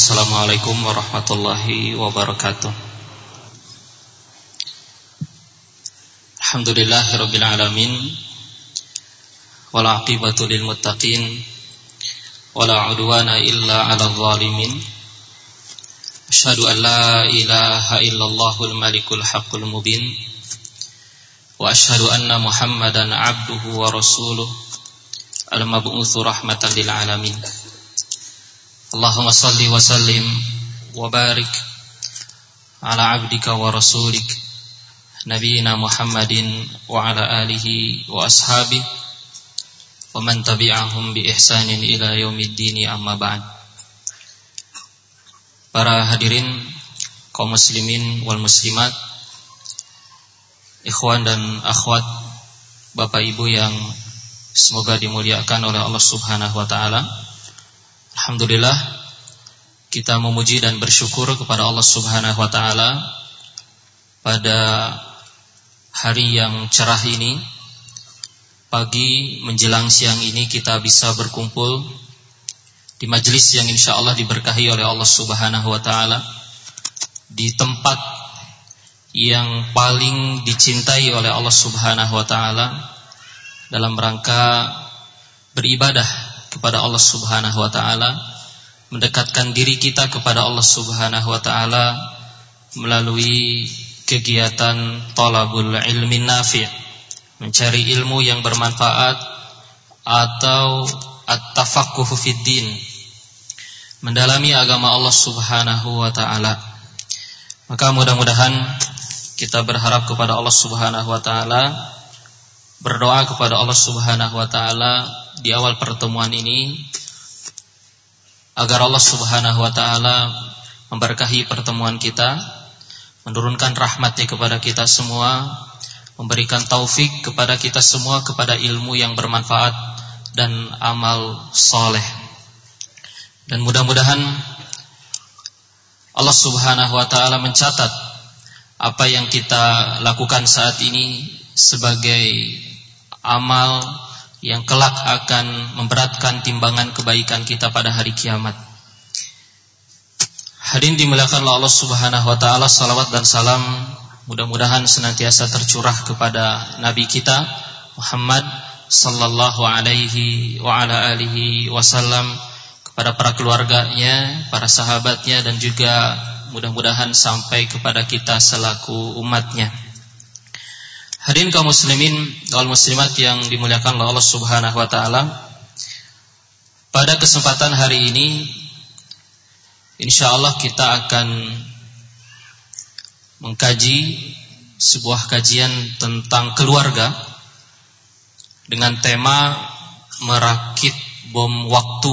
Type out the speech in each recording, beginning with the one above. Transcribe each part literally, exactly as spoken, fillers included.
Assalamualaikum warahmatullahi wabarakatuh. Alhamdulillahirabbil alamin. Wal 'aqibatu lil muttaqin. Wala 'udwana illa 'alal zalimin. Asyhadu an la ilaha illallahul malikul haqqul mubin. Wa asyhadu anna Muhammadan 'abduhu wa rasuluh al-mab'utsu rahmatan lil alamin. Allahumma salli wa sallim wa barik ala 'abdika wa rasulik nabiyina Muhammadin wa ala alihi wa ashabihi wa man tabi'ahum bi ihsanin ila yaumiddin, amma ba'd. Para hadirin kaum muslimin wal muslimat, ikhwan dan akhwat, bapak ibu yang semoga dimuliakan oleh Allah Subhanahu wa taala. Alhamdulillah, kita memuji dan bersyukur kepada Allah Subhanahu wa taala pada hari yang cerah ini, pagi menjelang siang ini kita bisa berkumpul di majelis yang insyaallah diberkahi oleh Allah Subhanahu wa taala, di tempat yang paling dicintai oleh Allah Subhanahu wa taala dalam rangka beribadah kepada Allah Subhanahu wa taala, mendekatkan diri kita kepada Allah Subhanahu wa taala melalui kegiatan talabul ilmin nafi', mencari ilmu yang bermanfaat, atau at-tafaqquh fid din, mendalami agama Allah Subhanahu wa taala. Maka mudah-mudahan kita berharap kepada Allah Subhanahu wa taala, berdoa kepada Allah Subhanahu wa taala di awal pertemuan ini agar Allah Subhanahu wa taala memberkahi pertemuan kita, menurunkan rahmat-Nya kepada kita semua, memberikan taufik kepada kita semua kepada ilmu yang bermanfaat dan amal soleh. Dan mudah-mudahan Allah Subhanahu wa taala mencatat apa yang kita lakukan saat ini sebagai amal yang kelak akan memberatkan timbangan kebaikan kita pada hari kiamat. Hadirin dimuliakan oleh Allah Subhanahu wa taala, salawat dan salam mudah-mudahan senantiasa tercurah kepada nabi kita Muhammad sallallahu alaihi wa ala alihi wasallam, kepada para keluarganya, para sahabatnya, dan juga mudah-mudahan sampai kepada kita selaku umatnya. Hadirin kaum muslimin wal muslimat yang dimuliakan oleh Allah Subhanahu wa taala, pada kesempatan hari ini insyaallah kita akan mengkaji sebuah kajian tentang keluarga dengan tema merakit bom waktu.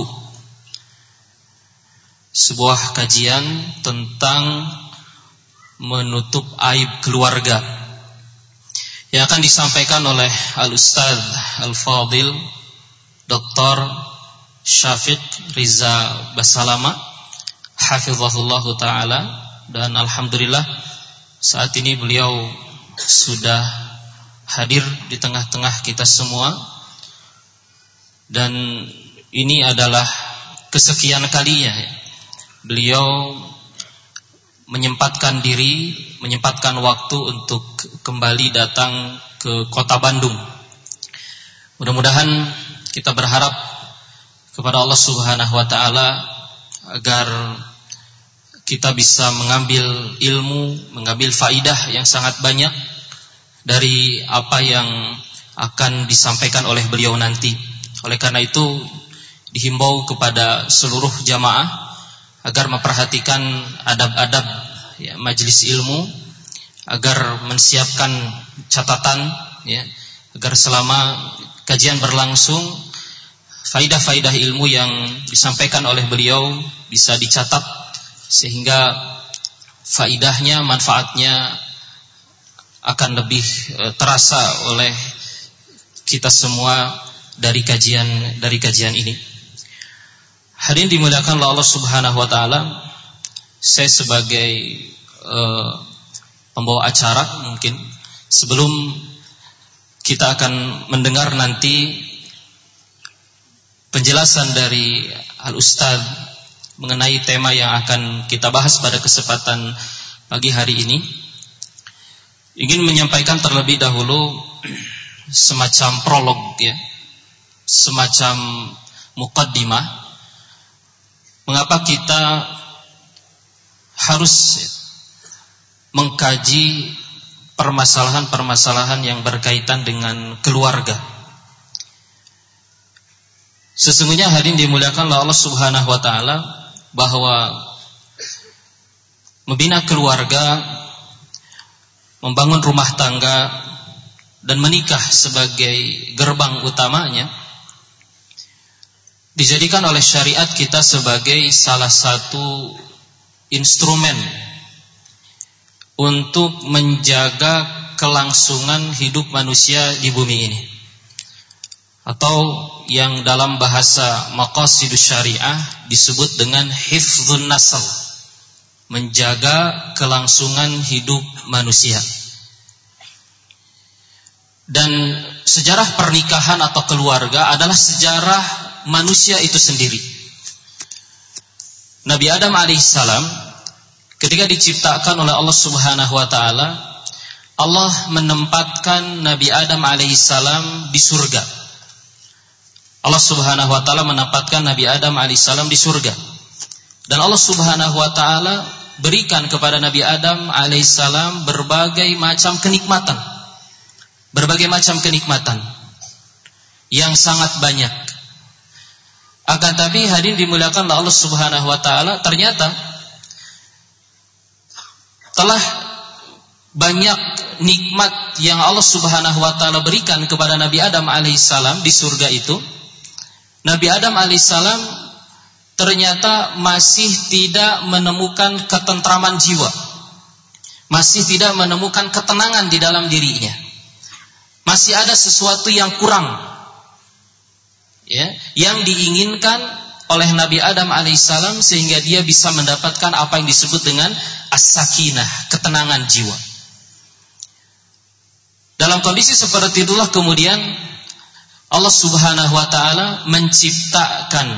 Sebuah kajian tentang menutup aib keluarga yang akan disampaikan oleh Al-Ustaz Al-Fadil Doktor Syafiq Riza Basalama hafizahullahu ta'ala. Dan alhamdulillah saat ini beliau sudah hadir di tengah-tengah kita semua, dan ini adalah kesekian kalinya beliau menyempatkan diri, menyempatkan waktu untuk kembali datang ke kota Bandung. Mudah-mudahan kita berharap kepada Allah Subhanahu wa taala agar kita bisa mengambil ilmu, mengambil faidah yang sangat banyak dari apa yang akan disampaikan oleh beliau nanti. Oleh karena itu dihimbau kepada seluruh jamaah agar memperhatikan adab-adab ya, majelis ilmu, agar menyiapkan catatan ya, agar selama kajian berlangsung faidah-faidah ilmu yang disampaikan oleh beliau bisa dicatat, sehingga faidahnya, manfaatnya akan lebih e, terasa oleh kita semua dari kajian dari kajian ini. Hadirin dimuliakan oleh Allah Subhanahu wa taala, saya sebagai uh, pembawa acara, mungkin sebelum kita akan mendengar nanti penjelasan dari Al-Ustaz mengenai tema yang akan kita bahas pada kesempatan pagi hari ini. Ingin menyampaikan terlebih dahulu semacam prolog ya, semacam muqaddimah mengapa kita harus mengkaji permasalahan-permasalahan yang berkaitan dengan keluarga. Sesungguhnya hadirin dimuliakan oleh Allah Subhanahu wa taala bahwa membina keluarga, membangun rumah tangga dan menikah sebagai gerbang utamanya dijadikan oleh syariat kita sebagai salah satu instrumen untuk menjaga kelangsungan hidup manusia di bumi ini, atau yang dalam bahasa maqasidus syariah disebut dengan hifdzun nasl, menjaga kelangsungan hidup manusia. Dan sejarah pernikahan atau keluarga adalah sejarah manusia itu sendiri. Nabi Adam alaihissalam ketika diciptakan oleh Allah Subhanahu wa taala, Allah menempatkan Nabi Adam alaihissalam di surga. Allah Subhanahu wa taala menempatkan Nabi Adam alaihissalam di surga. Dan Allah Subhanahu wa taala berikan kepada Nabi Adam alaihissalam berbagai macam kenikmatan. Berbagai macam kenikmatan yang sangat banyak. Akan tapi hadirin dimuliakan oleh Allah Subhanahu wa taala, ternyata telah banyak nikmat yang Allah Subhanahu wa taala berikan kepada Nabi Adam alaihissalam di surga itu. Nabi Adam alaihissalam ternyata masih tidak menemukan ketentraman jiwa, masih tidak menemukan ketenangan di dalam dirinya. Masih ada sesuatu yang kurang, ya, yang diinginkan oleh Nabi Adam alaihissalam sehingga dia bisa mendapatkan apa yang disebut dengan as-sakinah, ketenangan jiwa. Dalam kondisi seperti itulah kemudian Allah Subhanahu wa taala menciptakan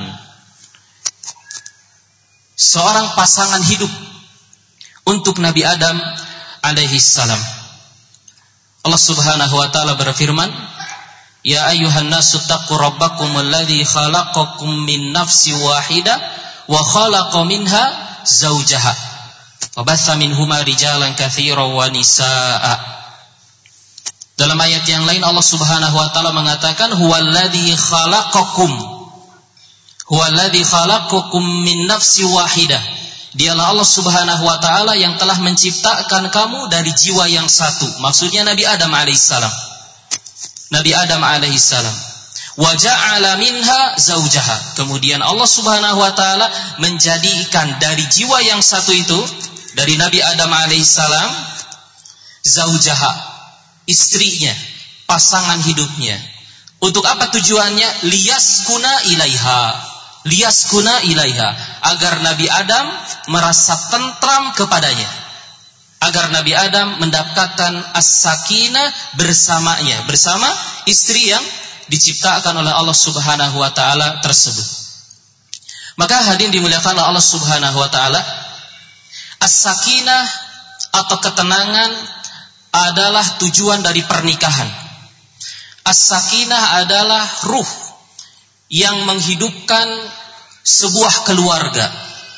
seorang pasangan hidup untuk Nabi Adam alaihissalam. Allah Subhanahu wa taala berfirman, "Ya ayyuhan nasu taqu rabbakumul ladzi khalaqakum min nafsin wahidah wa khalaqa minha zawjaha wa batha minhuma rijalan katsiran wa nisaa." Dalam ayat yang lain Allah Subhanahu wa taala mengatakan, "Huwallazi khalaqakum huwallazi khalaqakum min nafsin wahidah." Dialah Allah Subhanahu wa taala yang telah menciptakan kamu dari jiwa yang satu. Maksudnya Nabi Adam alaihissalam. Nabi Adam alaihissalam. Wa ja'ala minha zaujaha. Kemudian Allah Subhanahu wa taala menjadikan dari jiwa yang satu itu, dari Nabi Adam alaihissalam, zaujaha, istrinya, pasangan hidupnya. Untuk apa tujuannya? Liyaskuna ilaiha. Liyaskuna ilaiha, agar Nabi Adam merasa tentram kepadanya, agar Nabi Adam mendapatkan as-sakinah bersamanya, bersama istri yang diciptakan oleh Allah Subhanahu wa taala tersebut. Maka hadirin dimuliakan oleh Allah Subhanahu wa taala, as-sakinah atau ketenangan adalah tujuan dari pernikahan. As-sakinah adalah ruh yang menghidupkan sebuah keluarga.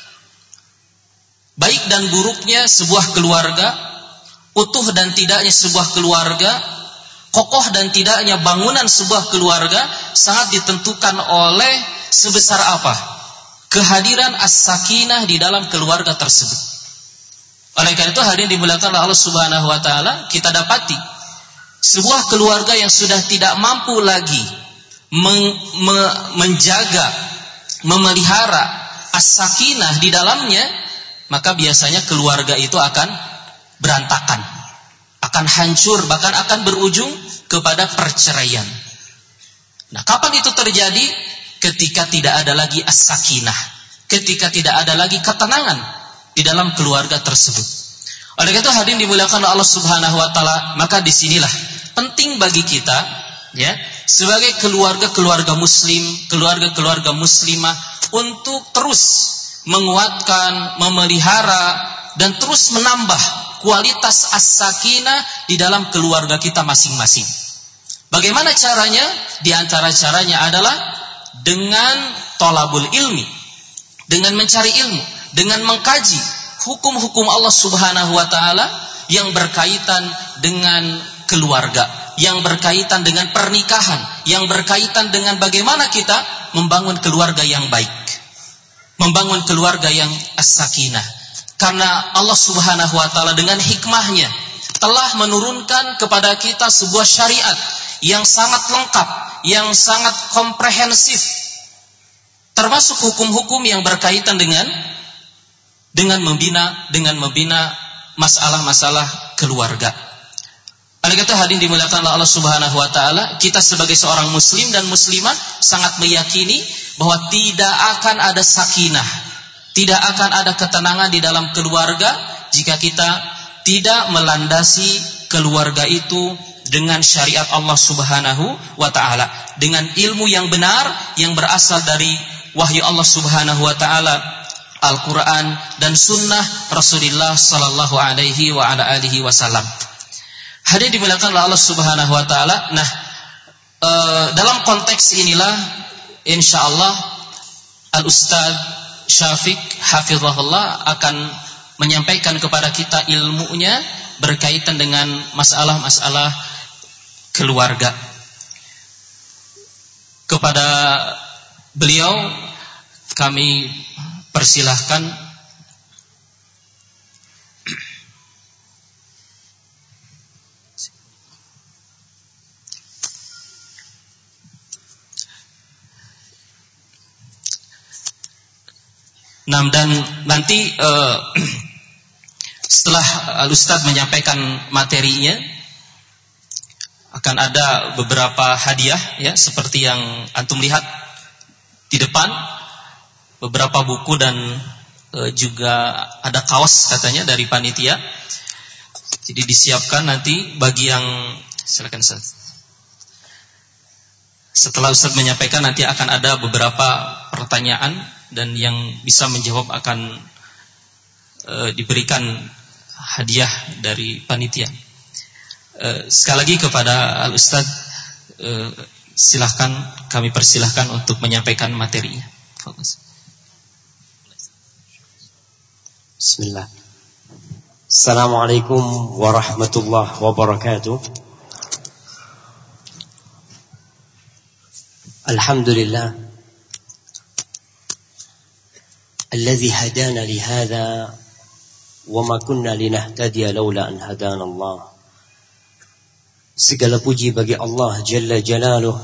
Baik dan buruknya sebuah keluarga, utuh dan tidaknya sebuah keluarga, kokoh dan tidaknya bangunan sebuah keluarga sangat ditentukan oleh sebesar apa kehadiran as-sakinah di dalam keluarga tersebut. Oleh karena itu hadirin dimuliakan oleh Allah Subhanahu wa taala, kita dapati sebuah keluarga yang sudah tidak mampu lagi Men, me, menjaga, memelihara as-sakinah di dalamnya, maka biasanya keluarga itu akan berantakan, akan hancur, bahkan akan berujung kepada perceraian. Nah, kapan itu terjadi? Ketika tidak ada lagi as-sakinah, ketika tidak ada lagi ketenangan di dalam keluarga tersebut. Oleh karena itu hadirin dimuliakan Allah Subhanahu wa taala, maka disinilah penting bagi kita, ya, sebagai keluarga-keluarga muslim, keluarga-keluarga muslimah, untuk terus menguatkan, memelihara, dan terus menambah kualitas as-sakinah di dalam keluarga kita masing-masing. Bagaimana caranya? Di antara caranya adalah dengan thalabul ilmi, dengan mencari ilmu, dengan mengkaji hukum-hukum Allah Subhanahu wa taala yang berkaitan dengan keluarga, yang berkaitan dengan pernikahan, yang berkaitan dengan bagaimana kita membangun keluarga yang baik, membangun keluarga yang as-sakinah. Karena Allah Subhanahu wa taala dengan hikmahnya telah menurunkan kepada kita sebuah syariat yang sangat lengkap, yang sangat komprehensif, termasuk hukum-hukum yang berkaitan dengan dengan membina dengan membina masalah-masalah keluarga. Oleh karena itu hadirin dimuliakan Allah Subhanahu wa taala, kita sebagai seorang muslim dan muslimah sangat meyakini bahwa tidak akan ada sakinah, tidak akan ada ketenangan di dalam keluarga jika kita tidak melandasi keluarga itu dengan syariat Allah Subhanahu wa taala, dengan ilmu yang benar yang berasal dari wahyu Allah Subhanahu wa taala, Al-Qur'an dan sunnah Rasulullah sallallahu alaihi wa ala alihi wasallam. Hadirin dimuliakan Allah Subhanahu wa taala. Nah, e, dalam konteks inilah insyaallah Al-Ustaz Syafiq hafizahullah akan menyampaikan kepada kita ilmunya berkaitan dengan masalah-masalah keluarga. Kepada beliau kami persilahkan. Nah, dan nanti uh, setelah Al-Ustadz menyampaikan materinya akan ada beberapa hadiah ya, seperti yang antum lihat di depan, beberapa buku dan uh, juga ada kaos katanya dari panitia. Jadi disiapkan nanti bagi yang silakan Ustaz. Setelah Ustaz menyampaikan nanti akan ada beberapa pertanyaan dan yang bisa menjawab akan e, diberikan hadiah dari panitia. E, sekali lagi kepada Al-Ustaz e, silahkan, kami persilahkan untuk menyampaikan materinya. Bismillah. Assalamualaikum warahmatullahi wabarakatuh. Alhamdulillah الذي هدانا لهذا وما كنا لنهتدي لولا أن هدانا الله. Segala puji bagi Allah Jalla Jalaluh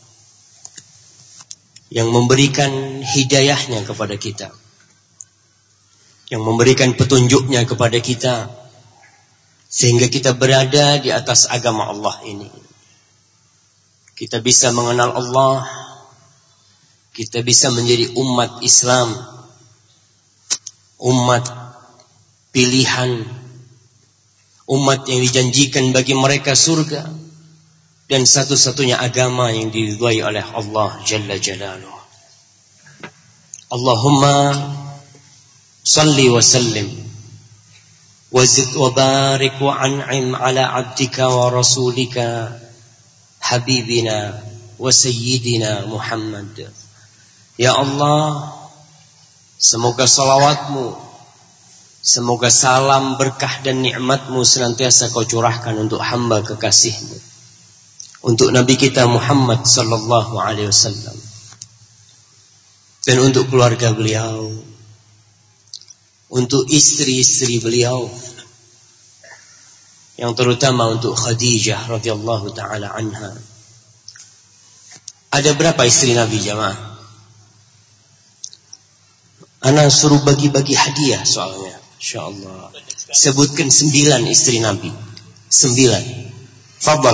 yang memberikan hidayahnya kepada kita, yang memberikan petunjuknya kepada kita sehingga kita berada di atas agama Allah ini. Kita bisa mengenal Allah, kita bisa menjadi umat Islam, umat pilihan, umat yang dijanjikan bagi mereka surga, dan satu-satunya agama yang diridhai oleh Allah Jalla Jalaluh. Allahumma salli wa sallim wa zid wa barik wa an'im ala abdika wa rasulika habibina wa sayyidina Muhammad. Ya Allah, semoga salawatmu, semoga salam, berkah dan nikmatmu senantiasa kau curahkan untuk hamba kekasihmu, untuk Nabi kita Muhammad sallallahu alaihi wasallam, dan untuk keluarga beliau, untuk istri-istri beliau, yang terutama untuk Khadijah radhiyallahu taala anha. Ada berapa istri Nabi jamaah? Ana suruh bagi-bagi hadiah soalnya, insyaallah. Sebutkan sembilan istri Nabi. Sembilan. Fadal.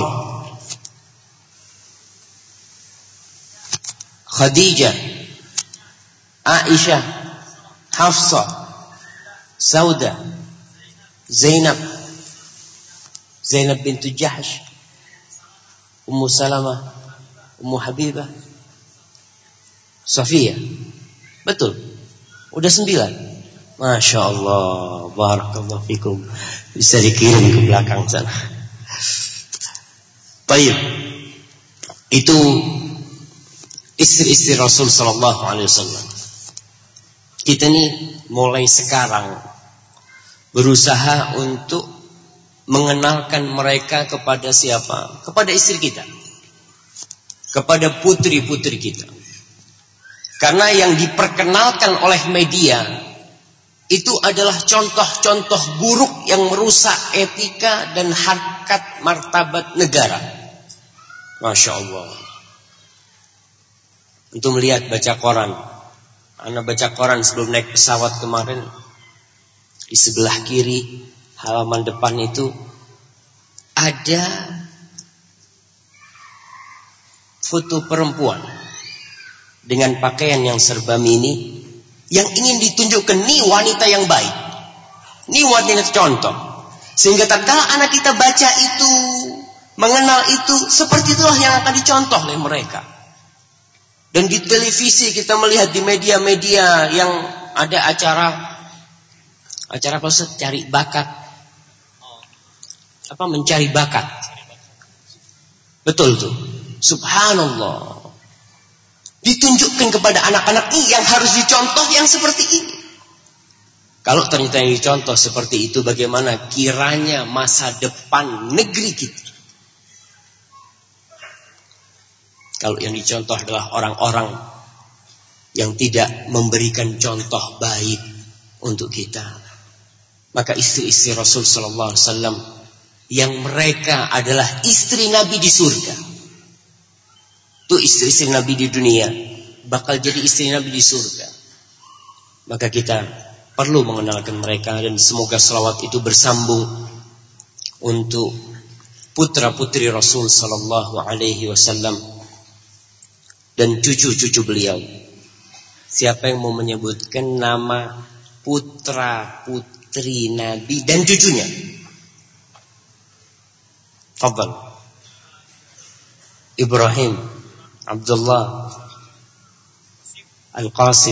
Khadijah, Aisyah, Hafsah, Sauda, Zainab, Zainab bintu Jahsh, Ummu Salamah, Ummu Habibah, Safiyah. Betul. Udah sembilan. Masya Allah, barakallahu fikum. Bisa dikirim ke belakang sana. Baik. Itu istri-istri Rasul sallallahu alaihi wasallam. Kita nih mulai sekarang berusaha untuk mengenalkan mereka kepada siapa? Kepada istri kita. Kepada putri-putri kita. Karena yang diperkenalkan oleh media itu adalah contoh-contoh buruk yang merusak etika dan harkat martabat negara. Masya Allah. Untuk melihat baca koran. Anak baca koran sebelum naik pesawat kemarin. Di sebelah kiri halaman depan itu ada foto perempuan dengan pakaian yang serba mini yang ingin ditunjukkan nih wanita yang baik, nih wanita contoh, sehingga tatkala anak kita baca itu, mengenal itu, seperti itulah yang akan dicontoh oleh mereka. Dan di televisi kita melihat di media-media yang ada acara acara apa Ustaz? Cari bakat, apa mencari bakat, betul tuh, subhanallah. Ditunjukkan kepada anak-anak ini yang harus dicontoh yang seperti ini. Kalau ternyata yang dicontoh seperti itu, bagaimana kiranya masa depan negeri kita? Kalau yang dicontoh adalah orang-orang yang tidak memberikan contoh baik untuk kita, maka istri-istri Rasul sallallahu alaihi wasallam yang mereka adalah istri Nabi di surga, itu istri-istri Nabi di dunia bakal jadi istri Nabi di surga. Maka kita perlu mengenalkan mereka, dan semoga selawat itu bersambung untuk putra-putri Rasul sallallahu alaihi wasallam dan cucu-cucu beliau. Siapa yang mau menyebutkan nama putra-putri Nabi dan cucunya? Fadhal. Ibrahim, Abdullah, Al-Qasim,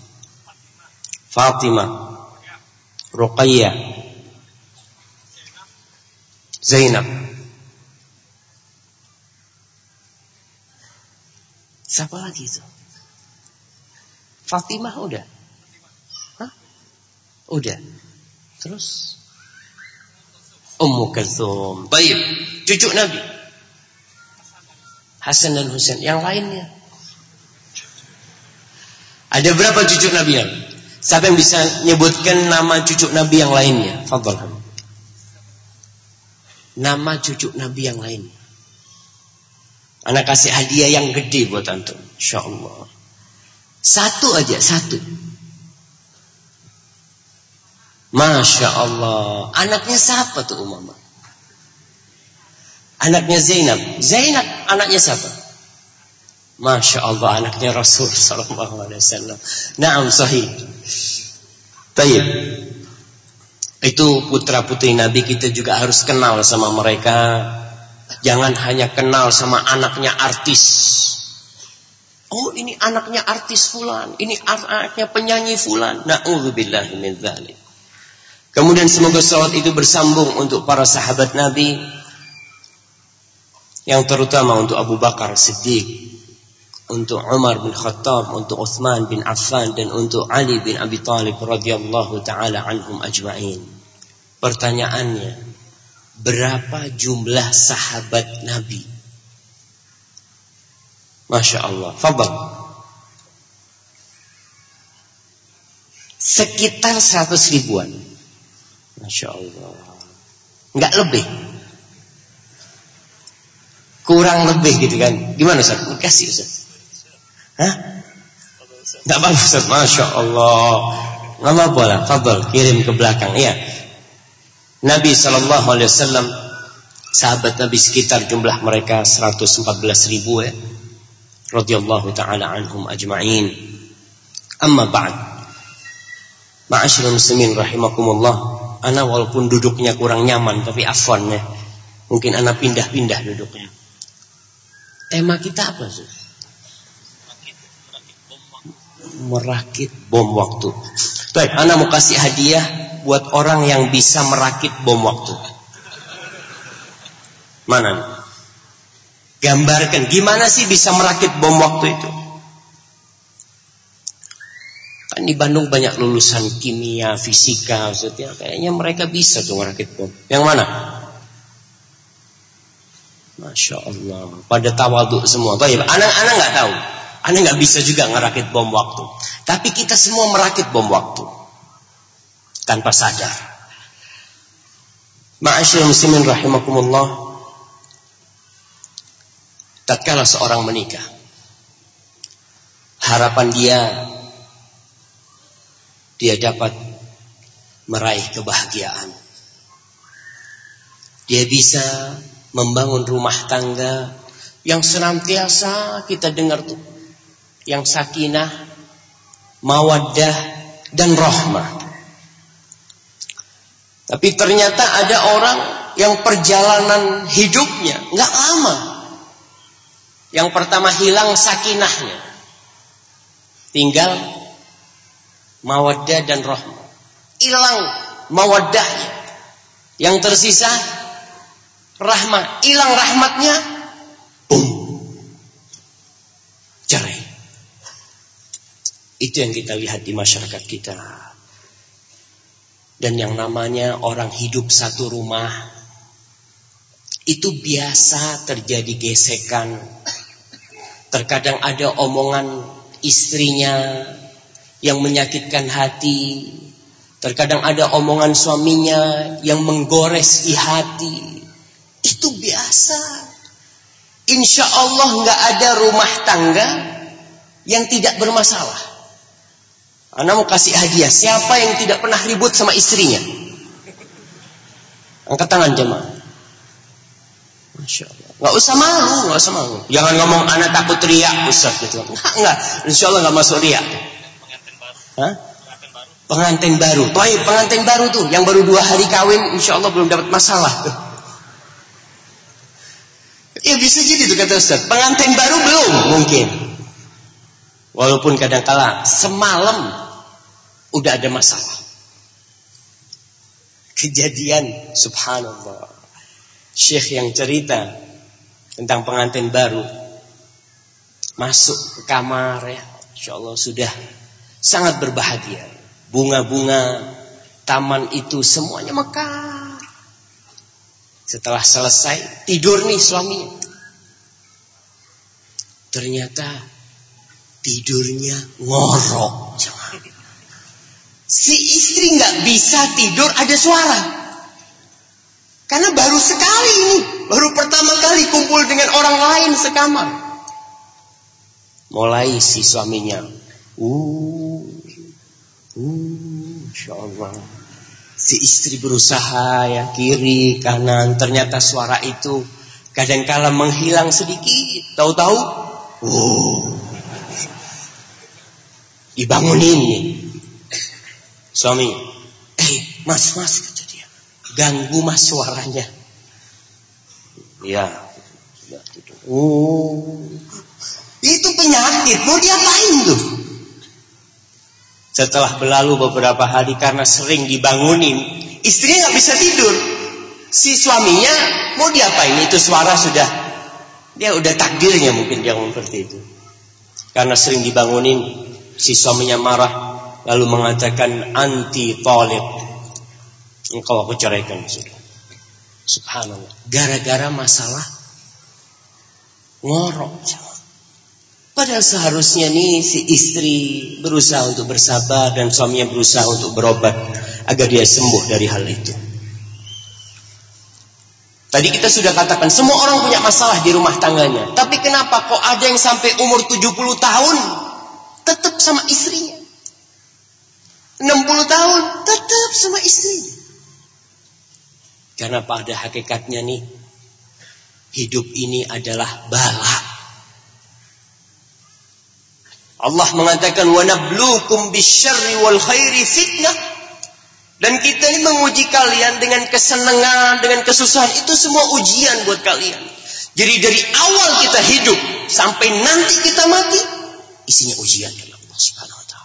Fatimah, Ruqayyah, Zainab. Siapa lagi itu? Fatimah udah? Hah? Udah. Terus Ummu Kalsum. Baik, cucu Nabi Hasan dan Husain. Yang lainnya ada berapa cucu Nabi yang? Siapa yang bisa menyebutkan nama cucu Nabi yang lainnya? Fadhal. Nama cucu Nabi yang lainnya. Anak kasih hadiah yang gede buat antum, insyaallah. Satu aja, satu. Masya Allah. Anaknya siapa tuh Umamah? Anaknya Zainab. Zainab anaknya siapa? Masya Allah, anaknya Rasul sallallahu alaihi wasallam. Naam, sahih. Baik. Itu putra-putri Nabi, kita juga harus kenal sama mereka. Jangan hanya kenal sama anaknya artis. Oh, ini anaknya artis fulan, ini anaknya penyanyi fulan. Na'udzubillahi min dzalik. Kemudian semoga salawat itu bersambung untuk para sahabat Nabi, yang terutama untuk Abu Bakar Siddiq, untuk Umar bin Khattab, untuk Utsman bin Affan, dan untuk Ali bin Abi Thalib radhiyallahu taala anhum ajma'in. Pertanyaannya, berapa jumlah sahabat Nabi? Masya Allah. Fadhal. Sekitar seratus ribuan. Masya Allah. Enggak lebih. Kurang lebih gitu kan. Gimana Ustaz? Kasih Ustaz. Hah? Enggak apa-apa Ustaz. Masya Allah. Enggak apa-apa lah. Fadhal, kirim ke belakang. Iya. Nabi sallallahu alaihi wasallam, sahabat Nabi sekitar jumlah mereka seratus empat belas ribu ya. Radhiyallahu taala anhum ajma'in. Amma ba'd. Ma'asyiral muslimin rahimakumullah. Ana walaupun duduknya kurang nyaman, tapi afwan ya. Mungkin ana pindah-pindah duduknya. Tema kita apa sih? merakit bom waktu. Baik, ana mau kasih hadiah buat orang yang bisa merakit bom waktu. Mana? Gambarkan gimana sih bisa merakit bom waktu itu? Kan di Bandung banyak lulusan kimia, fisika, maksudnya kayaknya mereka bisa tuh merakit bom. Yang mana? Masya Allah, pada tawaduk semua. Baik, anak-anak nggak tahu, anak nggak bisa juga ngerakit bom waktu. Tapi kita semua merakit bom waktu tanpa sadar. Ma'asyiral muslimin rahimakumullah. Tatkala seorang menikah, harapan dia dia dapat meraih kebahagiaan. Dia bisa membangun rumah tangga yang senantiasa kita dengar tuh, yang sakinah, mawaddah dan rahmah. Tapi ternyata ada orang yang perjalanan hidupnya nggak lama. Yang pertama hilang sakinahnya, tinggal mawaddah dan rahmah. Hilang mawaddahnya, yang tersisa rahmat. Hilang rahmatnya, boom, cerai. Itu yang kita lihat di masyarakat kita. Dan yang namanya orang hidup satu rumah, itu biasa terjadi gesekan. Terkadang ada omongan istrinya yang menyakitkan hati. Terkadang ada omongan suaminya yang menggores di hati. Itu biasa. Insya Allah nggak ada rumah tangga yang tidak bermasalah. Ana mau kasih hadiah. Siapa yang tidak pernah ribut sama istrinya? Angkat tangan jemaah. Masya Allah. Nggak usah malu, nggak usah malu. Jangan ngomong anak takut riak, Ustaz gitu. Nggak, nggak. Insya Allah nggak masuk riak. Pengantin baru. Hah? Pengantin baru. Baik, pengantin baru tuh, yang baru dua hari kawin, Insya Allah belum dapat masalah tuh. Ya bisa jadi tuh kata Ustaz. Pengantin baru belum mungkin. Walaupun kadang-kala semalam udah ada masalah. Kejadian subhanallah. Syekh yang cerita tentang pengantin baru masuk ke kamar ya, Insya Allah sudah sangat berbahagia. Bunga-bunga taman itu semuanya mekar. Setelah selesai tidur nih suaminya. Ternyata tidurnya ngorok. Si istri nggak bisa tidur, ada suara. Karena baru sekali ini, baru pertama kali kumpul dengan orang lain sekamar. Mulai si suaminya, uh, uh, Insya Allah. Si istri berusaha ya kiri kanan, ternyata suara itu kadangkala menghilang sedikit. Tahu-tahu, uh, dibangunin nih. Suami, eh mas mas kata dia, ganggu mas suaranya. Ya, sudah tidur. Oh, itu penyakit. Mau diapain tuh? Setelah berlalu beberapa hari karena sering dibangunin, istrinya nggak bisa tidur. Si suaminya mau diapain? Itu suara sudah, dia udah takdirnya mungkin dia seperti itu. Karena sering dibangunin, si suaminya marah. Lalu mengatakan anti talib, engkau aku ceraikan sudah. Subhanallah. Gara-gara masalah ngorok. Padahal seharusnya nih si istri berusaha untuk bersabar dan suaminya berusaha untuk berobat agar dia sembuh dari hal itu. Tadi kita sudah katakan semua orang punya masalah di rumah tangganya. Tapi kenapa kok ada yang sampai umur tujuh puluh tahun tetap sama istrinya? enam puluh tahun tetap sama istri. Karena pada hakikatnya nih, hidup ini adalah bala. Allah mengatakan wa nabluukum bisyarri wal khairi fitnah. Dan kita ini menguji kalian dengan kesenangan, dengan kesusahan, itu semua ujian buat kalian. Jadi dari awal kita hidup sampai nanti kita mati, isinya ujian dari Allah Subhanahu wa taala.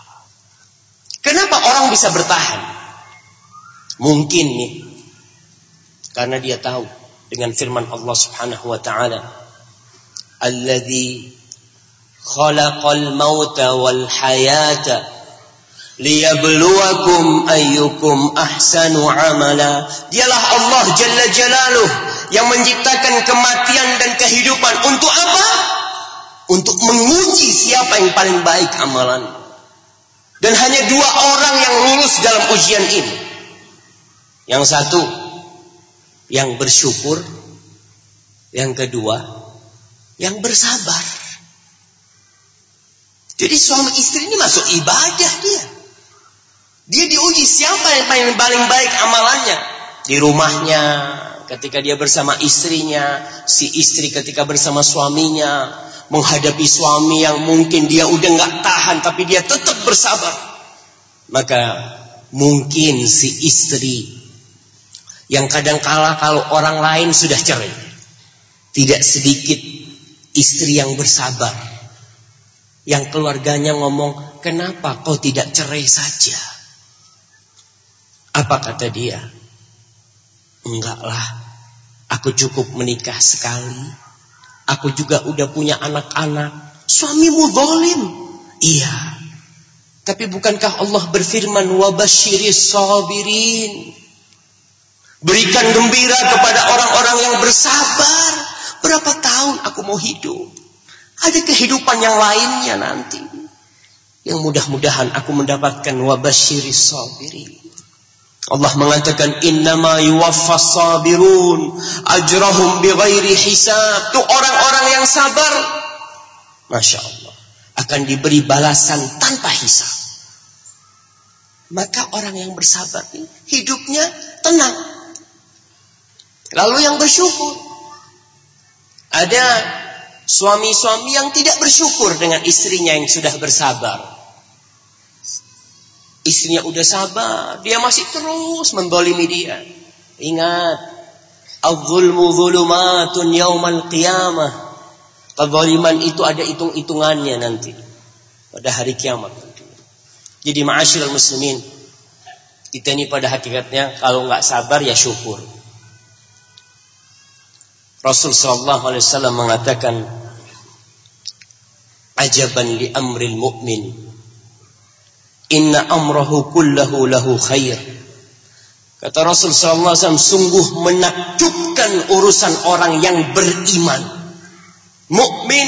Kenapa orang bisa bertahan? Mungkin nih, karena dia tahu dengan firman Allah Subhanahu wa taala, "Alladzi khalaqal mauta wal hayata liyabluwakum ayyukum ahsanu amala." Dialah Allah Jalla Jalaluh yang menciptakan kematian dan kehidupan. Untuk apa? Untuk menguji siapa yang paling baik amalan. Dan hanya dua orang yang lulus dalam ujian ini. Yang satu yang bersyukur, yang kedua yang bersabar. Jadi suami istri ini masuk ibadah dia. Dia diuji siapa yang paling paling baik amalannya. Di rumahnya, ketika dia bersama istrinya, si istri ketika bersama suaminya, menghadapi suami yang mungkin dia udah gak tahan, tapi dia tetap bersabar. Maka mungkin si istri yang kadang-kala kalau orang lain sudah cerai, tidak sedikit istri yang bersabar, yang keluarganya ngomong, "Kenapa kau tidak cerai saja?" Apa kata dia? "Enggaklah, aku cukup menikah sekali. Aku juga udah punya anak-anak." Suamimu zalim. Iya. Tapi bukankah Allah berfirman, "Wa basyiris sabirin." Berikan gembira kepada orang-orang yang bersabar. Berapa tahun aku mau hidup? Ada kehidupan yang lainnya nanti. Yang mudah-mudahan aku mendapatkan wa basyiris sabirin. Allah mengatakan, "Innama yuwaffas sabirun ajrahum bighairi hisab." Itu orang-orang yang sabar, Masya Allah, akan diberi balasan tanpa hisab. Maka orang yang bersabar ini hidupnya tenang. Lalu yang bersyukur. Ada suami-suami yang tidak bersyukur dengan istrinya yang sudah bersabar. Istrinya udah sabar, dia masih terus mendolimi dia. Ingat, az-zulmu zulumatun yaumal qiyamah. Kezaliman itu ada hitung-hitungannya nanti pada hari kiamat. Jadi ma'asyiral muslimin, kita ini pada hakikatnya kalau nggak sabar ya syukur. Rasul sallallahu alaihi wasallam mengatakan, "Ajaban li amril mu'min, inna amrahu kullahu lahu khair." Kata Rasul sallallahu alaihi wasallam, sungguh menakjubkan urusan orang yang beriman, mukmin.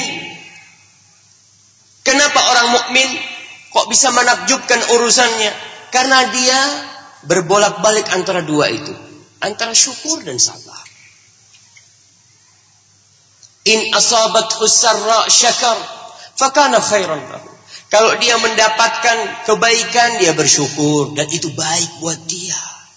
Kenapa orang mukmin kok bisa menakjubkan urusannya? Karena dia berbolak-balik antara dua itu, antara syukur dan sabar. In asabathu sarra syakar fakana khairan lahu. Kalau dia mendapatkan kebaikan, dia bersyukur dan itu baik buat dia.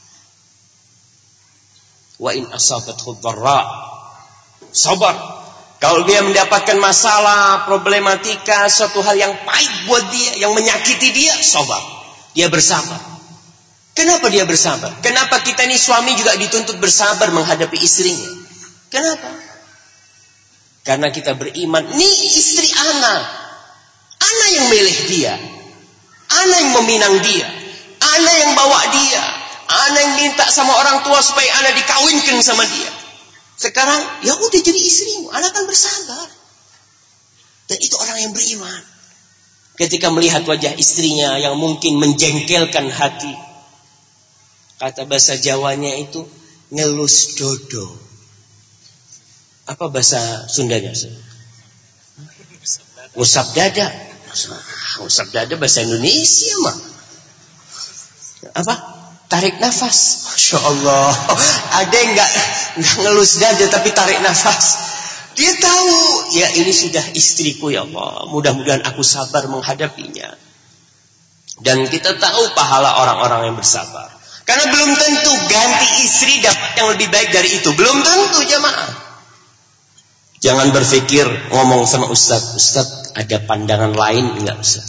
Wa in asabathu dharra sabar. Kalau dia mendapatkan masalah, problematika, suatu hal yang pahit buat dia, yang menyakiti dia, sabar. Dia bersabar. Kenapa dia bersabar? Kenapa kita ini suami juga dituntut bersabar menghadapi istrinya? Kenapa? Karena kita beriman, nih istri ana, ana yang milih dia, ana yang meminang dia, ana yang bawa dia, ana yang minta sama orang tua supaya ana dikawinkan sama dia. Sekarang, ya udah jadi istrimu, ana kan bersabar. Dan itu orang yang beriman. Ketika melihat wajah istrinya yang mungkin menjengkelkan hati, kata bahasa Jawanya itu ngelus dodo. Apa bahasa Sundanya? Ngusap dada. Ngusap dada bahasa Indonesia mah. Apa? Tarik nafas. Masya Allah. Ada yang gak, gak ngelus dada tapi tarik nafas. Dia tahu, ya ini sudah istriku ya Allah. Mudah-mudahan aku sabar menghadapinya. Dan kita tahu pahala orang-orang yang bersabar. Karena belum tentu ganti istri dapat yang lebih baik dari itu. Belum tentu jamaah. Jangan berpikir ngomong sama Ustaz, Ustaz ada pandangan lain enggak Ustaz?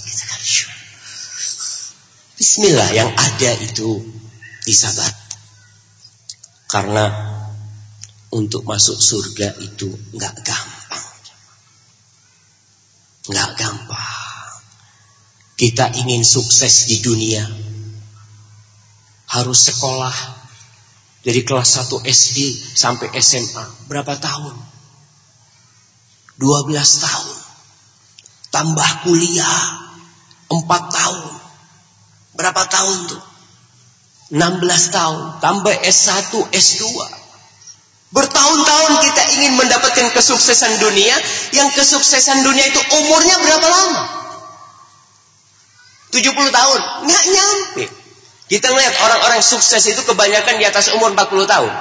Bismillah, yang ada itu disabar. Karena untuk masuk surga itu enggak gampang. Enggak gampang. Kita ingin sukses di dunia, harus sekolah dari kelas satu S D sampai S M A. Berapa tahun? dua belas tahun. Tambah kuliah empat tahun. Berapa tahun tuh? enam belas tahun. Tambah S satu, S dua. Bertahun-tahun kita ingin mendapatkan kesuksesan dunia. Yang kesuksesan dunia itu umurnya berapa lama? tujuh puluh tahun. Nggak nyampe. Kita melihat orang-orang sukses itu kebanyakan di atas umur empat puluh tahun.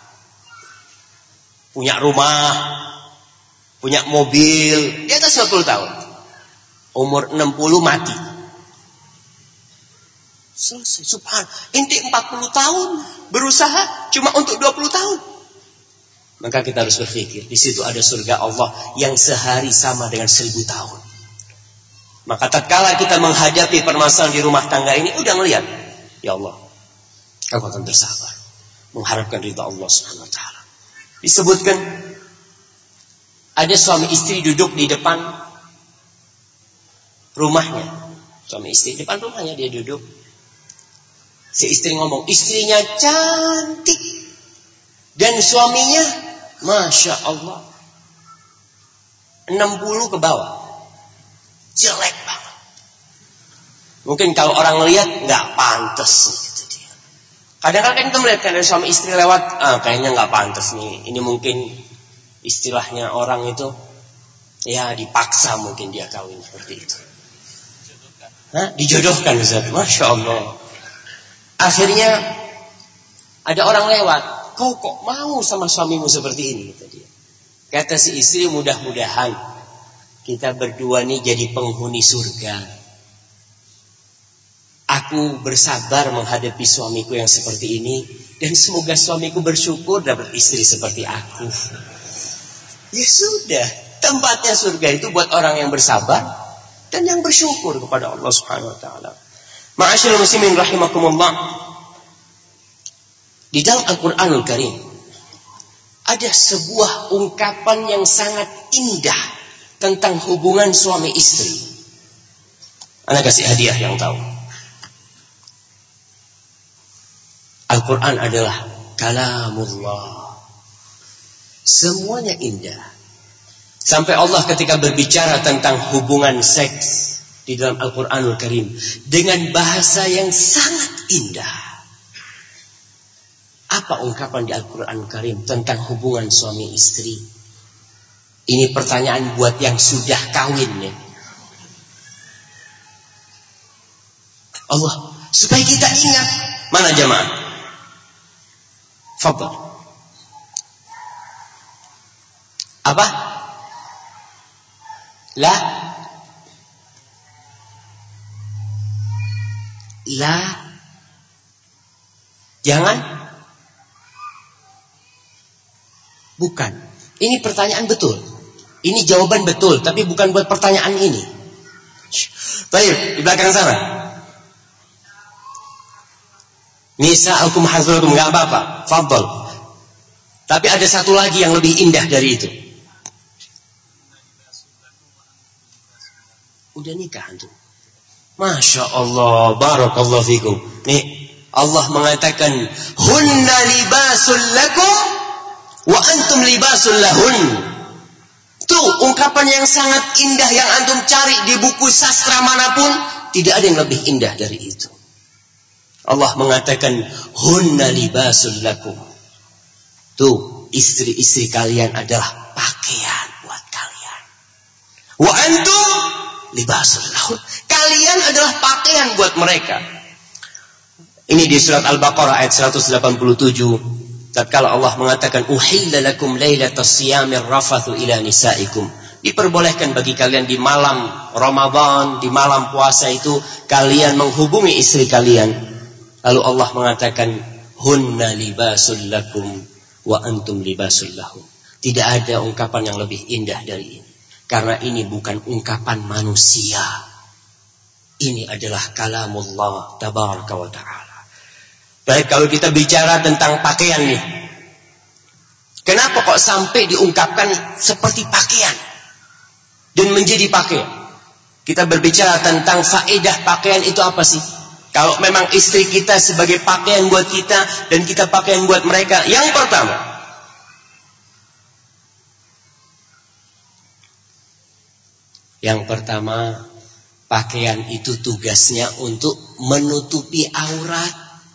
Punya rumah, punya mobil, di atas empat puluh tahun. Umur enam puluh mati. Selesai. Subhan. Inti empat puluh tahun berusaha cuma untuk dua puluh tahun. Maka kita harus berpikir, di situ ada surga Allah yang sehari sama dengan seribu tahun. Maka tatkala kita menghadapi permasalahan di rumah tangga ini, udah ngelihat, ya Allah, aku akan bersabar, mengharapkan ridha Allah Subhanahu Wa Taala. Disebutkan ada suami istri duduk di depan rumahnya, suami istri depan rumahnya dia duduk. Si istri ngomong, istrinya cantik dan suaminya, masya Allah, enam puluh ke bawah. Jelek banget. Mungkin kalau orang ngelihat nggak pantas gitu dia. Kadang-kadang kita melihat kan ada suami istri lewat, ah kayaknya nggak pantas nih. Ini mungkin istilahnya orang itu, ya dipaksa mungkin dia kawin seperti itu. Hah? Dijodohkan Ustaz. Masya Allah. Akhirnya ada orang lewat, kau kok mau sama suamimu seperti ini? Kata dia. Kata si istri, mudah-mudahan kita berdua nih jadi penghuni surga. Aku bersabar menghadapi suamiku yang seperti ini, dan semoga suamiku bersyukur dapat istri seperti aku. Ya sudah, tempatnya surga itu buat orang yang bersabar dan yang bersyukur kepada Allah Subhanahu Wa Taala. Ma'asyiral muslimin rahimakumullah. Di dalam Al-Qur'anul Karim ada sebuah ungkapan yang sangat indah tentang hubungan suami istri. Ana kasih hadiah yang tahu. Al-Quran adalah kalamullah. Semuanya indah. Sampai Allah ketika berbicara tentang hubungan seks di dalam Al-Quranul Karim dengan bahasa yang sangat indah. Apa ungkapan di Al-Quranul Karim tentang hubungan suami istri? Ini pertanyaan buat yang sudah kawin ya. Allah, supaya kita ingat. Mana jamaah? Fadhal. Apa? La La Jangan. Bukan. Ini pertanyaan betul. Ini jawaban betul, tapi bukan buat pertanyaan ini. Baik, di belakang sana. Nisa'ukum hazratum, enggak apa-apa. Fadhal. Tapi ada satu lagi yang lebih indah dari itu. Udah nikah antum. Masya Allah, barakallahu fikum. Nih, Allah mengatakan, hunna libasul lakum wa antum libasul lahun. Tuh ungkapan yang sangat indah yang antum cari di buku sastra manapun, tidak ada yang lebih indah dari itu. Allah mengatakan hunna libasul lakum. Tuh istri-istri kalian adalah pakaian buat kalian. Wa antum libasul lahun. Kalian adalah pakaian buat mereka. Ini di surat Al-Baqarah ayat seratus delapan puluh tujuh. Tatkala Allah mengatakan uhilla lakum lailatas siyamir rafathu ila nisaikum. Diperbolehkan bagi kalian di malam Ramadan, di malam puasa itu kalian menghubungi istri kalian. Lalu Allah mengatakan hunna libasul lakum wa antum libasul lahum. Tidak ada ungkapan yang lebih indah dari ini. Karena ini bukan ungkapan manusia. Ini adalah kalamullah tabaraka wa ta'ala. Baik, kalau kita bicara tentang pakaian nih. Kenapa kok sampai diungkapkan seperti pakaian? Dan menjadi pakaian? Kita berbicara tentang faedah pakaian itu apa sih? Kalau memang istri kita sebagai pakaian buat kita dan kita pakaian buat mereka, yang pertama, yang pertama, pakaian itu tugasnya untuk menutupi aurat,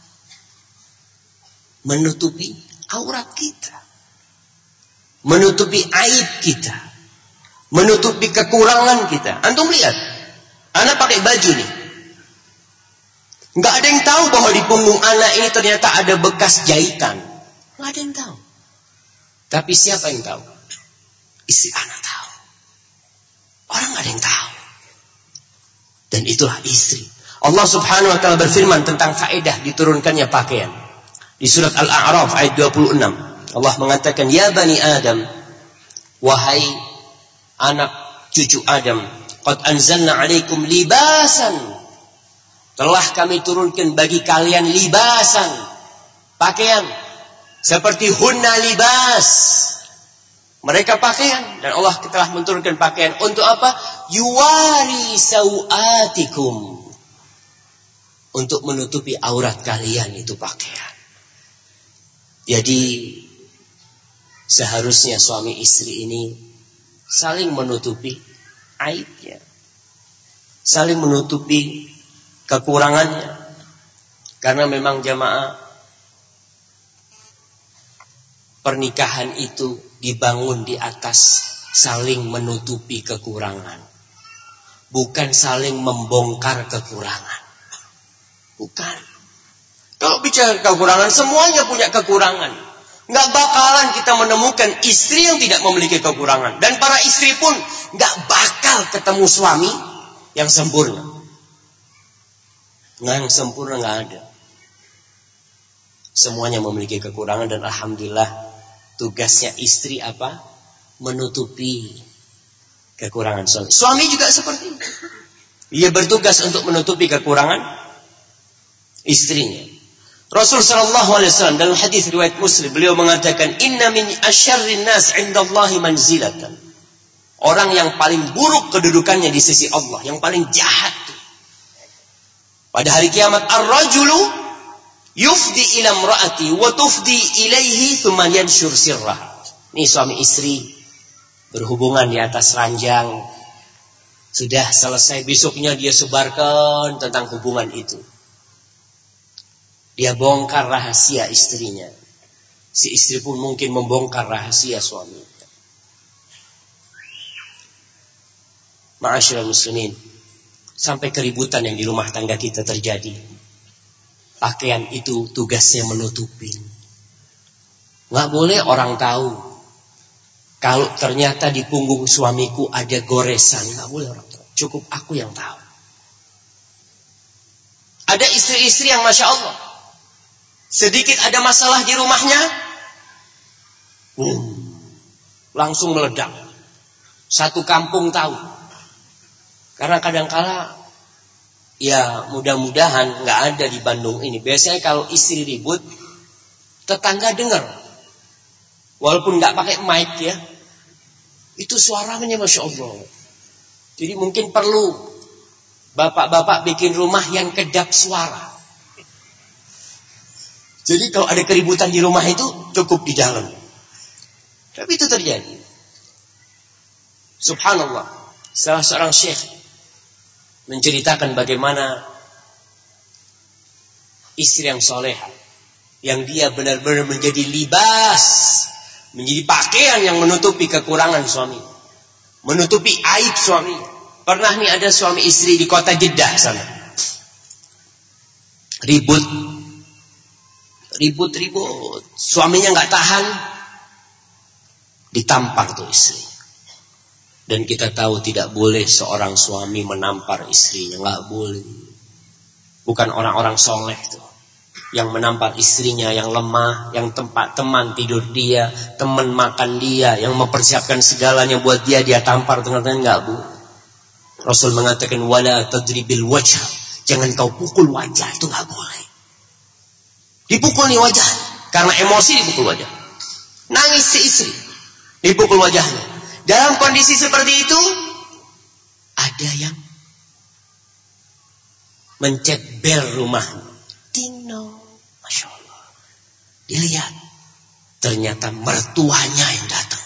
menutupi aurat kita, menutupi aib kita, menutupi kekurangan kita. Antum lihat, anak pakai baju nih. Nggak ada yang tahu bahwa di punggung anak ini ternyata ada bekas jahitan. Nggak ada yang tahu. Tapi siapa yang tahu? Istri anak tahu. Orang nggak ada yang tahu. Dan itulah istri. Allah Subhanahu wa taala berfirman tentang faedah diturunkannya pakaian. Di surat Al-A'raf ayat dua puluh enam. Allah mengatakan, "Ya bani Adam, wahai anak cucu Adam, qad anzalna 'alaikum libasan." Telah kami turunkan bagi kalian libasan, pakaian, seperti hunna libas. Mereka pakaian, dan Allah telah menurunkan pakaian untuk apa? Yuwari sawatikum, untuk menutupi aurat kalian, itu pakaian. Jadi seharusnya suami istri ini saling menutupi aibnya, saling menutupi kekurangannya. Karena memang jamaah, pernikahan itu dibangun di atas saling menutupi kekurangan, bukan saling membongkar kekurangan. Bukan. Kalau bicara kekurangan, semuanya punya kekurangan. Nggak bakalan kita menemukan istri yang tidak memiliki kekurangan, dan para istri pun nggak bakal ketemu suami yang sempurna. Nggak, yang sempurna nggak ada. Semuanya memiliki kekurangan, dan alhamdulillah tugasnya istri apa? Menutupi kekurangan suami. Suami juga seperti itu. Ia bertugas untuk menutupi kekurangan istrinya. Rasul sallallahu alaihi wasallam dalam hadis riwayat Muslim, beliau mengatakan, "Inna min asyarrin nas 'indallahi manzilatan." Orang yang paling buruk kedudukannya di sisi Allah, yang paling jahat pada hari kiamat, ar-rajulu yufdi ila imraati wa tufdi ilaihi thumma yanshur sirrah. Ini suami istri berhubungan di atas ranjang. Sudah selesai, besoknya dia sebarkan tentang hubungan itu. Dia bongkar rahasia istrinya. Si istri pun mungkin membongkar rahasia suami. Ma'asyiral muslimin, sampai keributan yang di rumah tangga kita terjadi. Pakaian itu tugasnya menutupi. Nggak boleh orang tahu kalau ternyata di punggung suamiku ada goresan. Nggak boleh orang tahu. Cukup aku yang tahu. Ada istri-istri yang Masya Allah, sedikit ada masalah di rumahnya, hmm, langsung meledak. Satu kampung tahu. Karena kadangkala, ya mudah-mudahan nggak ada di Bandung ini. Biasanya kalau istri ribut, tetangga dengar, walaupun nggak pakai mic ya, itu suaranya Masya Allah. Jadi mungkin perlu bapak-bapak bikin rumah yang kedap suara. Jadi kalau ada keributan di rumah itu cukup di dalam. Tapi itu terjadi. Subhanallah, salah seorang syekh menceritakan bagaimana istri yang solehah, yang dia benar-benar menjadi libas, menjadi pakaian yang menutupi kekurangan suami, menutupi aib suami. Pernah nih ada suami istri di kota Jeddah sana, ribut, ribut, ribut, suaminya nggak tahan, ditampar tuh istri. Dan kita tahu tidak boleh seorang suami menampar istrinya, nggak boleh. Bukan orang-orang soleh tuh yang menampar istrinya yang lemah, yang tempat teman tidur dia, teman makan dia, yang mempersiapkan segalanya buat dia, dia tampar tengah-tengah, nggak boleh. Rasul mengatakan wala tadribil wajh, jangan kau pukul wajah, itu nggak boleh. Dipukul nih wajah, karena emosi dipukul wajah. Nangis si istri, dipukul wajahnya. Dalam kondisi seperti itu, ada yang mencet bel rumahnya. Dino, Masya Allah. Dilihat, ternyata mertuanya yang datang.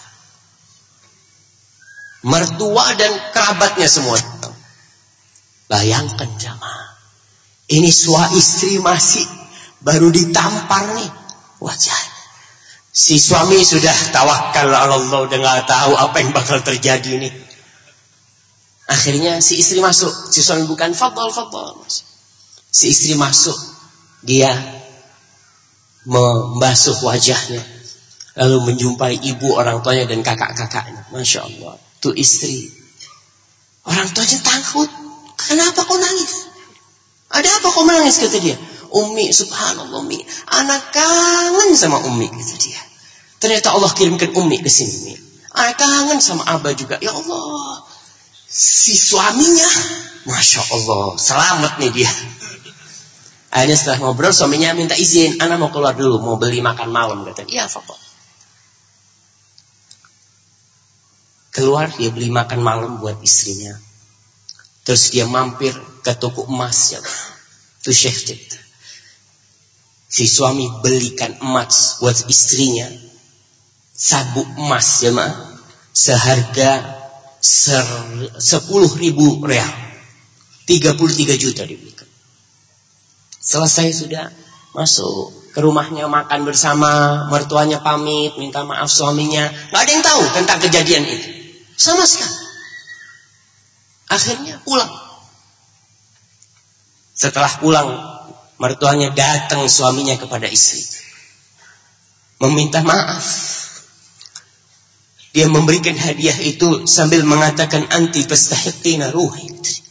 Mertua dan kerabatnya semua datang. Bayangkan jamaah, ini suami istri masih baru ditampar nih wajahnya. Si suami sudah tawakal ala Allah, udah gak tahu apa yang bakal terjadi nih. Akhirnya si istri masuk, si suami bukan fadol fadol. Si istri masuk, dia membasuh wajahnya, lalu menjumpai ibu orang tuanya dan kakak-kakaknya. Masya Allah, tuh istri. Orang tuanya takut. Kenapa kau nangis? Ada apa kau menangis, kata dia. Ummi, subhanallah Ummi, anak kangen sama Ummi, kata dia. Ternyata Allah kirimkan Ummi ke sini. Anak kangen sama Abah juga. Ya Allah, si suaminya, Masya Allah, selamat nih dia. Akhirnya setelah ngobrol, suaminya minta izin, anak mau keluar dulu, mau beli makan malam, kata dia. Iya, Papa. Keluar, dia beli makan malam buat istrinya. Terus dia mampir ke toko emas, ya, itu Syekh. Si suami belikan emas buat istrinya, sabuk emas, ya ma, seharga sepuluh ribu real, tiga puluh tiga juta dibelikan. Selesai sudah, masuk ke rumahnya, makan bersama, mertuanya pamit, minta maaf suaminya. Gak ada yang tahu tentang kejadian itu, sama sekali. Akhirnya pulang. Setelah pulang, mertuanya datang suaminya kepada istri, meminta maaf. Dia memberikan hadiah itu sambil mengatakan, anti tastahiqina ruhi.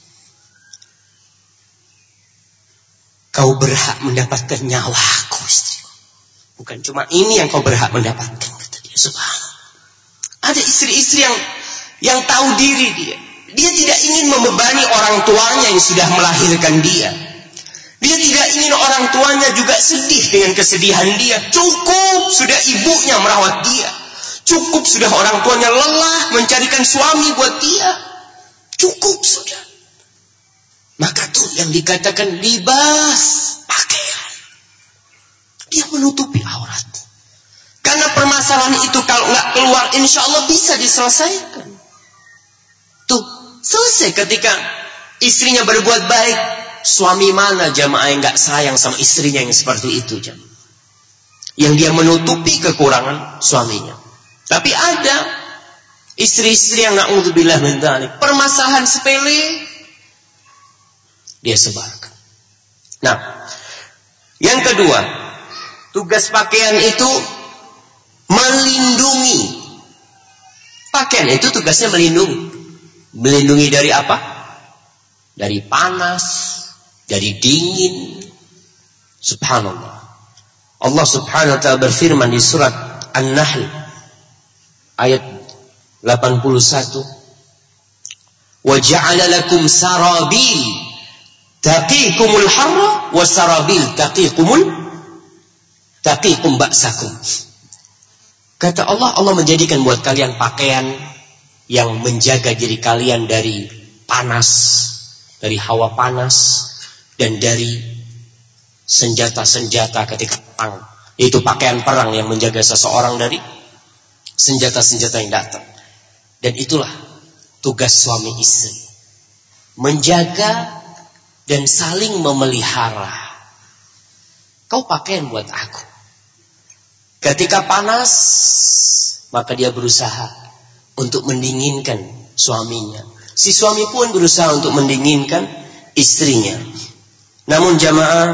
Kau berhak mendapatkan nyawaku, istriku. Bukan cuma ini yang kau berhak mendapatkan, kata dia. Subhanallah. Ada istri-istri yang yang tahu diri dia. Dia tidak ingin membebani orang tuanya yang sudah melahirkan dia. Dia tidak ingin orang tuanya juga sedih dengan kesedihan dia. Cukup sudah ibunya merawat dia. Cukup sudah orang tuanya lelah mencarikan suami buat dia. Cukup sudah. Maka tuh yang dikatakan libas, pakaian. Dia menutupi aurat. Karena permasalahan itu kalau nggak keluar, insya Allah bisa diselesaikan. Tuh, selesai ketika istrinya berbuat baik. Suami mana jamaah yang nggak sayang sama istrinya yang seperti itu, jamaah? Yang dia menutupi kekurangan suaminya. Tapi ada istri-istri yang na'udzubillah min dzalik, permasalahan sepele dia sebarkan. Nah, yang kedua, tugas pakaian itu melindungi. Pakaian itu tugasnya melindungi. Melindungi dari apa? Dari panas, dari dingin. Subhanallah. Allah subhanahu wa ta'ala berfirman di surat An-Nahl ayat delapan puluh satu. Wa ja'ala lakum sarabil taqikumul harra wa sarabil taqikumul taqikum ba'sakum. Kata Allah, Allah menjadikan buat kalian pakaian yang menjaga diri kalian dari panas, dari hawa panas, dan dari senjata-senjata ketika perang. Itu pakaian perang yang menjaga seseorang dari senjata-senjata yang datang. Dan itulah tugas suami istri, menjaga dan saling memelihara. Kau pakaian buat aku. Ketika panas, maka dia berusaha untuk mendinginkan suaminya. Si suami pun berusaha untuk mendinginkan istrinya. Namun jamaah,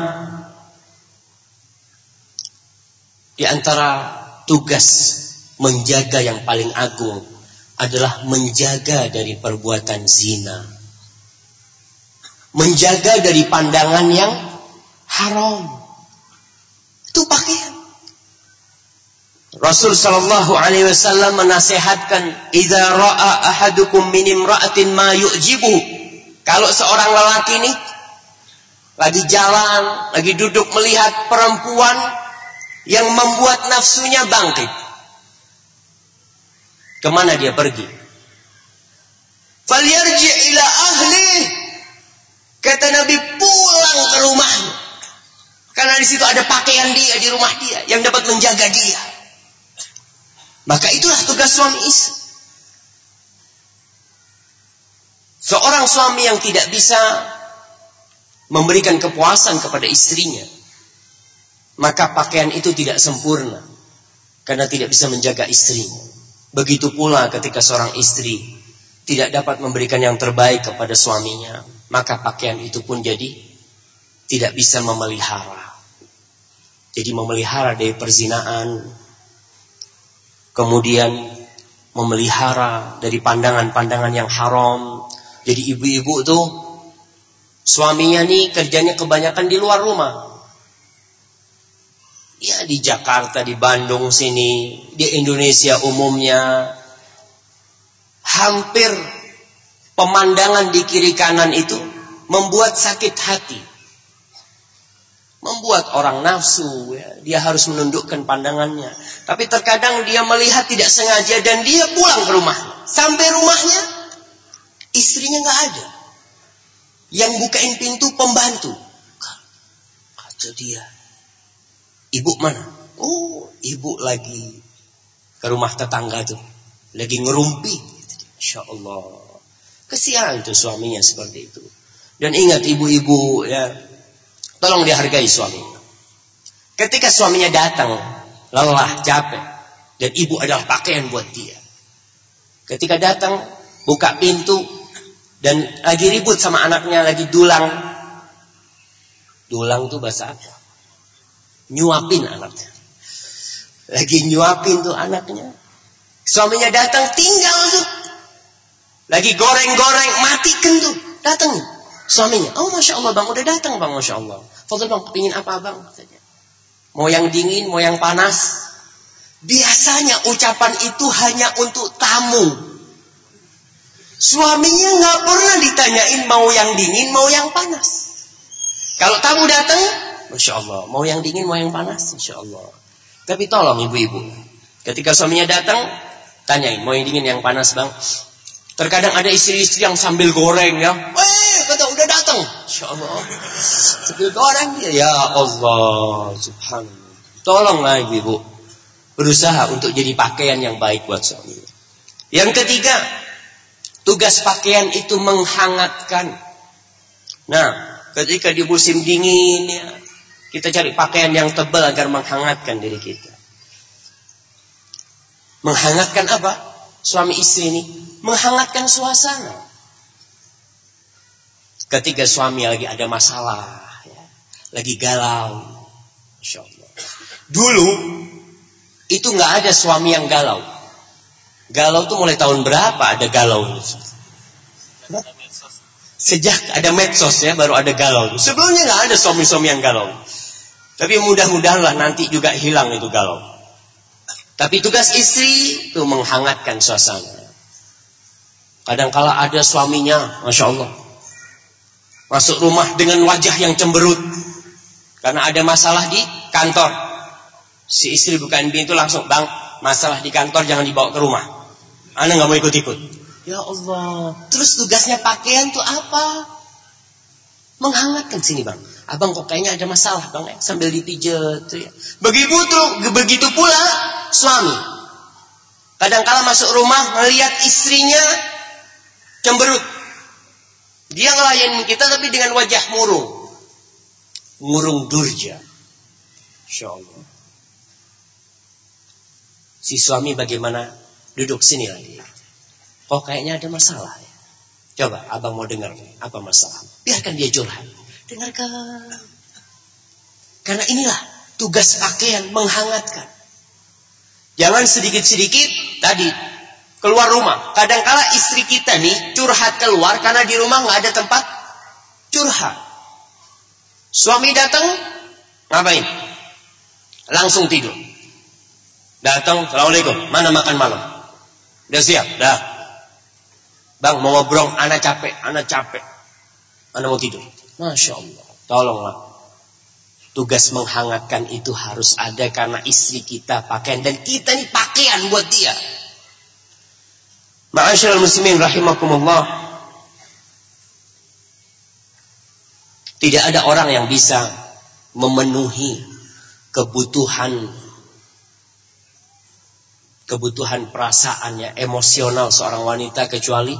di antara tugas menjaga yang paling agung adalah menjaga dari perbuatan zina. Menjaga dari pandangan yang haram. Itu pakaian. Rasul sallallahu alaihi wasallam menasihatkan, "Idza ra'a ahadukum min imra'atin ma yu'jibu." Kalau seorang lelaki ini lagi jalan, lagi duduk melihat perempuan yang membuat nafsunya bangkit, kemana dia pergi? Falyarji ila ahli. Kata Nabi, pulang ke rumahnya. Karena di situ ada pakaian dia di rumah dia yang dapat menjaga dia. Maka itulah tugas suami istri. Seorang suami yang tidak bisa memberikan kepuasan kepada istrinya, maka pakaian itu tidak sempurna karena tidak bisa menjaga istrinya. Begitu pula ketika seorang istri tidak dapat memberikan yang terbaik kepada suaminya, maka pakaian itu pun jadi tidak bisa memelihara. Jadi memelihara dari perzinaan, kemudian memelihara dari pandangan-pandangan yang haram. Jadi ibu-ibu tuh suaminya nih kerjanya kebanyakan di luar rumah. Ya di Jakarta, di Bandung sini, di Indonesia umumnya. Hampir pemandangan di kiri kanan itu membuat sakit hati. Membuat orang nafsu, ya. Dia harus menundukkan pandangannya. Tapi terkadang dia melihat tidak sengaja dan dia pulang ke rumah. Sampai rumahnya, istrinya gak ada. Yang bukain pintu pembantu. Kata dia, ibu mana? Oh, ibu lagi ke rumah tetangga tuh. Lagi ngerumpi. Masya Allah. Kesian tuh suaminya seperti itu. Dan ingat ibu-ibu, ya, tolong dihargai suaminya. Ketika suaminya datang, lelah, capek, dan ibu adalah pakaian buat dia. Ketika datang, buka pintu, dan lagi ribut sama anaknya, lagi dulang. Dulang tuh bahasa apa? Nyuapin anaknya. Lagi nyuapin tuh anaknya. Suaminya datang, tinggal tuh. Lagi goreng-goreng, matikan tuh. Datang suaminya. Oh Masya Allah bang, udah datang bang, Masya Allah. Fadil bang, kepingin apa bang? Mau yang dingin, mau yang panas. Biasanya ucapan itu hanya untuk tamu. Suaminya gak pernah ditanyain mau yang dingin, mau yang panas. Kalau tamu datang, Masya Allah, mau yang dingin, mau yang panas, Masya Allah. Tapi tolong ibu-ibu, ketika suaminya datang, tanyain, mau yang dingin, yang panas bang? Terkadang ada istri-istri yang sambil goreng ya. Eh, kata udah datang. Masya Allah. Sambil goreng dia. Ya Allah. Subhanallah. Tolonglah ibu-ibu. Berusaha untuk jadi pakaian yang baik buat suami. Yang ketiga, tugas pakaian itu menghangatkan. Nah, ketika di musim dingin ya, kita cari pakaian yang tebal agar menghangatkan diri kita. Menghangatkan apa? Suami istri ini menghangatkan suasana. Ketika suami lagi ada masalah, ya, lagi galau, Masya Allah. Dulu itu nggak ada suami yang galau. Galau tuh mulai tahun berapa ada galau? Sejak ada medsos ya baru ada galau. Sebelumnya nggak ada suami-suami yang galau. Tapi mudah-mudahanlah nanti juga hilang itu galau. Tapi tugas istri itu menghangatkan suasana. Kadang-kala ada suaminya, Masya Allah, masuk rumah dengan wajah yang cemberut karena ada masalah di kantor. Si istri bukain pintu langsung, bang, masalah di kantor jangan dibawa ke rumah. Ana nggak mau ikut-ikut. Ya Allah. Terus tugasnya pakaian tuh apa? Menghangatkan sini bang. Abang kok kayaknya ada masalah bang, eh, sambil dipijat. Ya. Begitu tuh, begitu pula suami. Kadang-kala masuk rumah melihat istrinya cemberut. Dia ngelayanin kita tapi dengan wajah murung. Murung durja. Insya Allah. Si suami bagaimana? Duduk sini lagi. Kok kayaknya ada masalah ya? Coba abang mau dengar nih, apa masalah? Biarkan dia curhat. Dengarkan. Karena inilah tugas pakaian menghangatkan. Jangan sedikit-sedikit tadi keluar rumah. Kadang-kala istri kita nih curhat keluar karena di rumah nggak ada tempat curhat. Suami datang, ngapain? Langsung tidur. Datang, assalamualaikum. Mana makan malam? Udah siap, dah. Bang mau ngobrol, anak capek, anak capek. Anak mau tidur. Masya Allah. Tolonglah. Tugas menghangatkan itu harus ada karena istri kita pakaian. Dan kita ini pakaian buat dia. Ma'asyiral muslimin rahimakumullah. Tidak ada orang yang bisa memenuhi kebutuhan kebutuhan perasaannya, emosional seorang wanita kecuali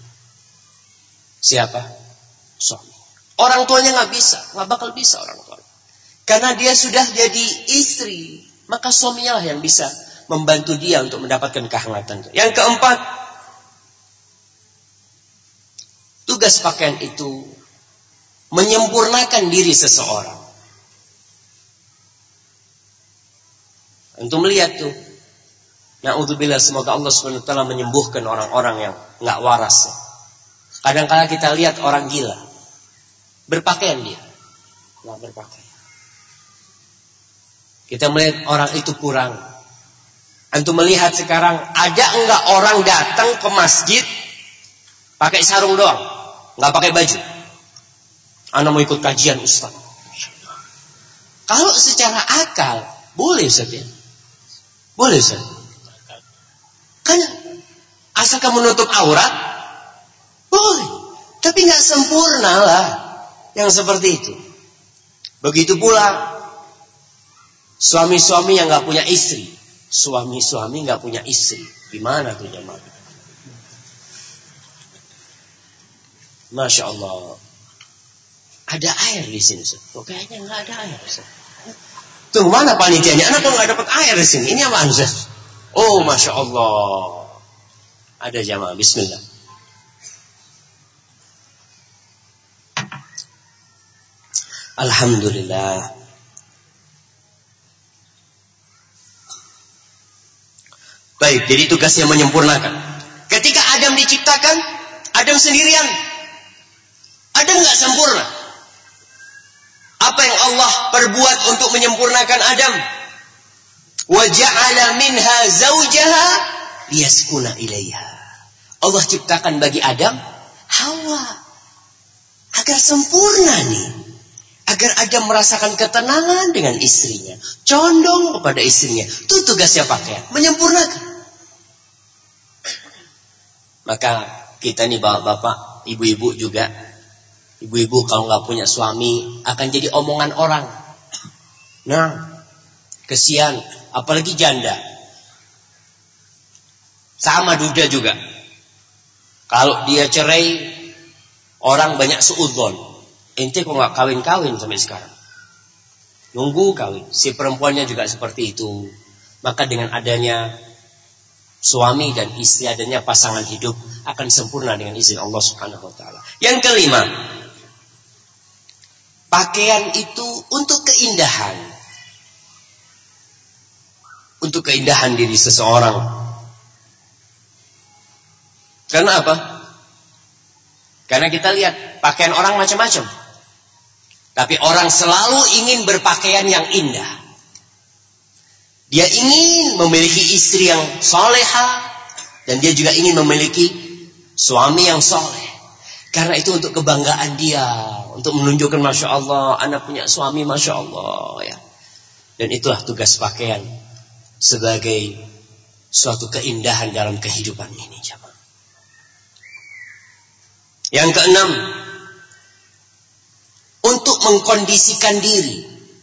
siapa? Suami. Orang tuanya nggak bisa, nggak bakal bisa orang tua. Karena dia sudah jadi istri, maka suaminya lah yang bisa membantu dia untuk mendapatkan kehangatan. Yang keempat, tugas pakaian itu menyempurnakan diri seseorang. Untuk melihat tuh, na'udzubillah, semoga Allah subhanahu wa taala menyembuhkan orang-orang yang nggak waras. Kadang-kadang kita lihat orang gila, berpakaian dia, nggak berpakaian. Kita melihat orang itu kurang. Antum melihat sekarang ada enggak orang datang ke masjid pakai sarung doang, nggak pakai baju. Ana mau ikut kajian Ustaz. Kalau secara akal boleh Ustaz ya, boleh Ustaz. Kan asalkan menutup aurat boleh, tapi nggak sempurna lah yang seperti itu. Begitu pula suami-suami yang nggak punya istri, suami-suami nggak punya istri, gimana tuh jemaah? Masya Allah, ada air di sini, oh, kayaknya nggak ada air. Tuh mana panitianya? Anak kok nggak dapat air di sini? Ini apa Ustaz? Oh, Masya Allah, ada jamaah. Bismillah. Alhamdulillah. Baik, jadi tugasnya menyempurnakan. Ketika Adam diciptakan, Adam sendirian. Adam nggak sempurna. Apa yang Allah perbuat untuk menyempurnakan Adam? Wa ja'ala minha zawjaha liyaskuna ilaiha. Allah ciptakan bagi Adam Hawa agar sempurna nih. Agar Adam merasakan ketenangan dengan istrinya, condong kepada istrinya. Itu tugasnya pakaian, menyempurnakan. Maka kita nih bapak-bapak, ibu-ibu juga, ibu-ibu kalau nggak punya suami akan jadi omongan orang. Nah, kesian, apalagi janda. Sama duda juga. Kalau dia cerai, orang banyak suudzon. Ente kok nggak kawin-kawin sampai sekarang? Nunggu kawin. Si perempuannya juga seperti itu. Maka dengan adanya suami dan istri, adanya pasangan hidup, akan sempurna dengan izin Allah Subhanahu wa taala. Yang kelima, pakaian itu untuk keindahan. Untuk keindahan diri seseorang. Karena apa? Karena kita lihat pakaian orang macam-macam. Tapi orang selalu ingin berpakaian yang indah. Dia ingin memiliki istri yang solehah, dan dia juga ingin memiliki suami yang soleh. Karena itu untuk kebanggaan dia, untuk menunjukkan Masya Allah, anak punya suami Masya Allah ya. Dan itulah tugas pakaian sebagai suatu keindahan dalam kehidupan ini, jemaah. Yang keenam, untuk mengkondisikan diri.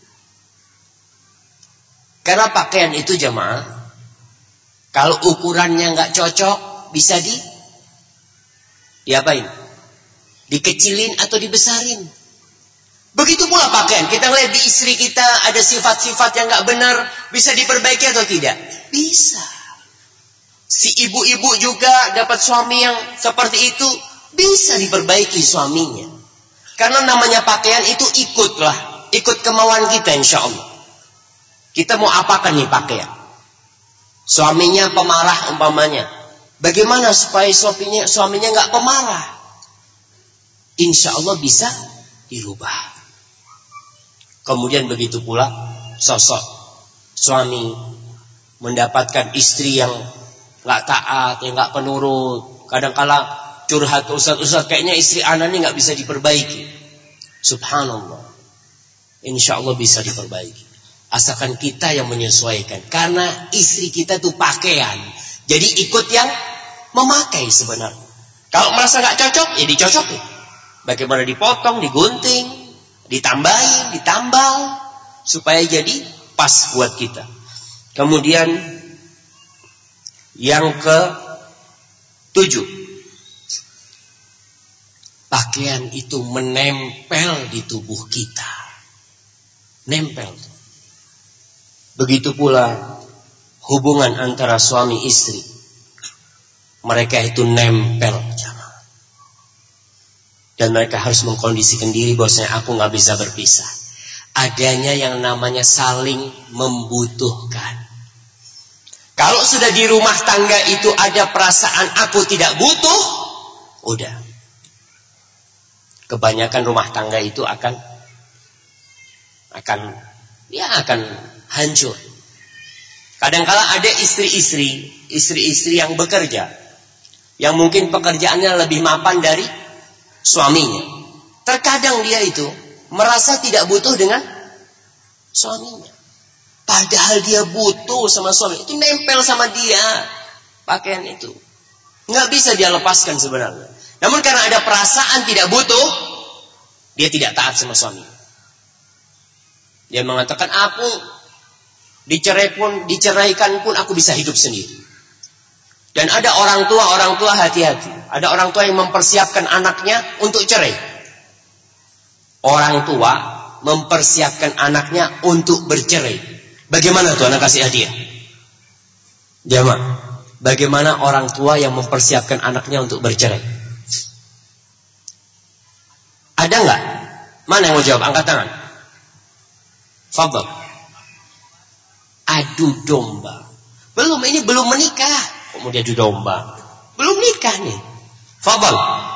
Karena pakaian itu jemaah, kalau ukurannya nggak cocok, bisa di diapain? Dikecilin atau dibesarin. Begitu pula pakaian. Kita lihat di istri kita ada sifat-sifat yang nggak benar, bisa diperbaiki atau tidak? Bisa. Si ibu-ibu juga dapat suami yang seperti itu, bisa diperbaiki suaminya. Karena namanya pakaian itu ikutlah, ikut kemauan kita insya Allah. Kita mau apakan nih pakaian? Suaminya pemarah umpamanya. Bagaimana supaya suaminya suaminya nggak pemarah? Insya Allah bisa dirubah. Kemudian begitu pula sosok suami mendapatkan istri yang nggak taat, yang nggak penurut. Kadang-kala curhat, Ustaz-Ustaz kayaknya istri anak ini nggak bisa diperbaiki. Subhanallah. Insya Allah bisa diperbaiki. Asalkan kita yang menyesuaikan. Karena istri kita tuh pakaian. Jadi ikut yang memakai sebenarnya. Kalau merasa nggak cocok, ya dicocokin. Bagaimana dipotong, digunting, Ditambahin, ditambal supaya jadi pas buat kita. Kemudian yang ke tujuh, pakaian itu menempel di tubuh kita. Nempel. Begitu pula hubungan antara suami istri. Mereka itu nempel. Dan mereka harus mengkondisikan diri bahwasanya aku gak bisa berpisah. Adanya yang namanya saling membutuhkan. Kalau sudah di rumah tangga itu ada perasaan aku tidak butuh, udah. Kebanyakan rumah tangga itu akan akan ya akan hancur. Kadang-kala ada istri-istri, istri-istri yang bekerja, yang mungkin pekerjaannya lebih mapan dari suaminya. Terkadang dia itu merasa tidak butuh dengan suaminya. Padahal dia butuh sama suami. Itu nempel sama dia pakaian itu. Nggak bisa dia lepaskan sebenarnya. Namun karena ada perasaan tidak butuh, dia tidak taat sama suami. Dia mengatakan, aku dicerai pun, diceraikan pun aku bisa hidup sendiri. Dan ada orang tua, orang tua hati-hati. Ada orang tua yang mempersiapkan anaknya untuk cerai. Orang tua mempersiapkan anaknya untuk bercerai. Bagaimana tuh anak kasih hadiah? Jamaah, bagaimana orang tua yang mempersiapkan anaknya untuk bercerai? Ada nggak? Mana yang mau jawab? Angkat tangan. Fadhal. Adu domba. Belum, ini belum menikah. Kemudian adu domba. Belum nikah nih. Fadhal.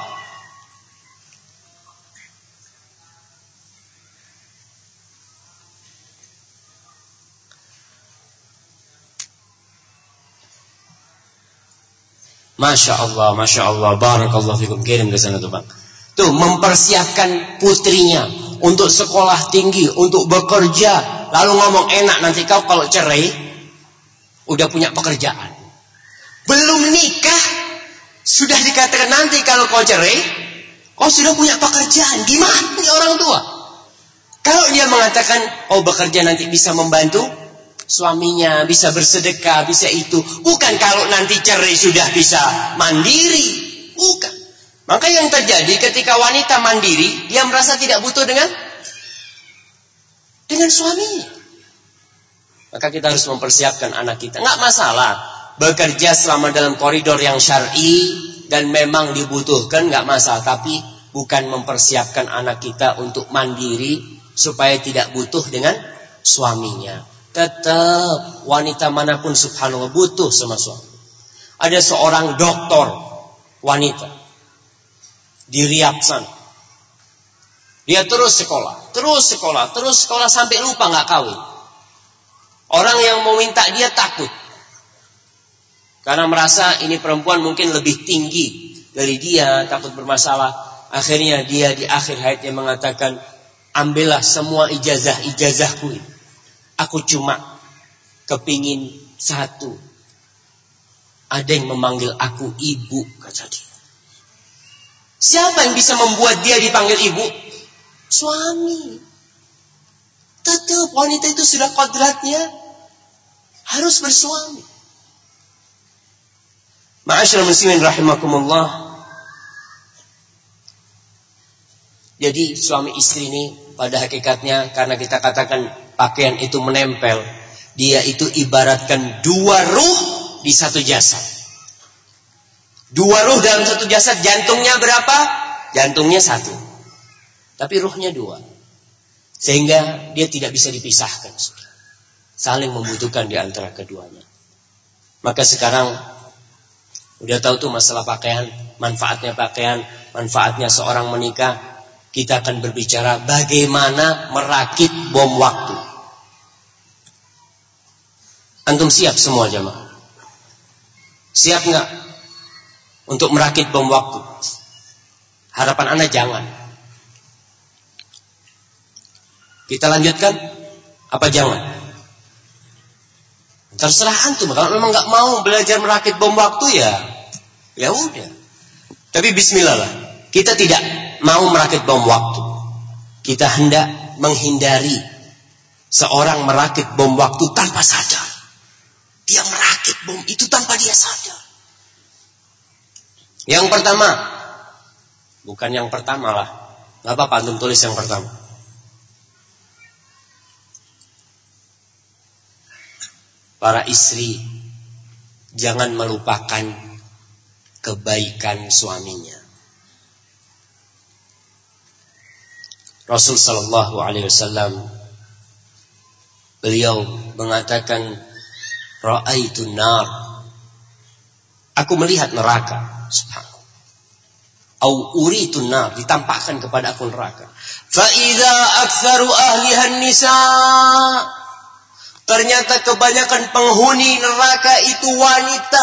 Masya Allah, Masya Allah, barakallahu fikum. Kirim ke sana tuh bang. Tuh, mempersiapkan putrinya untuk sekolah tinggi, untuk bekerja. Lalu ngomong, enak nanti kau kalau cerai, udah punya pekerjaan. Belum nikah, sudah dikatakan nanti kalau kau cerai, kau sudah punya pekerjaan. Gimana nih orang tua? Kalau dia mengatakan, oh bekerja nanti bisa membantu suaminya, bisa bersedekah, bisa itu. Bukan kalau nanti cerai sudah bisa mandiri. Bukan. Maka yang terjadi ketika wanita mandiri, dia merasa tidak butuh dengan dengan suaminya. Maka kita harus mempersiapkan anak kita. Nggak masalah bekerja selama dalam koridor yang syar'i dan memang dibutuhkan, nggak masalah. Tapi bukan mempersiapkan anak kita untuk mandiri supaya tidak butuh dengan suaminya. Tetap wanita manapun subhanallah butuh sama suami. Ada seorang doktor wanita di Riyadh sana. Dia terus sekolah, terus sekolah, terus sekolah sampai lupa nggak kawin. Orang yang mau minta dia takut. Karena merasa ini perempuan mungkin lebih tinggi dari dia, takut bermasalah. Akhirnya dia di akhir hayatnya mengatakan, ambillah semua ijazah-ijazahku. Aku cuma kepingin satu. Ada yang memanggil aku ibu, kata dia. Siapa yang bisa membuat dia dipanggil ibu? Suami. Tetap wanita itu sudah kodratnya harus bersuami. Ma'asyiral muslimin rahimakumullah. Jadi suami istri ini pada hakikatnya karena kita katakan pakaian itu menempel, dia itu ibaratkan dua ruh di satu jasad. Dua ruh dalam satu jasad, jantungnya berapa? Jantungnya satu. Tapi ruhnya dua. Sehingga dia tidak bisa dipisahkan. Saling membutuhkan di antara keduanya. Maka sekarang udah tahu tuh masalah pakaian, manfaatnya pakaian, manfaatnya seorang menikah. Kita akan berbicara bagaimana merakit bom waktu. Antum siap semua jamaah? Siap nggak untuk merakit bom waktu? Harapan Anda jangan. Kita lanjutkan apa jangan? Terserah antum. Kalau memang nggak mau belajar merakit bom waktu ya, ya udah. Tapi Bismillah lah. Kita tidak mau merakit bom waktu. kita hendak menghindari seorang merakit bom waktu tanpa sadar. Dia merakit bom itu tanpa dia sadar. Yang pertama, bukan yang pertama lah. Gak apa-apa, antum tulis yang pertama. Para istri, jangan melupakan kebaikan suaminya. Rasul sallallahu alaihi wasallam beliau mengatakan, ra'aitun nar, aku melihat neraka. Subhanallah. Au uritun nar, ditampakkan kepada aku neraka. Fa idza aktsaru ahliha nisa, ternyata kebanyakan penghuni neraka itu wanita.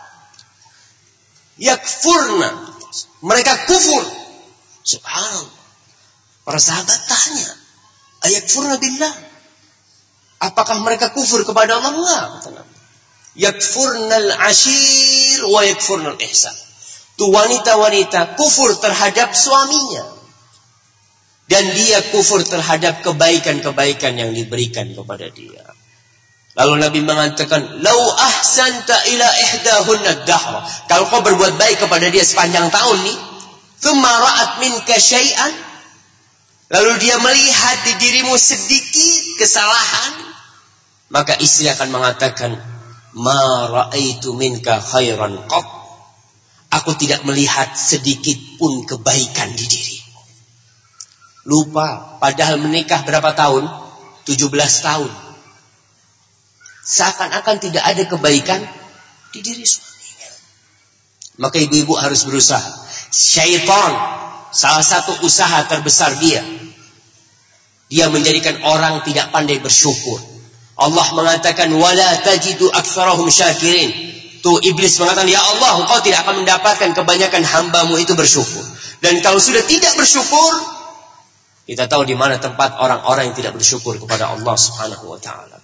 Yakfurna, mereka kufur. Subhanallah. Para sahabat tanya, ayakfurna billah, apakah mereka kufur kepada Allah? Enggak. Yakfurnal ashir wa yakfurnal ihsan. Itu wanita-wanita kufur terhadap suaminya, dan dia kufur terhadap kebaikan-kebaikan yang diberikan kepada dia. Lalu Nabi mengatakan, lau ahsanta ila ihdahunna dahra, kalau kau berbuat baik kepada dia sepanjang tahun nih, thumma ra'at minka syai'an, lalu dia melihat di dirimu sedikit kesalahan, maka istri akan mengatakan, ma ra'aitu minka khairan qat, aku tidak melihat sedikit pun kebaikan di dirimu. Lupa, padahal menikah berapa tahun? tujuh belas tahun. Seakan-akan tidak ada kebaikan di diri suaminya. Maka ibu-ibu harus berusaha. Syaitan, salah satu usaha terbesar dia, dia menjadikan orang tidak pandai bersyukur. Allah mengatakan, wala tajidu aktsarahum syakirin. Tuh iblis mengatakan, ya Allah, engkau tidak akan mendapatkan kebanyakan hambamu itu bersyukur. Dan kalau sudah tidak bersyukur, kita tahu di mana tempat orang-orang yang tidak bersyukur kepada Allah Subhanahu wa taala.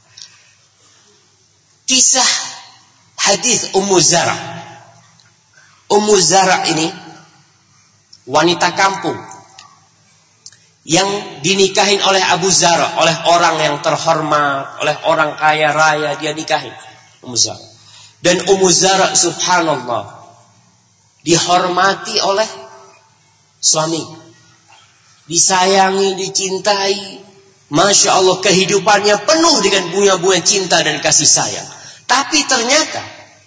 Kisah hadis Ummu Zara. Ummu Zara ini wanita kampung yang dinikahin oleh Abu Zara, oleh orang yang terhormat, oleh orang kaya raya, dia nikahin Ummu Zara. Dan Ummu Zara subhanallah dihormati oleh suami, disayangi, dicintai. Masya Allah, kehidupannya penuh dengan bunga-bunga cinta dan kasih sayang. Tapi ternyata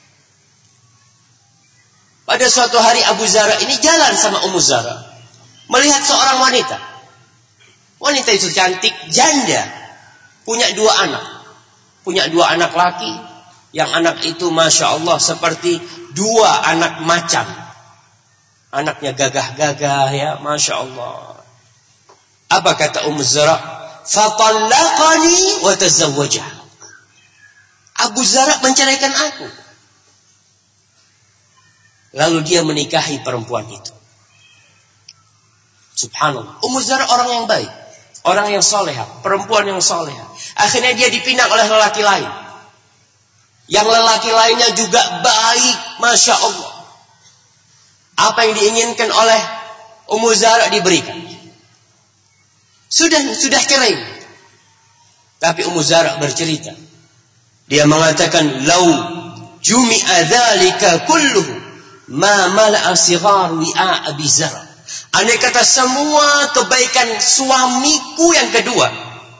pada suatu hari Abu Zara ini jalan sama Ummu Zara, melihat seorang wanita. Wanita itu cantik, janda, punya dua anak. Punya dua anak laki, yang anak itu Masya Allah seperti dua anak macan. Anaknya gagah-gagah ya, Masya Allah. Apa kata Ummu Zara? Fatallaqani wa tazawwajah. Abu Zara menceraikan aku. Lalu dia menikahi perempuan itu. Subhanallah. Ummu Zara orang yang baik, orang yang soleha, perempuan yang soleha. Akhirnya dia dipinang oleh lelaki lain. Yang lelaki lainnya juga baik, Masya Allah. Apa yang diinginkan oleh Ummu Zara diberikan. Sudah sudah cerai. Tapi Ummu Zara bercerita. Dia mengatakan, lau jumi'a dzalika kulluhu ma mala'a sighar wi'a Abi Zara. Andai kata semua kebaikan suamiku yang kedua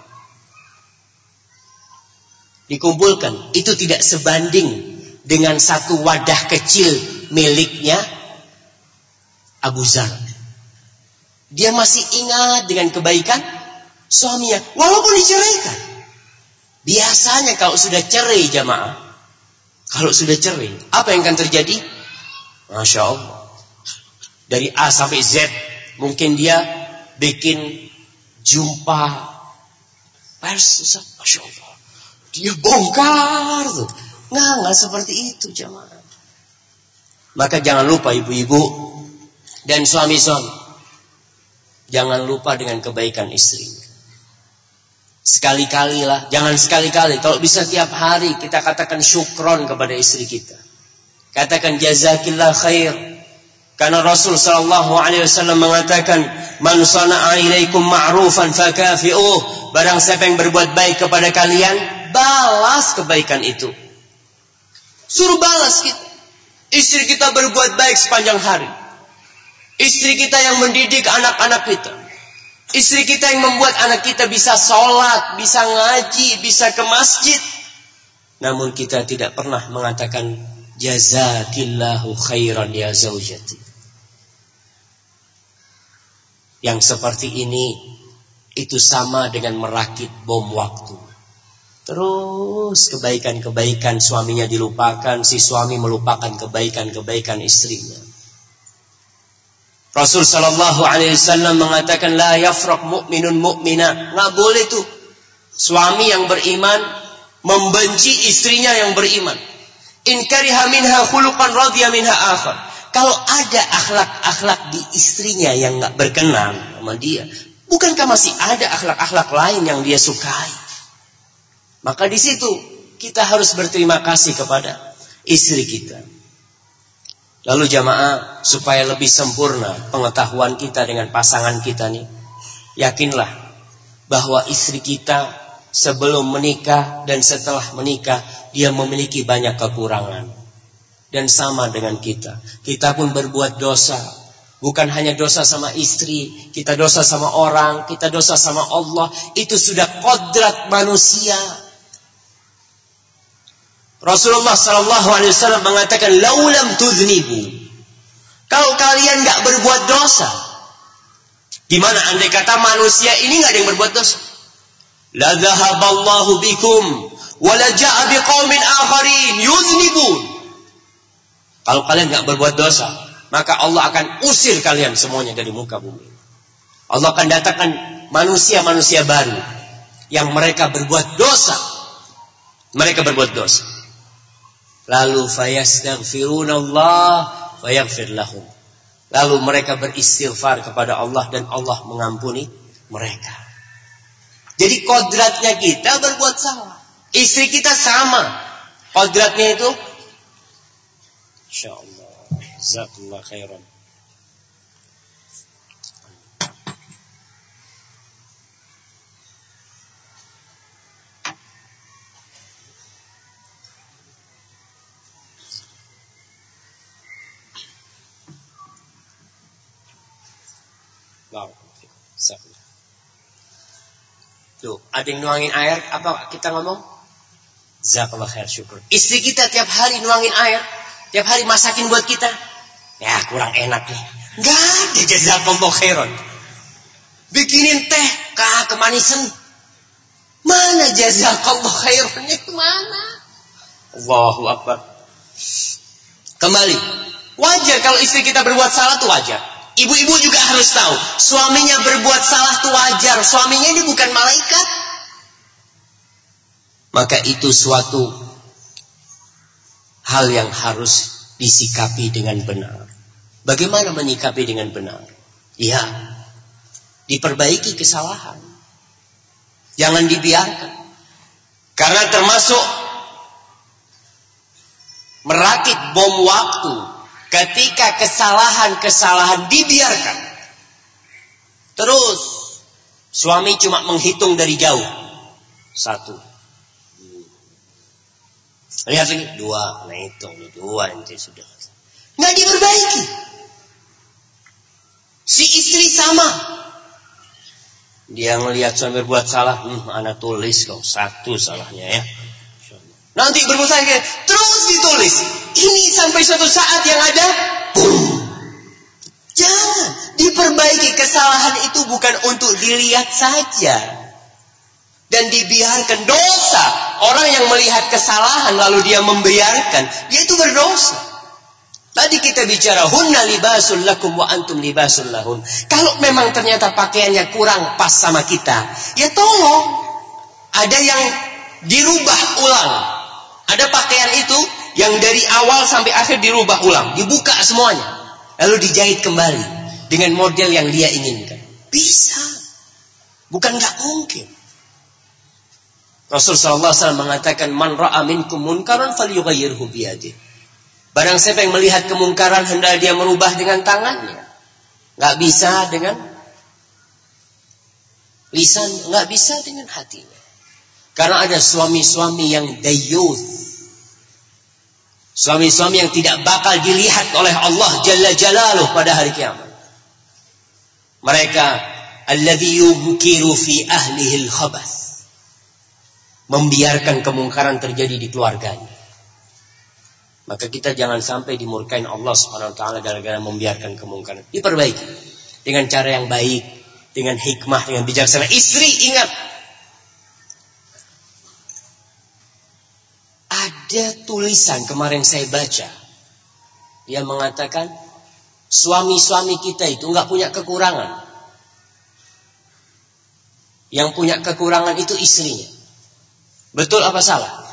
dikumpulkan, itu tidak sebanding dengan satu wadah kecil miliknya Abu Zara. Dia masih ingat dengan kebaikan suaminya, walaupun diceraikan. Biasanya kalau sudah cerai jamaah, kalau sudah cerai, apa yang akan terjadi? Masya Allah, dari A sampai Z, mungkin dia bikin jumpa pers, Masya Allah, dia bongkar tuh. Nggak, nggak seperti itu jamaah. Maka jangan lupa ibu-ibu dan suami-suami, jangan lupa dengan kebaikan istri. Sekali-kali lah, jangan sekali-kali. Kalau bisa tiap hari kita katakan syukron kepada istri kita. Katakan jazakillah khair. Karena Rasul sallallahu alaihi wasallam mengatakan, "Man sana'a ilaikum ma'rufan fakafi'uh." Barang siapa yang berbuat baik kepada kalian, balas kebaikan itu. Suruh balas kita. Istri kita berbuat baik sepanjang hari. Istri kita yang mendidik anak-anak kita. Istri kita yang membuat anak kita bisa sholat, bisa ngaji, bisa ke masjid. Namun kita tidak pernah mengatakan, "Jazakillahu khairan ya zaujati." Yang seperti ini, itu sama dengan merakit bom waktu. Terus kebaikan-kebaikan suaminya dilupakan, si suami melupakan kebaikan-kebaikan istrinya. Rasul sallallahu alaihi wasallam mengatakan, la yafraq mu'minun mu'mina. Nggak boleh tuh suami yang beriman membenci istrinya yang beriman. In kariha minha khuluqan radiya minha akhar. Kalau ada akhlak-akhlak di istrinya yang nggak berkenan sama dia, bukankah masih ada akhlak-akhlak lain yang dia sukai? Maka di situ kita harus berterima kasih kepada istri kita. Lalu jamaah, supaya lebih sempurna pengetahuan kita dengan pasangan kita nih, yakinlah bahwa istri kita sebelum menikah dan setelah menikah dia memiliki banyak kekurangan. Dan sama dengan kita, kita pun berbuat dosa. Bukan hanya dosa sama istri, kita dosa sama orang, kita dosa sama Allah. Itu sudah kodrat manusia. Rasulullah sallallahu alaihi wasallam mengatakan, laulam tudznibu, kalau kalian gak berbuat dosa, gimana andai kata manusia ini gak ada yang berbuat dosa? La dhahaballahu bikum wa la ja'a biqaumin akharin yuznibun. Kalau kalian gak berbuat dosa, maka Allah akan usir kalian semuanya dari muka bumi. Allah akan datangkan manusia-manusia baru yang mereka berbuat dosa. Mereka berbuat dosa. Lalu fayastaghfirunallah fayaghfir lahum. Lalu mereka beristighfar kepada Allah dan Allah mengampuni mereka. Jadi kodratnya kita berbuat salah. Istri kita sama. Kodratnya itu, insyaallah, jazakallahu khairan. Tuh, ada yang nuangin air, apa kita ngomong? Jazakallahu khair, syukur. Istri kita tiap hari nuangin air, tiap hari masakin buat kita. Ya, kurang enak nih. Enggak ada jazakallahu khairan. Bikinin teh, kah kemanisan. Mana jazakallahu khairannya kemana? Allahu akbar. Kembali, wajar kalau istri kita berbuat salah tuh wajar. Ibu-ibu juga harus tahu, suaminya berbuat salah itu wajar. Suaminya ini bukan malaikat. Maka itu suatu hal yang harus disikapi dengan benar. Bagaimana menyikapi dengan benar? Ya, diperbaiki kesalahan. Jangan dibiarkan. Karena termasuk merakit bom waktu. Ketika kesalahan-kesalahan dibiarkan, terus suami cuma menghitung dari jauh. Satu, lihat lagi, dua, nah hitung dua nanti sudah. Nggak diperbaiki. Si istri sama, dia ngelihat suami berbuat salah, hmm, anak tulis kok satu salahnya ya. Nanti berbuat salah, terus ditulis. Ini sampai suatu saat yang ada, boom. Jangan diperbaiki. Kesalahan itu bukan untuk dilihat saja dan dibiarkan. Dosa orang yang melihat kesalahan lalu dia membiarkan, dia itu berdosa. Tadi kita bicara hunna libasul lakum wa antum libasul lahun. Kalau memang ternyata pakaiannya kurang pas sama kita, ya tolong ada yang dirubah ulang. Ada pakaian itu yang dari awal sampai akhir dirubah ulang, dibuka semuanya, lalu dijahit kembali dengan model yang dia inginkan. Bisa, bukan nggak mungkin. Rasul sallallahu alaihi wasallam mengatakan, man ra'a minkum munkaran falyughayyirhu biyadihi. Barang siapa yang melihat kemungkaran hendak dia merubah dengan tangannya. Nggak bisa dengan lisan, nggak bisa dengan hatinya. Karena ada suami-suami yang dayyuth, suami-suami yang tidak bakal dilihat oleh Allah Jalla Jalaluh pada hari kiamat. Mereka alladzi yunkiru fi ahlihi al-khabath, membiarkan kemungkaran terjadi di keluarganya. Maka kita jangan sampai dimurkain Allah Subhanahu wa taala gara-gara membiarkan kemungkaran. Diperbaiki dengan cara yang baik, dengan hikmah, dengan bijaksana. Istri, ingat, ada tulisan kemarin saya baca. Dia mengatakan suami-suami kita itu enggak punya kekurangan. Yang punya kekurangan itu istrinya. Betul apa salah?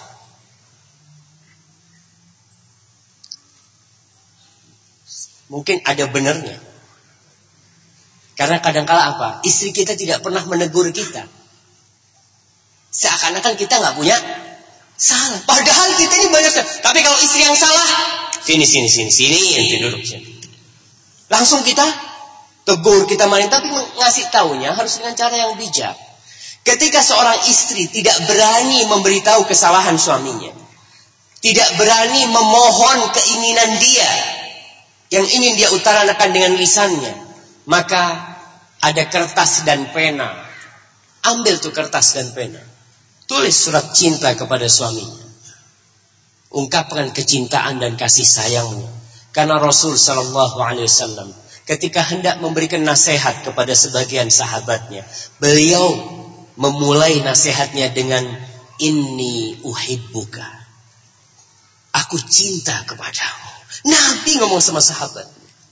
Mungkin ada benarnya. Karena kadang-kala apa? Istri kita tidak pernah menegur kita. Seakan-akan kita nggak punya salah. Padahal kita ini banyak. Tapi kalau istri yang salah, sini, sini, sini, sini, ente duduk sini. Langsung kita tegur, kita main. Tapi ngasih taunya harus dengan cara yang bijak. Ketika seorang istri tidak berani memberitahu kesalahan suaminya, tidak berani memohon keinginan dia, yang ingin dia utarakan dengan lisannya, maka ada kertas dan pena. Ambil tuh kertas dan pena. Tulis surat cinta kepada suaminya. Ungkapkan kecintaan dan kasih sayangnya. Karena Rasul sallallahu alaihi wasallam ketika hendak memberikan nasihat kepada sebagian sahabatnya, beliau memulai nasihatnya dengan inni uhibbuka. Aku cinta kepadamu. Nabi ngomong sama sahabat.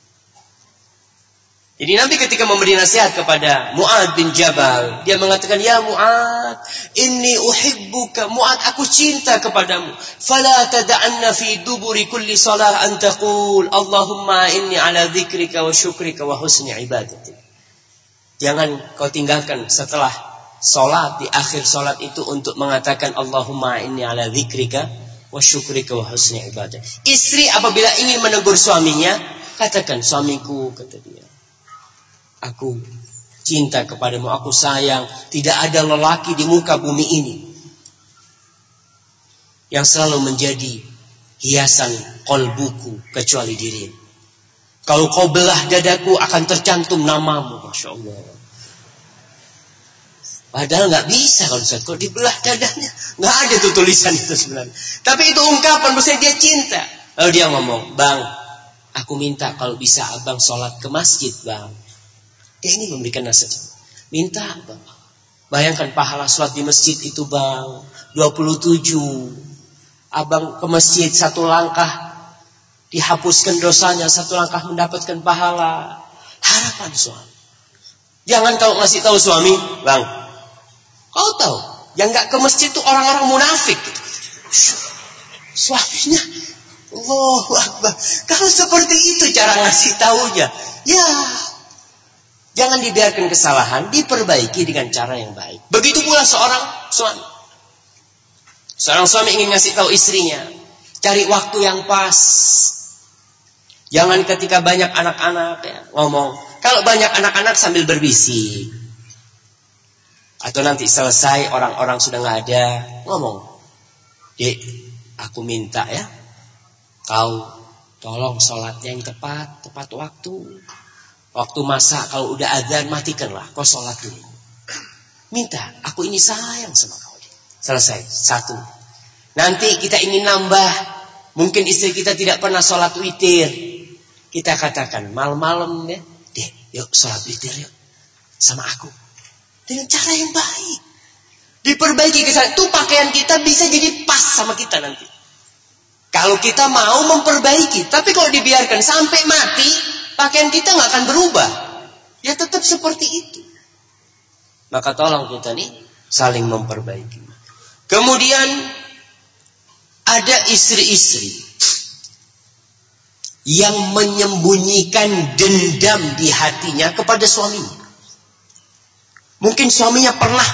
Jadi Nabi ketika memberi nasihat kepada Mu'ad bin Jabal, dia mengatakan, ya Mu'ad, inni uhibbuka. Mu'ad, aku cinta kepadamu. Fala tada'anna fi duburi kulli salah an taqul Allahumma inni ala dzikrika wa syukrika wa husni ibadatik. Jangan kau tinggalkan setelah salat, di akhir salat itu untuk mengatakan Allahumma inni ala dzikrika wa syukrika wa husni ibadah. Istri apabila ingin menegur suaminya, katakan, suamiku, kata dia, aku cinta kepadamu, aku sayang. Tidak ada lelaki di muka bumi ini yang selalu menjadi hiasan qalbuku kecuali dirimu. Kalau kau belah dadaku akan tercantum namamu. Masya Allah. Padahal nggak bisa kalau Ustaz, kalau dibelah dadanya nggak ada tuh tulisan itu sebenarnya. Tapi itu ungkapan bahwa dia cinta. Lalu dia ngomong, bang, aku minta kalau bisa abang sholat ke masjid, bang. Dia ini memberikan nasihat. Minta, bang. Bayangkan pahala sholat di masjid itu, bang, dua puluh tujuh. Abang ke masjid satu langkah dihapuskan dosanya, satu langkah mendapatkan pahala. Harapan suami. Jangan kalau ngasih tahu suami, bang, kau tahu, yang gak ke masjid itu orang-orang munafik. Suaminya, Allahu Akbar. Kalau seperti itu cara ngasih taunya, ya, jangan dibiarkan kesalahan, diperbaiki dengan cara yang baik. Begitu pula seorang suami. Seorang suami ingin ngasih tahu istrinya, cari waktu yang pas. Jangan ketika banyak anak-anak ya, ngomong. Kalau banyak anak-anak sambil berbisik. Atau nanti selesai orang-orang sudah nggak ada, ngomong, Dek, aku minta ya, kau tolong sholatnya yang tepat, tepat waktu. Waktu masa kalau udah adzan matikanlah, kau sholat dulu. Minta, aku ini sayang sama kau. Selesai, satu. Nanti kita ingin nambah, mungkin istri kita tidak pernah sholat witir. Kita katakan malam-malam ya, Dek, yuk sholat witir yuk sama aku. Dengan cara yang baik. Diperbaiki kesalahan. Itu pakaian kita bisa jadi pas sama kita nanti. Kalau kita mau memperbaiki. Tapi kalau dibiarkan sampai mati, pakaian kita gak akan berubah. Ya tetap seperti itu. Maka tolong kita nih saling memperbaiki. Kemudian ada istri-istri yang menyembunyikan dendam di hatinya kepada suaminya. Mungkin suaminya pernah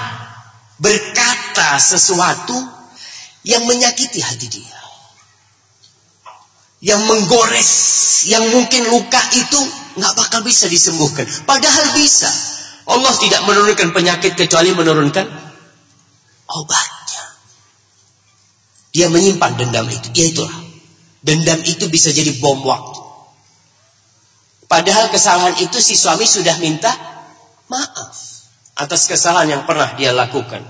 berkata sesuatu yang menyakiti hati dia. yang menggores, yang mungkin luka itu nggak bakal bisa disembuhkan. Padahal bisa. Allah tidak menurunkan penyakit kecuali menurunkan obatnya. Dia menyimpan dendam itu. Ya itulah. Dendam itu bisa jadi bom waktu. Padahal kesalahan itu si suami sudah minta maaf atas kesalahan yang pernah dia lakukan.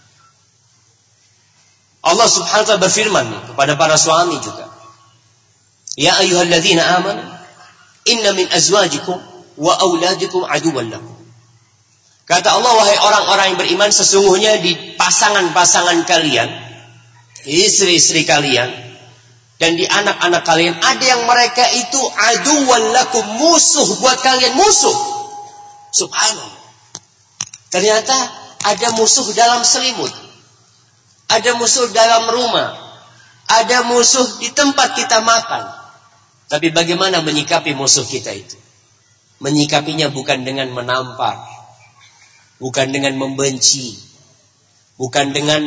Allah Subhanahu wa taala berfirman kepada para suami juga. Ya ayyuhalladzina amanu inna min azwajikum wa auladikum aduwwan lakum. Kata Allah, wahai orang-orang yang beriman, sesungguhnya di pasangan-pasangan kalian, istri-istri kalian, dan di anak-anak kalian, ada yang mereka itu aduwwan lakum, musuh buat kalian, musuh. Subhanallah. Ternyata ada musuh dalam selimut, ada musuh dalam rumah, ada musuh di tempat kita makan. Tapi bagaimana menyikapi musuh kita itu? Menyikapinya bukan dengan menampar, bukan dengan membenci, bukan dengan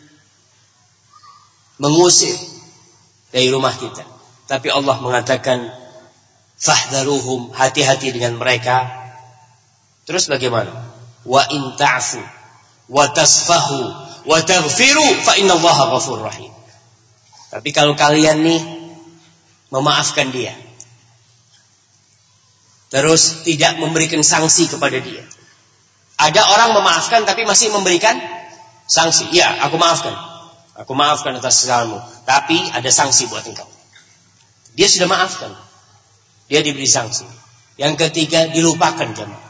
mengusir dari rumah kita. Tapi Allah mengatakan, fahdharuhum, hati-hati dengan mereka. Terus bagaimana? Wa in ta'fu wa tasfahu wa taghfiru fa innallaha ghafurur rahim. Tapi kalau kalian nih memaafkan dia, terus tidak memberikan sanksi kepada dia. Ada orang memaafkan tapi masih memberikan sanksi. Ya, aku maafkan. Aku maafkan atas kesalahanmu. Tapi ada sanksi buat engkau. Dia sudah maafkan. Dia diberi sanksi. Yang ketiga, dilupakan jemaah.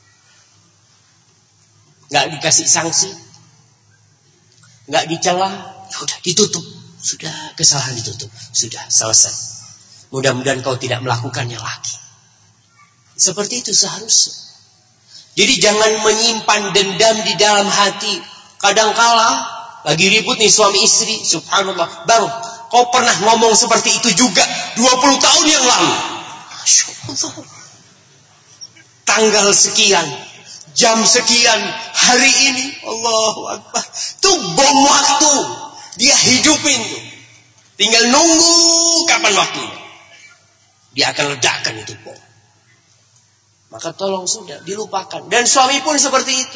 Gak dikasih sanksi. Gak dicela. Sudah ditutup. Sudah kesalahan ditutup. Sudah selesai. Mudah-mudahan kau tidak melakukannya lagi. Seperti itu seharusnya. Jadi jangan menyimpan dendam di dalam hati. Kadangkala lagi ribut nih suami istri, subhanallah, bang, kau pernah ngomong seperti itu juga dua puluh tahun yang lalu. Masya Allah. Tanggal sekian, jam sekian, hari ini, Allahu Akbar. Itu bom waktu. Dia hidupin tuh. Tinggal nunggu kapan waktunya. Dia akan ledakan itu bom. Maka tolong sudah dilupakan. Dan suami pun seperti itu.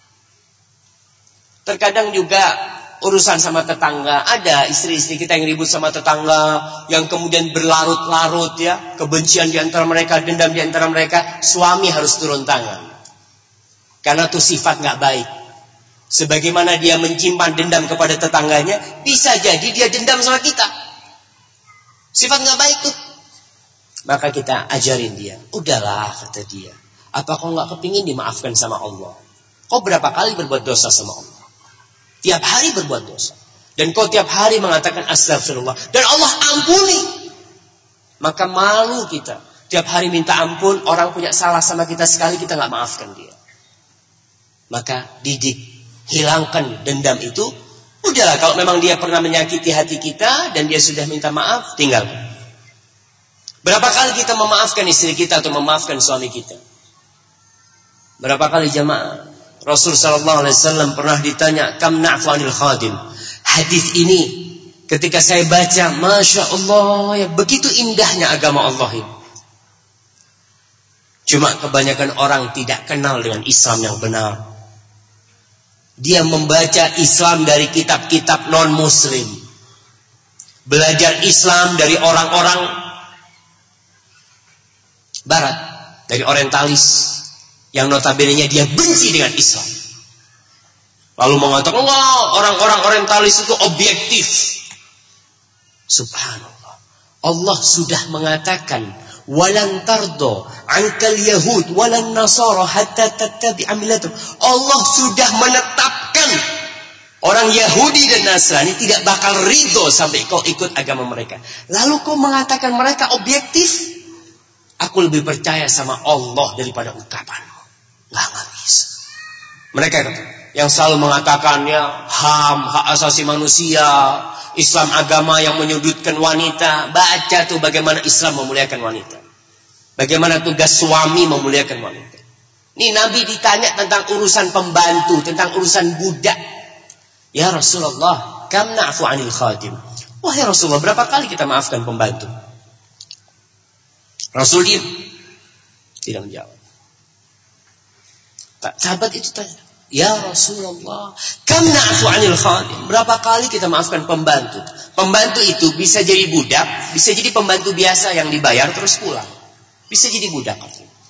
Terkadang juga urusan sama tetangga. Ada istri-istri kita yang ribut sama tetangga, yang kemudian berlarut-larut ya, kebencian di antara mereka, dendam di antara mereka. Suami harus turun tangan. Karena itu sifat gak baik. Sebagaimana dia menyimpan dendam kepada tetangganya, bisa jadi dia dendam sama kita. Sifat gak baik tuh. Maka kita ajarin dia. Udahlah, kata dia. Apa kau gak kepingin dimaafkan sama Allah? Kau berapa kali berbuat dosa sama Allah? Tiap hari berbuat dosa. Dan kau tiap hari mengatakan astagfirullah. Dan Allah ampuni. Maka malu kita. Tiap hari minta ampun. Orang punya salah sama kita sekali, kita gak maafkan dia. Maka didik. Hilangkan dendam itu. Udahlah, kalau memang dia pernah menyakiti hati kita dan dia sudah minta maaf, tinggalkan. Berapa kali kita memaafkan istri kita atau memaafkan suami kita? Berapa kali jemaah? Rasul sallallahu alaihi wasallam pernah ditanya, kam na'fu 'anil khadim. Hadis ini ketika saya baca, Masya Allah, ya begitu indahnya agama Allah ini. Cuma kebanyakan orang tidak kenal dengan Islam yang benar. Dia membaca Islam dari kitab-kitab non-muslim. Belajar Islam dari orang-orang Barat, dari orientalis yang notabene-nya dia benci dengan Islam. Lalu mengatakan, Allah, orang-orang orientalis itu objektif. Subhanallah. Allah sudah mengatakan, walan tardo ankal yahud walan nasara hatta tattabi'a millahum. Allah sudah menetapkan orang Yahudi dan Nasrani tidak bakal ridho sampai kau ikut agama mereka. Lalu kau mengatakan mereka objektif? Aku lebih percaya sama Allah daripada ucapanmu. Nggak, nggak bisa. Mereka yang selalu mengatakan ya H A M, hak asasi manusia, Islam agama yang menyudutkan wanita. Baca tuh bagaimana Islam memuliakan wanita. Bagaimana tugas suami memuliakan wanita. Ini Nabi ditanya tentang urusan pembantu, tentang urusan budak. Ya Rasulullah, kam na'fu 'anil khadim. Wahai Rasulullah, berapa kali kita maafkan pembantu? Rasul diam, tidak menjawab. Sahabat itu tanya, ya Rasulullah, kam na'fu 'anil khadim? Berapa kali kita maafkan pembantu? Pembantu itu bisa jadi budak, bisa jadi pembantu biasa yang dibayar terus pulang. Bisa jadi budak.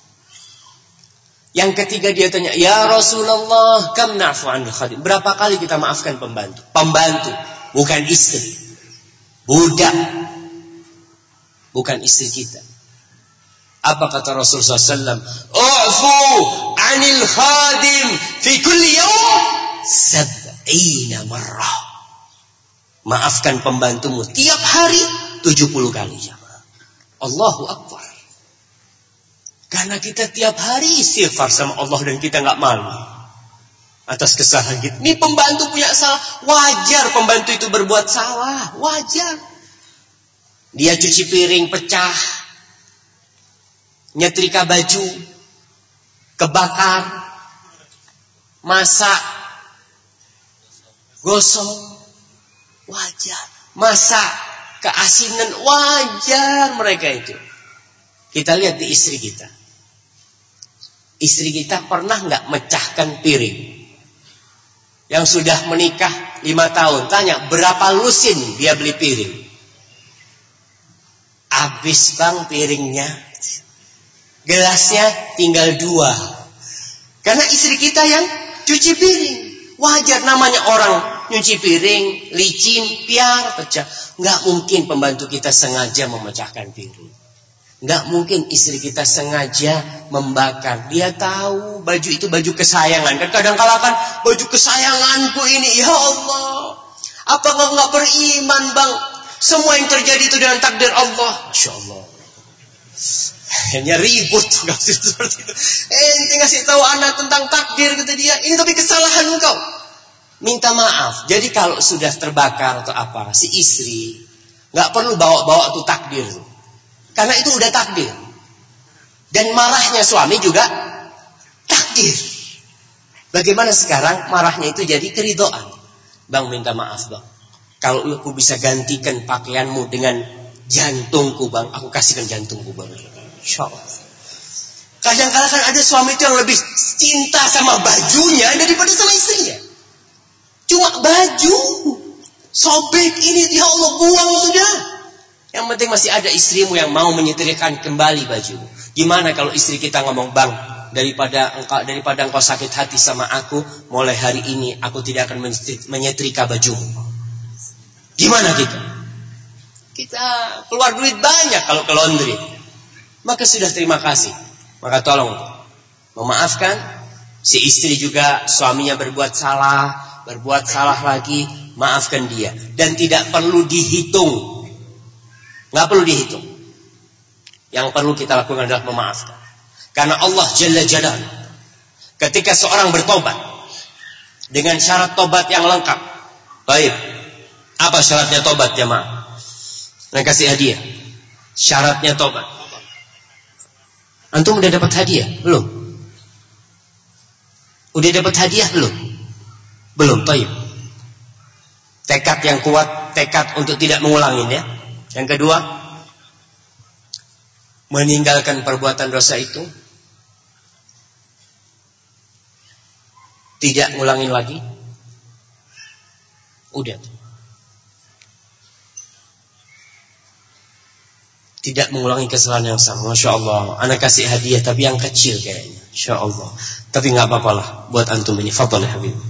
Yang ketiga dia tanya, ya Rasulullah, kam na'fu 'anil khadim? Berapa kali kita maafkan pembantu? Pembantu, bukan istri. Budak, bukan istri kita. Apa kata Rasulullah sallallahu alaihi wasallam? U'fu 'anil khadim fi kulli yawm sab'ina marrah. Maafkan pembantumu tiap hari tujuh puluh kali, jemaah. Allahu Akbar. Karena kita tiap hari istighfar sama Allah dan kita enggak malu atas kesalahan kita. Ini pembantu punya salah, wajar pembantu itu berbuat salah, wajar. Dia cuci piring pecah, nyetrika baju kebakar, masak gosong, wajar. Masak keasinan, wajar mereka itu. Kita lihat di istri kita. Istri kita pernah nggak mecahkan piring? Yang sudah menikah lima tahun, tanya berapa lusin dia beli piring? Habis bang piringnya, gelasnya tinggal dua. Karena istri kita yang cuci piring. Wajar, namanya orang nyuci piring, licin, piar, pecah. Nggak mungkin pembantu kita sengaja memecahkan piring. Nggak mungkin istri kita sengaja membakar. Dia tahu baju itu baju kesayangan. Kan kadang-kala kan baju kesayanganku ini, ya Allah. Apakah nggak beriman bang? Semua yang terjadi itu dengan takdir Allah. Masya Allah. Hanya ribut seperti itu. Ente ngasih tahu anak tentang takdir, kata dia. Ini tapi kesalahan engkau. Minta maaf. Jadi kalau sudah terbakar atau apa, si istri nggak perlu bawa-bawa tuh takdir tuh. Karena itu udah takdir. Dan marahnya suami juga takdir. Bagaimana sekarang marahnya itu jadi keridhaan. Bang minta maaf bang. Kalau aku bisa gantikan pakaianmu dengan jantungku bang, aku kasihkan jantungku bang. Insya Allah. Kadang-kadang kan ada suami itu yang lebih cinta sama bajunya daripada sama istrinya. Cuma baju, sobek ini, ya Allah buang sudah. Yang penting masih ada istrimu yang mau menyetrikakan kembali baju. Gimana kalau istri kita ngomong, bang, daripada engkau daripada engkau sakit hati sama aku, mulai hari ini aku tidak akan menyetrika bajumu. Gimana kita? Kita keluar duit banyak kalau ke laundry. Maka sudah terima kasih. Maka tolong memaafkan. Si istri juga suaminya berbuat salah, berbuat salah lagi, maafkan dia. Dan tidak perlu dihitung. Nggak perlu dihitung. Yang perlu kita lakukan adalah memaafkan. Karena Allah Jalla Jalaluhu, ketika seorang bertobat dengan syarat tobat yang lengkap. Baik. Apa syaratnya tobat jemaah? Nah, kasih hadiah. Syaratnya tobat. Antum udah dapat hadiah? Belum? Udah dapat hadiah belum? Belum, baik. Tekad yang kuat, tekad untuk tidak mengulanginya. Yang kedua, meninggalkan perbuatan dosa itu, tidak ngulangin lagi. Udah. Tidak mengulangi kesalahan yang sama. Masya Allah. Anak kasih hadiah tapi yang kecil kayaknya. Masya Allah. Tapi gak apa-apa lah buat antum ini. Fadhal ya Habib.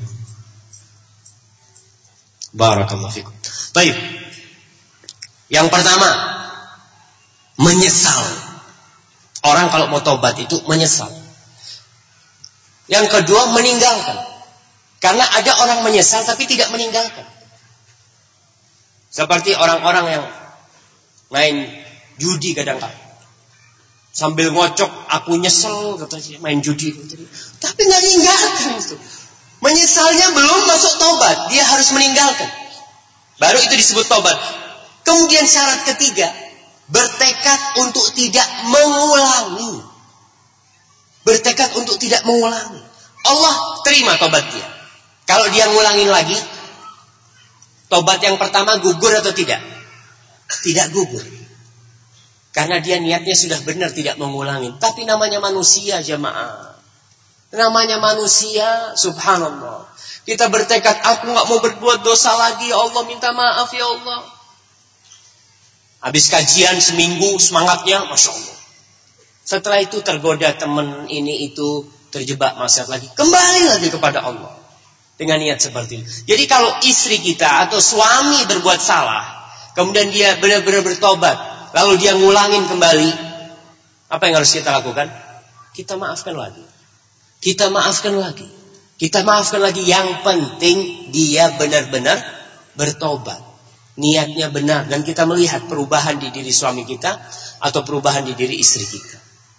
Barakallahu fikum. Baik. Yang pertama, menyesal. Orang kalau mau tobat itu menyesal. Yang kedua, meninggalkan. Karena ada orang menyesal tapi tidak meninggalkan. Seperti orang-orang yang main judi kadang-kadang. Sambil ngocok, aku nyesel katanya main judi. Tapi nggak meninggalkan itu. Menyesalnya belum masuk tobat, dia harus meninggalkan. Baru itu disebut tobat. Kemudian syarat ketiga, bertekad untuk tidak mengulangi. Bertekad untuk tidak mengulangi. Allah terima tobat dia. Kalau dia ngulangin lagi, tobat yang pertama gugur atau tidak? Tidak gugur. Karena dia niatnya sudah benar tidak mengulangi. Tapi namanya manusia jamaah. Namanya manusia, subhanallah. Kita bertekad, aku gak mau berbuat dosa lagi, ya Allah, minta maaf ya Allah. Habis kajian seminggu semangatnya, Masya Allah. Setelah itu tergoda teman ini itu, terjebak maksiat lagi. Kembali lagi kepada Allah. Dengan niat seperti itu. Jadi kalau istri kita atau suami berbuat salah, kemudian dia benar-benar bertobat, lalu dia ngulangin kembali, apa yang harus kita lakukan? Kita maafkan lagi. Kita maafkan lagi. Kita maafkan lagi. Yang penting dia benar-benar bertobat. Niatnya benar. Dan kita melihat perubahan di diri suami kita atau perubahan di diri istri kita.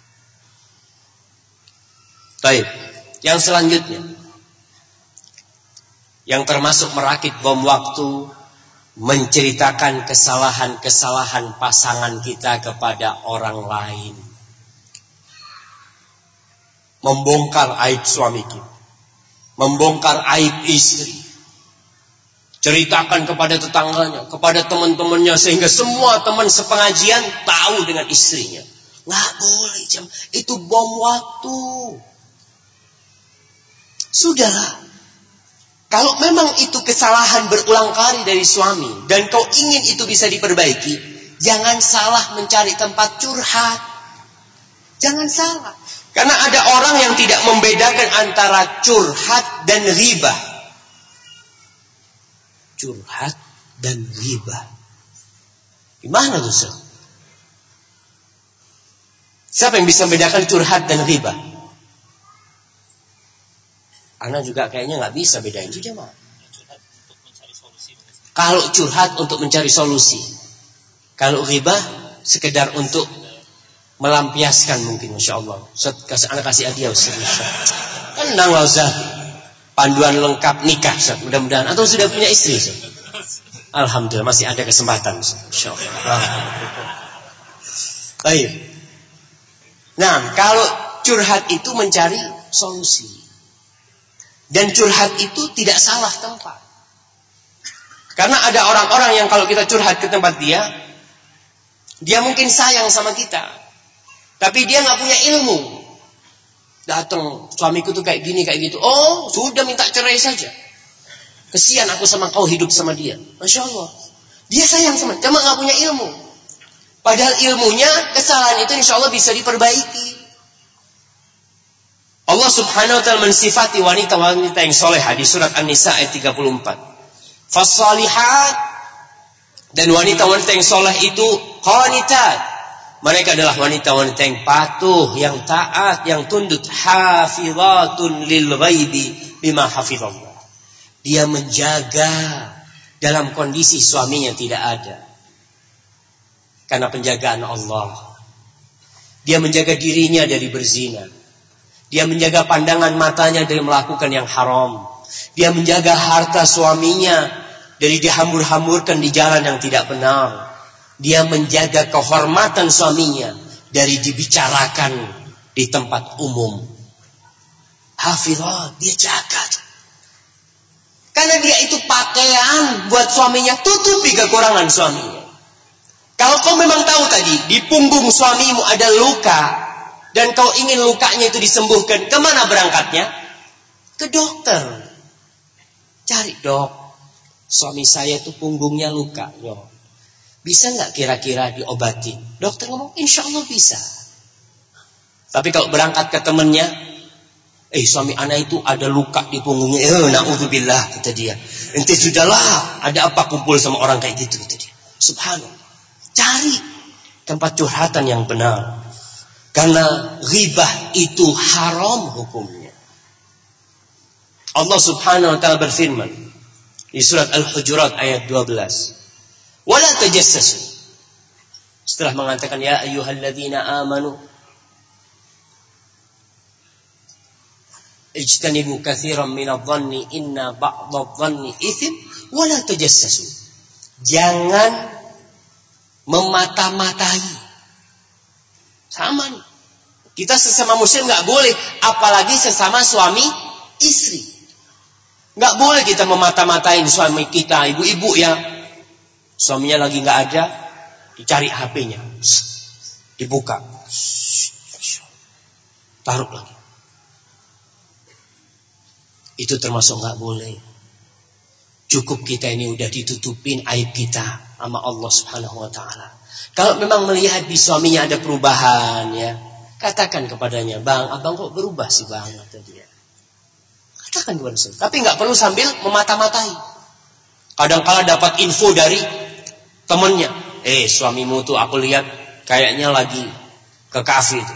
Baik. Yang selanjutnya, yang termasuk merakit bom waktu, menceritakan kesalahan-kesalahan pasangan kita kepada orang lain. Membongkar aib suami kita, membongkar aib istri. Ceritakan kepada tetangganya, kepada teman-temannya, sehingga semua teman sepengajian tahu dengan istrinya. Nggak boleh, jam itu bom waktu. Sudahlah. Kalau memang itu kesalahan berulang kali dari suami dan kau ingin itu bisa diperbaiki, jangan salah mencari tempat curhat. Jangan salah. Karena ada orang yang tidak membedakan antara curhat dan ghibah. Curhat dan ghibah. Gimana tuh, Ustaz? Siapa yang bisa membedakan curhat dan ghibah? Ana juga kayaknya nggak bisa bedain itu jemaah. Kalau curhat untuk mencari solusi, kalau ghibah sekedar untuk melampiaskan mungkin, masya Allah. Ustaz, ana kasih hadiah Ustaz. Tenang lah Ustaz. Panduan lengkap nikah Ustaz. Mudah-mudahan atau sudah punya istri Ustaz. Alhamdulillah masih ada kesempatan Ustaz. Masya Allah. Baik. Nah, kalau curhat itu mencari solusi. Dan curhat itu tidak salah tempat. Karena ada orang-orang yang kalau kita curhat ke tempat dia, dia mungkin sayang sama kita, tapi dia nggak punya ilmu. Datang, suamiku tuh kayak gini, kayak gitu. Oh, sudah minta cerai saja. Kesian aku sama kau hidup sama dia. Masya Allah. Dia sayang sama, cuma nggak punya ilmu. Padahal ilmunya, kesalahan itu insya Allah bisa diperbaiki. Allah subhanahu wa ta'ala mensifati wanita-wanita yang solehah di surat An-Nisa ayat tiga puluh empat. Fassalihat, dan wanita-wanita yang soleh itu qanitat. Mereka adalah wanita-wanita yang patuh, yang taat, yang tunduk. Hafizatun lil ghaibi bima hafizallah. Dia menjaga dalam kondisi suaminya tidak ada. Karena penjagaan Allah. Dia menjaga dirinya dari berzina. Dia menjaga pandangan matanya dari melakukan yang haram. Dia menjaga harta suaminya dari dihambur-hamburkan di jalan yang tidak benar. Dia menjaga kehormatan suaminya dari dibicarakan di tempat umum. Hafizah, dia jaga. Karena dia itu pakaian buat suaminya, tutupi kekurangan suaminya. Kalau kau memang tahu tadi, di punggung suamimu ada luka, dan kau ingin lukanya itu disembuhkan, kemana berangkatnya? Ke dokter. Cari, dok, suami saya itu punggungnya luka. Yo. Bisa nggak kira-kira diobati? Dokter ngomong, insya Allah bisa. Tapi kalau berangkat ke temannya, eh suami anak itu ada luka di punggungnya. Eh, na'udzubillah, kata dia. Ente sudahlah, ada apa kumpul sama orang kayak gitu, kata dia. Subhanallah. Cari tempat curhatan yang benar. Karena ghibah itu haram hukumnya. Allah subhanahu wa ta'ala berfirman di surat Al-Hujurat ayat dua belas. Wala tajassasu. Setelah mengatakan ya ayyuhalladzina amanu ijtanibu katsiran minadh-dhanni inna ba'dadh-dhanni itsm wala tajassasu. Jangan memata-matai. Sama nih. Kita sesama muslim gak boleh. Apalagi sesama suami istri. Gak boleh kita memata-matain suami kita. Ibu-ibu ya, suaminya lagi gak ada, dicari H P-nya. dibuka, taruh lagi. Itu termasuk nggak boleh. Cukup kita ini udah ditutupin aib kita sama Allah Subhanahu Wa Taala. Kalau memang melihat di suaminya ada perubahan, ya, katakan kepadanya, bang, abang kok berubah sih bang, kata dia. Katakan kepada saya. Tapi nggak perlu sambil memata-matai. Kadang-kala dapat info dari temannya, eh suamimu tuh aku lihat kayaknya lagi ke kafe itu.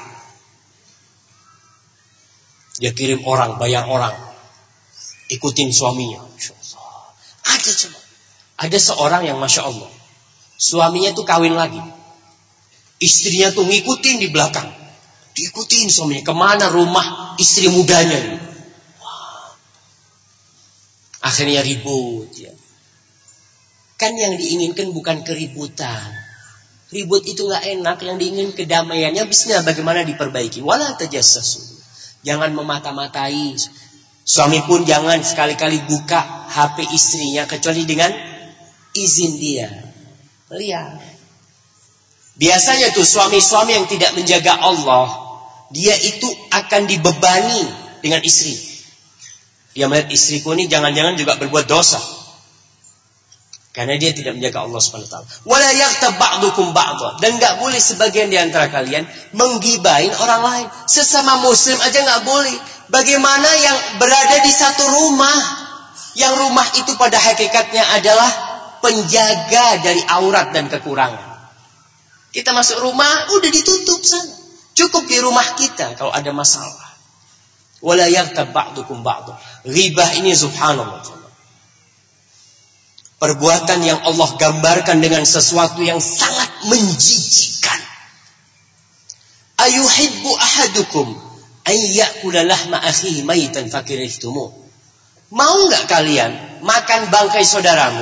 Dia kirim orang, bayar orang, ikutin suaminya. Ada cuma, ada seorang yang masya Allah, suaminya tuh kawin lagi, istrinya tuh ngikutin di belakang, diikutin suaminya kemana rumah istri mudanya ini. Wah. Akhirnya ribut ya. Kan yang diinginkan bukan keributan. Ribut itu gak enak. Yang diingin kedamaiannya. Bismillah bagaimana diperbaiki. Wala tajassasu. Jangan memata-matai. Suami pun jangan sekali-kali buka H P istrinya. Kecuali dengan izin dia. Lihat. Biasanya tuh suami-suami yang tidak menjaga Allah. Dia itu akan dibebani dengan istri. Dia melihat istriku ini jangan-jangan juga berbuat dosa. Karena dia tidak menjaga Allah subhanahu wa taala. Wala yaghtab ba'dukum ba'dha. Dan enggak boleh sebagian di antara kalian menggibahin orang lain. Sesama muslim aja enggak boleh. Bagaimana yang berada di satu rumah, yang rumah itu pada hakikatnya adalah penjaga dari aurat dan kekurangan. Kita masuk rumah udah ditutup sana. Cukup di rumah kita kalau ada masalah. Wala yaghtab ba'dukum ba'dha. Ghibah ini subhanallah. Perbuatan yang Allah gambarkan dengan sesuatu yang sangat menjijikkan. Ayuhibbu ahadukum an ya'kula lahma akhihi maitan fakirihtumu. Mau enggak kalian makan bangkai saudaramu?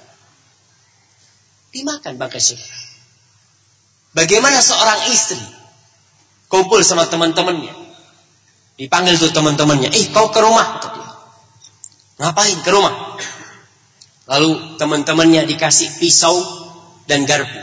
Dimakan bangkai saudara. Bagaimana seorang istri kumpul sama teman-temannya. Dipanggil tuh teman-temannya, "Eh, kau ke rumah." Kata dia. Ngapain ke rumah? Lalu teman-temannya dikasih pisau dan garpu.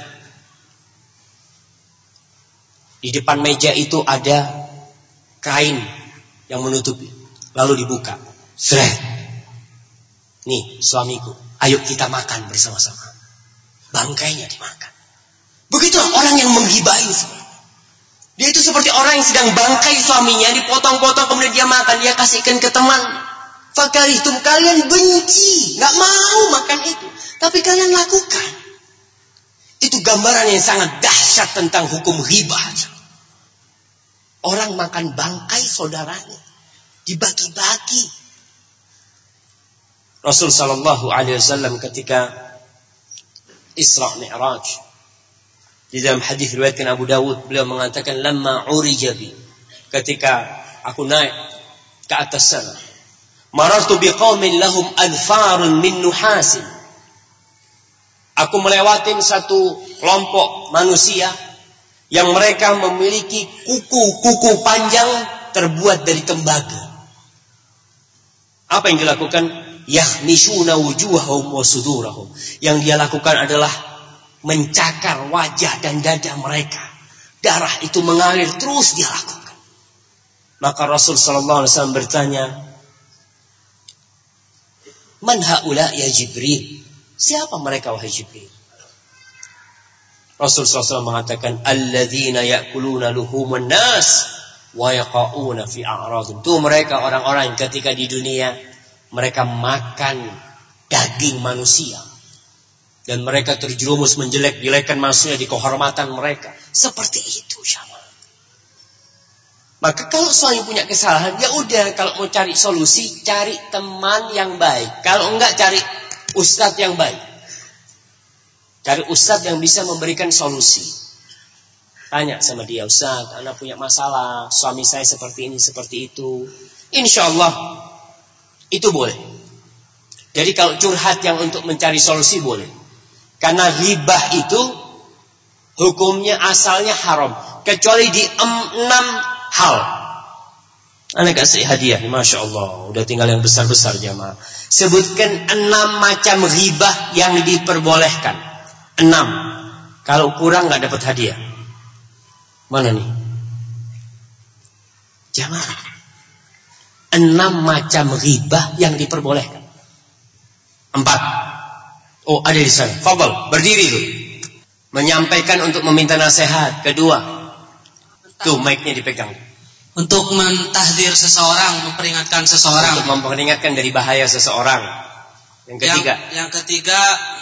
Di depan meja itu ada kain yang menutupi. Lalu dibuka. Seret. Nih suamiku, ayo kita makan bersama-sama. Bangkainya dimakan. Begitulah orang yang menggibahi. Dia itu seperti orang yang sedang bangkai suaminya, dipotong-potong kemudian dia makan, dia kasihkan ke teman. Fakarihtum, kalian benci, gak mau makan itu, tapi kalian lakukan. Itu gambaran yang sangat dahsyat tentang hukum ghibah. Orang makan bangkai saudaranya, dibagi-bagi. Rasul sallallahu alaihi wasallam ketika Isra Mi'raj, di dalam hadis riwayatkan Abu Dawud, beliau mengatakan, lamma urijabi, ketika aku naik ke atas sana, marartu biqaumin lahum adfarun min nuhasin. Aku melewatin satu kelompok manusia yang mereka memiliki kuku-kuku panjang terbuat dari tembaga. Apa yang dilakukan? Yakhmishuna wujuhahum wa sudurahum. Yang dia lakukan adalah mencakar wajah dan dada mereka. Darah itu mengalir terus dia lakukan. Maka Rasul sallallahu alaihi wasallam bertanya, "Man haula ya Jibril?" Siapa mereka wahai Jibril? Rasul sallallahu alaihi wasallam mengatakan, "Alladzina ya'kuluna luhumun nas wa yaqauna fi a'radhum." Itu mereka orang-orang yang ketika di dunia mereka makan daging manusia dan mereka terjerumus menjelek-jelekan manusia di kehormatan mereka. Seperti itu sama. Maka kalau suami punya kesalahan, ya udah, kalau mau cari solusi, cari teman yang baik. Kalau enggak, cari ustadz yang baik. Cari ustadz yang bisa memberikan solusi. Tanya sama dia, "Ustadz, anak punya masalah, suami saya seperti ini, seperti itu." Insya Allah itu boleh. Jadi kalau curhat yang untuk mencari solusi boleh. Karena ghibah itu hukumnya asalnya haram, kecuali di enam hal. Anak kasih hadiah, masya Allah, udah tinggal yang besar-besar jamaah. Sebutkan enam macam ghibah yang diperbolehkan. Enam. Kalau kurang nggak dapat hadiah. Mana nih? Jangan. Enam macam ghibah yang diperbolehkan. Empat. Oh, ada di sana. Fadhal, berdiri tuh. Menyampaikan untuk meminta nasihat. Kedua. Tuh, mic-nya dipegang. Untuk mentahdir seseorang, memperingatkan seseorang. Untuk memperingatkan dari bahaya seseorang. Yang ketiga. Yang, yang ketiga,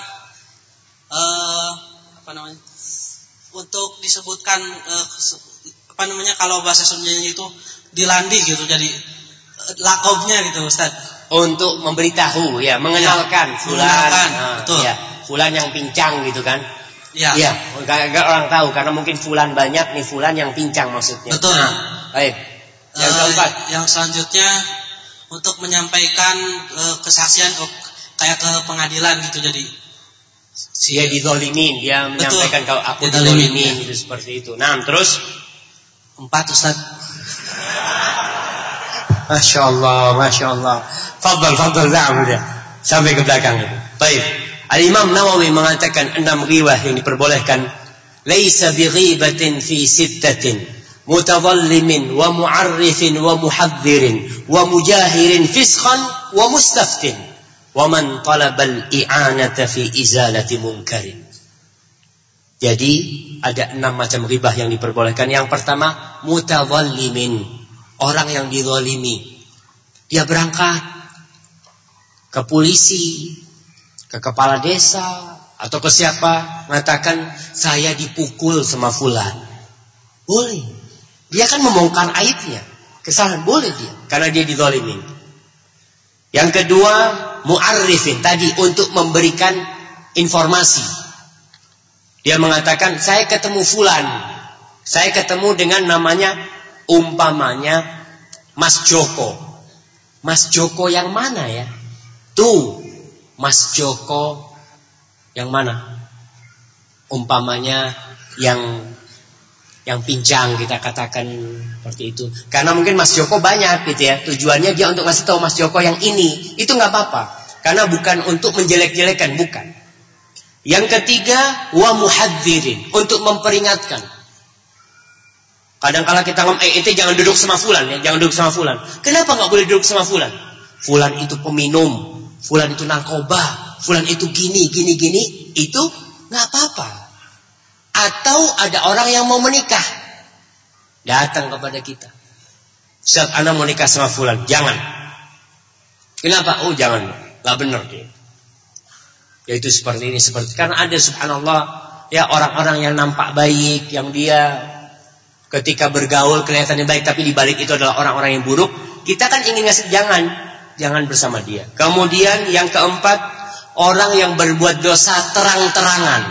uh, apa namanya? Untuk disebutkan, uh, apa namanya? Kalau bahasa Sundanya itu dilandi gitu, jadi lakobnya gitu, Ustaz. Untuk memberitahu, ya, mengenalkan. Ya, fulan, mengenalkan, nah, betul. Ya, fulan yang pincang gitu kan? Ya. Iya, agar orang tahu karena mungkin fulan banyak nih, fulan yang pincang maksudnya. Betul. Nah, baik. Yang uh, keempat, yang selanjutnya untuk menyampaikan uh, kesaksian oh, kayak ke pengadilan gitu, jadi dia dizolimin, dia betul, menyampaikan kalau aku dizolimin, dizolimin ya. Itu seperti itu. Nah, terus empat, Ustaz. Masya Allah, Masya Allah. Fadal, fadal, na'am dia. Sampai ke belakang itu. Baik. Al-Imam Nawawi mengatakan enam ghibah yang diperbolehkan. Laisa bighibatin fi sittatin. Mutadhallimin wa mu'arrifin wa muhadzirin wa mujahirin fiskhan wa mustaftin. Wa man talabal i'anata fi izalati munkarin. Jadi ada enam macam ghibah yang diperbolehkan. Yang pertama, mutadhallimin. Orang yang dizalimi. Dia berangkat ke polisi, ke kepala desa, atau ke siapa, mengatakan saya dipukul sama fulan. Boleh. Dia kan membongkar aibnya. Kesalahan boleh dia, karena dia dizalimin. Yang kedua, mu'arrifin, tadi untuk memberikan informasi. Dia mengatakan saya ketemu fulan, saya ketemu dengan namanya, umpamanya Mas Joko. Mas Joko yang mana ya? Tuh, Mas Joko yang mana? Umpamanya yang yang pincang, kita katakan seperti itu. Karena mungkin Mas Joko banyak gitu ya. Tujuannya dia untuk ngasih tahu Mas Joko yang ini. Itu nggak apa-apa. Karena bukan untuk menjelek-jelekan, bukan. Yang ketiga, wa muhadzirin, untuk memperingatkan. Kadang-kala kita ngomong, eh ente jangan duduk sama fulan ya, jangan duduk sama fulan. Kenapa nggak boleh duduk sama fulan? Fulan itu peminum, fulan itu narkoba, fulan itu gini, gini, gini. Itu nggak apa-apa. Atau ada orang yang mau menikah, datang kepada kita. Ustaz, ana mau nikah sama fulan, jangan. Kenapa? Oh jangan, nggak benar dia. Yaitu seperti ini, seperti karena ada subhanallah ya orang-orang yang nampak baik, yang dia ketika bergaul kelihatannya baik, tapi di balik itu adalah orang-orang yang buruk. Kita kan ingin ngasih jangan, jangan bersama dia. Kemudian yang keempat, orang yang berbuat dosa terang-terangan.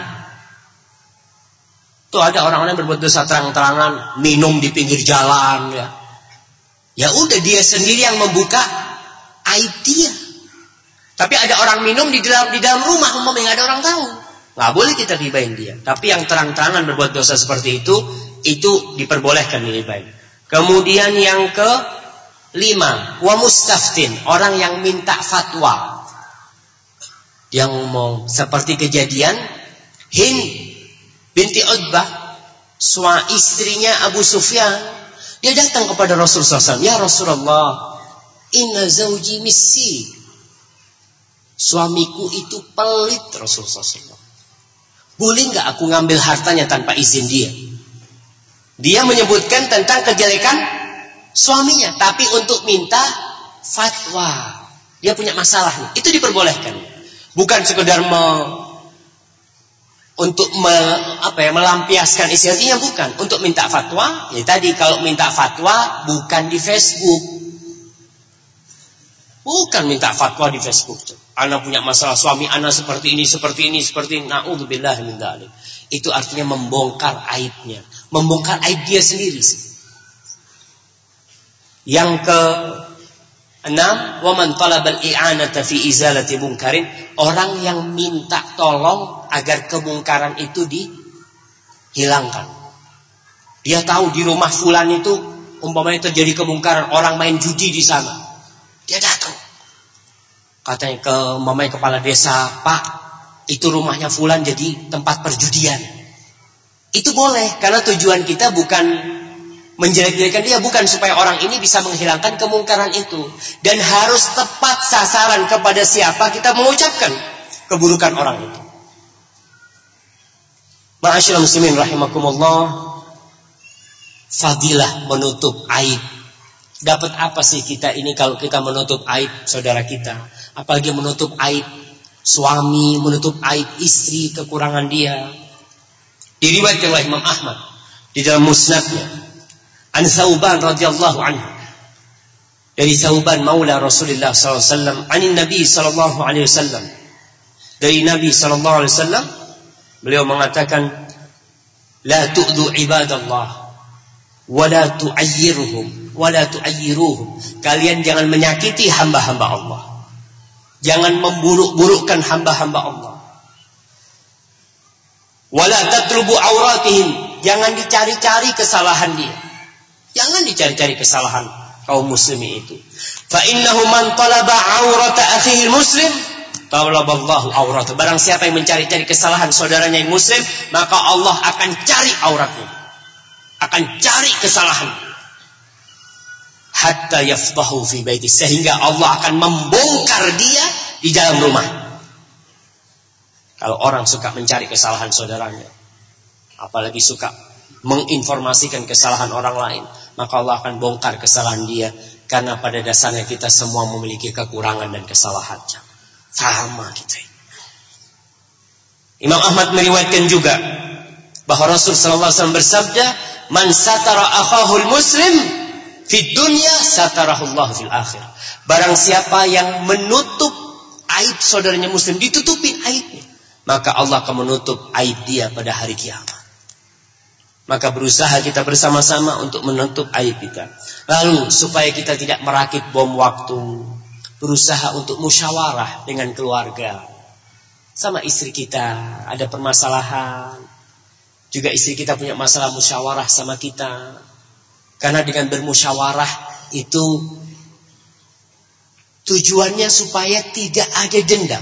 Tuh ada orang-orang yang berbuat dosa terang-terangan, minum di pinggir jalan ya. Ya udah dia sendiri yang membuka aib dia. Tapi ada orang minum di dalam di dalam rumah, umpamanya nggak ada orang tahu. Nggak boleh kita ribain dia. Tapi yang terang-terangan berbuat dosa seperti itu, itu diperbolehkan diribain. Kemudian yang ke lima, wa mustaftin, orang yang minta fatwa. Dia ngomong seperti kejadian Hind binti Utbah, suami istrinya Abu Sufyan. Dia datang kepada Rasulullah shallallahu alaihi wasallam, ya Rasulullah, inna zawji missi. Suamiku itu pelit, Rasulullah shallallahu alaihi wasallam. Boleh nggak aku ngambil hartanya tanpa izin dia? Dia menyebutkan tentang kejelekan suaminya, tapi untuk minta fatwa. Dia punya masalah nih. Itu diperbolehkan. Bukan sekedar me, untuk me, apa ya, melampiaskan isi hatinya, bukan. Untuk minta fatwa, ya tadi kalau minta fatwa bukan di Facebook. Bukan minta fatwa di Facebook. Ana punya masalah suami ana seperti ini, seperti ini, seperti ini. Na'udzubillah min dzalik. Itu artinya membongkar aibnya, membongkar aib dia sendiri. Yang ke enam, wa man talabal i'anata fi izalati munkarin, orang yang minta tolong agar kemungkaran itu dihilangkan. Dia tahu di rumah fulan itu umpamanya terjadi kemungkaran, orang main judi di sana. Dia datang. Katanya ke umpamanya kepala desa, Pak, itu rumahnya fulan jadi tempat perjudian. Itu boleh, karena tujuan kita bukan menjelek-jelekan dia, bukan supaya orang ini bisa menghilangkan kemungkaran itu. Dan harus tepat sasaran kepada siapa kita mengucapkan keburukan orang itu. Ma'asyiral muslimin rahimakumullah, fadilah menutup aib. Dapat apa sih kita ini kalau kita menutup aib saudara kita? Apalagi menutup aib suami, menutup aib istri, kekurangan dia. Diriwayatkan oleh Imam Ahmad di dalam musnadnya, an Thauban radhiyallahu anhu, dari Thauban maula Rasulullah sallallahu alaihi wasallam, anin Nabi sallallahu alaihi wasallam, dari Nabi sallallahu alaihi wasallam, beliau mengatakan, la tu'dhu ibadallah wa la tu'ayyiruhum wa la tu'ayyiruhum. Kalian jangan menyakiti hamba-hamba Allah, jangan memburuk-burukkan hamba-hamba Allah. Wala tatrubu auratihim, jangan dicari-cari kesalahan dia, jangan dicari-cari kesalahan kaum muslimin itu. Fa innahu man talaba aurata akhihi muslim talaballahu aurata. Barang siapa yang mencari-cari kesalahan saudaranya yang muslim, maka Allah akan cari auratnya, akan cari kesalahan, hatta yafdahu fi baiti, sehingga Allah akan membongkar dia di dalam rumah. Kalau orang suka mencari kesalahan saudaranya, apalagi suka menginformasikan kesalahan orang lain, maka Allah akan bongkar kesalahan dia. Karena pada dasarnya kita semua memiliki kekurangan dan kesalahan. Sama kita. Imam Ahmad meriwayatkan juga bahwa Rasul sallallahu alaihi wasallam bersabda, "Man satara akhahul muslim fid dunya satarahullahu fil akhir." Barang siapa yang menutup aib saudaranya muslim, ditutupin aibnya, maka Allah akan menutup aib dia pada hari kiamat. Maka berusaha kita bersama-sama untuk menutup aib kita. Lalu supaya kita tidak merakit bom waktu, berusaha untuk musyawarah dengan keluarga. Sama istri kita ada permasalahan, juga istri kita punya masalah, musyawarah sama kita. Karena dengan bermusyawarah itu tujuannya supaya tidak ada dendam.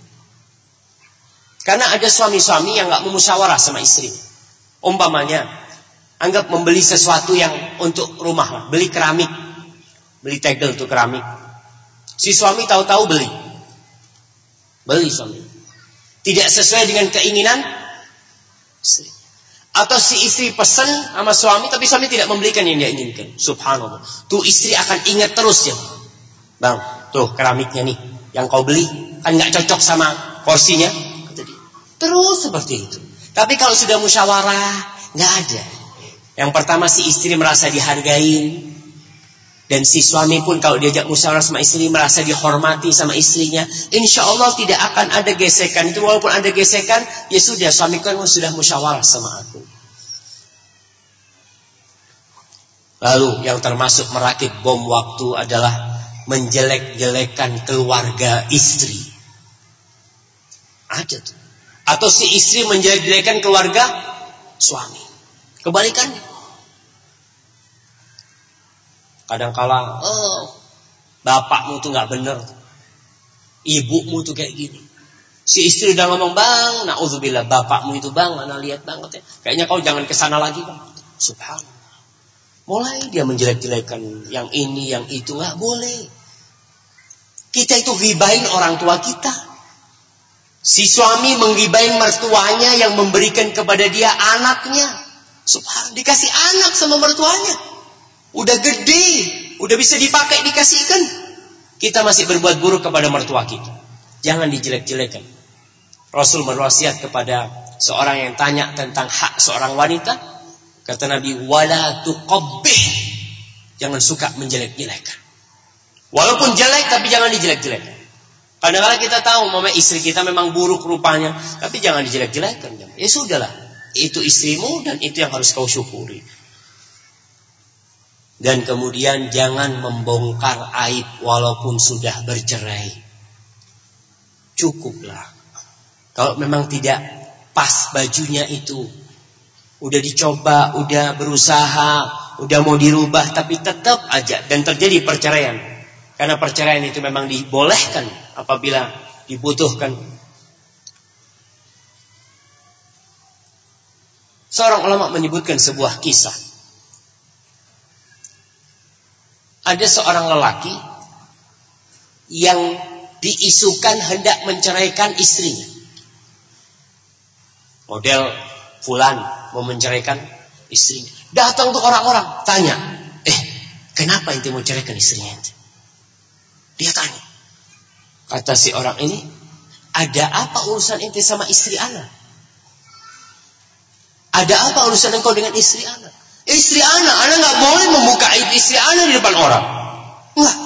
Karena ada suami-suami yang gak memusyawarah sama istri. Umpamanya, anggap membeli sesuatu yang untuk rumah, beli keramik, beli tegel untuk keramik. Si suami tahu-tahu beli, beli suami, tidak sesuai dengan keinginan istri. Atau si istri pesan sama suami, tapi suami tidak membelikan yang dia inginkan. Subhanallah, tuh istri akan ingat terus ya, bang, tuh keramiknya nih, yang kau beli kan gak cocok sama porsinya. Terus seperti itu. Tapi kalau sudah musyawarah, nggak ada. Yang pertama si istri merasa dihargai, dan si suami pun kalau diajak musyawarah sama istri merasa dihormati sama istrinya. Insya Allah tidak akan ada gesekan. Itu walaupun ada gesekan, ya sudah, suami kan sudah musyawarah sama aku. Lalu yang termasuk merakit bom waktu adalah menjelek-jelekan keluarga istri. Ada tuh. Atau si istri menjelek-jelekan keluarga suami. Kebalikan. Kadang-kala, oh, bapakmu tuh gak bener, ibumu tuh kayak gini. Si istri udah ngomong, bang, na'udzubillah, bapakmu itu bang, ana lihat banget ya, kayaknya kau jangan kesana lagi bang. Subhanallah. Mulai dia menjelek-jelekan yang ini, yang itu. Gak boleh. Kita itu ghibain orang tua kita. Si suami menggibain mertuanya yang memberikan kepada dia anaknya. Subhanallah, dikasih anak sama mertuanya. Udah gede, udah bisa dipakai, dikasihkan. Kita masih berbuat buruk kepada mertua kita. Jangan dijelek-jelekan. Rasul berwasiat kepada seorang yang tanya tentang hak seorang wanita. Kata Nabi, wala tuqabbih. Jangan suka menjelek-jelekan. Walaupun jelek, tapi jangan dijelek-jelekan. Kadang-kadang kita tahu mama istri kita memang buruk rupanya, tapi jangan dijelek-jelekan. Ya sudahlah, itu istrimu dan itu yang harus kau syukuri. Dan kemudian jangan membongkar aib walaupun sudah bercerai. Cukuplah. Kalau memang tidak pas bajunya itu, udah dicoba, udah berusaha, udah mau dirubah, tapi tetap aja dan terjadi perceraian. Karena perceraian itu memang dibolehkan apabila dibutuhkan. Seorang ulama menyebutkan sebuah kisah. Ada seorang lelaki yang diisukan hendak menceraikan istrinya. Model fulan mau menceraikan istrinya. Datang tuh orang-orang, tanya, eh kenapa ente mau ceraikan istrinya ente? Dia tanya. Kata si orang ini, ada apa urusan ente sama istri anak? Ada apa urusan engkau dengan istri anak? Istri anak, anak gak boleh membuka aib istri anak di depan orang. Enggak.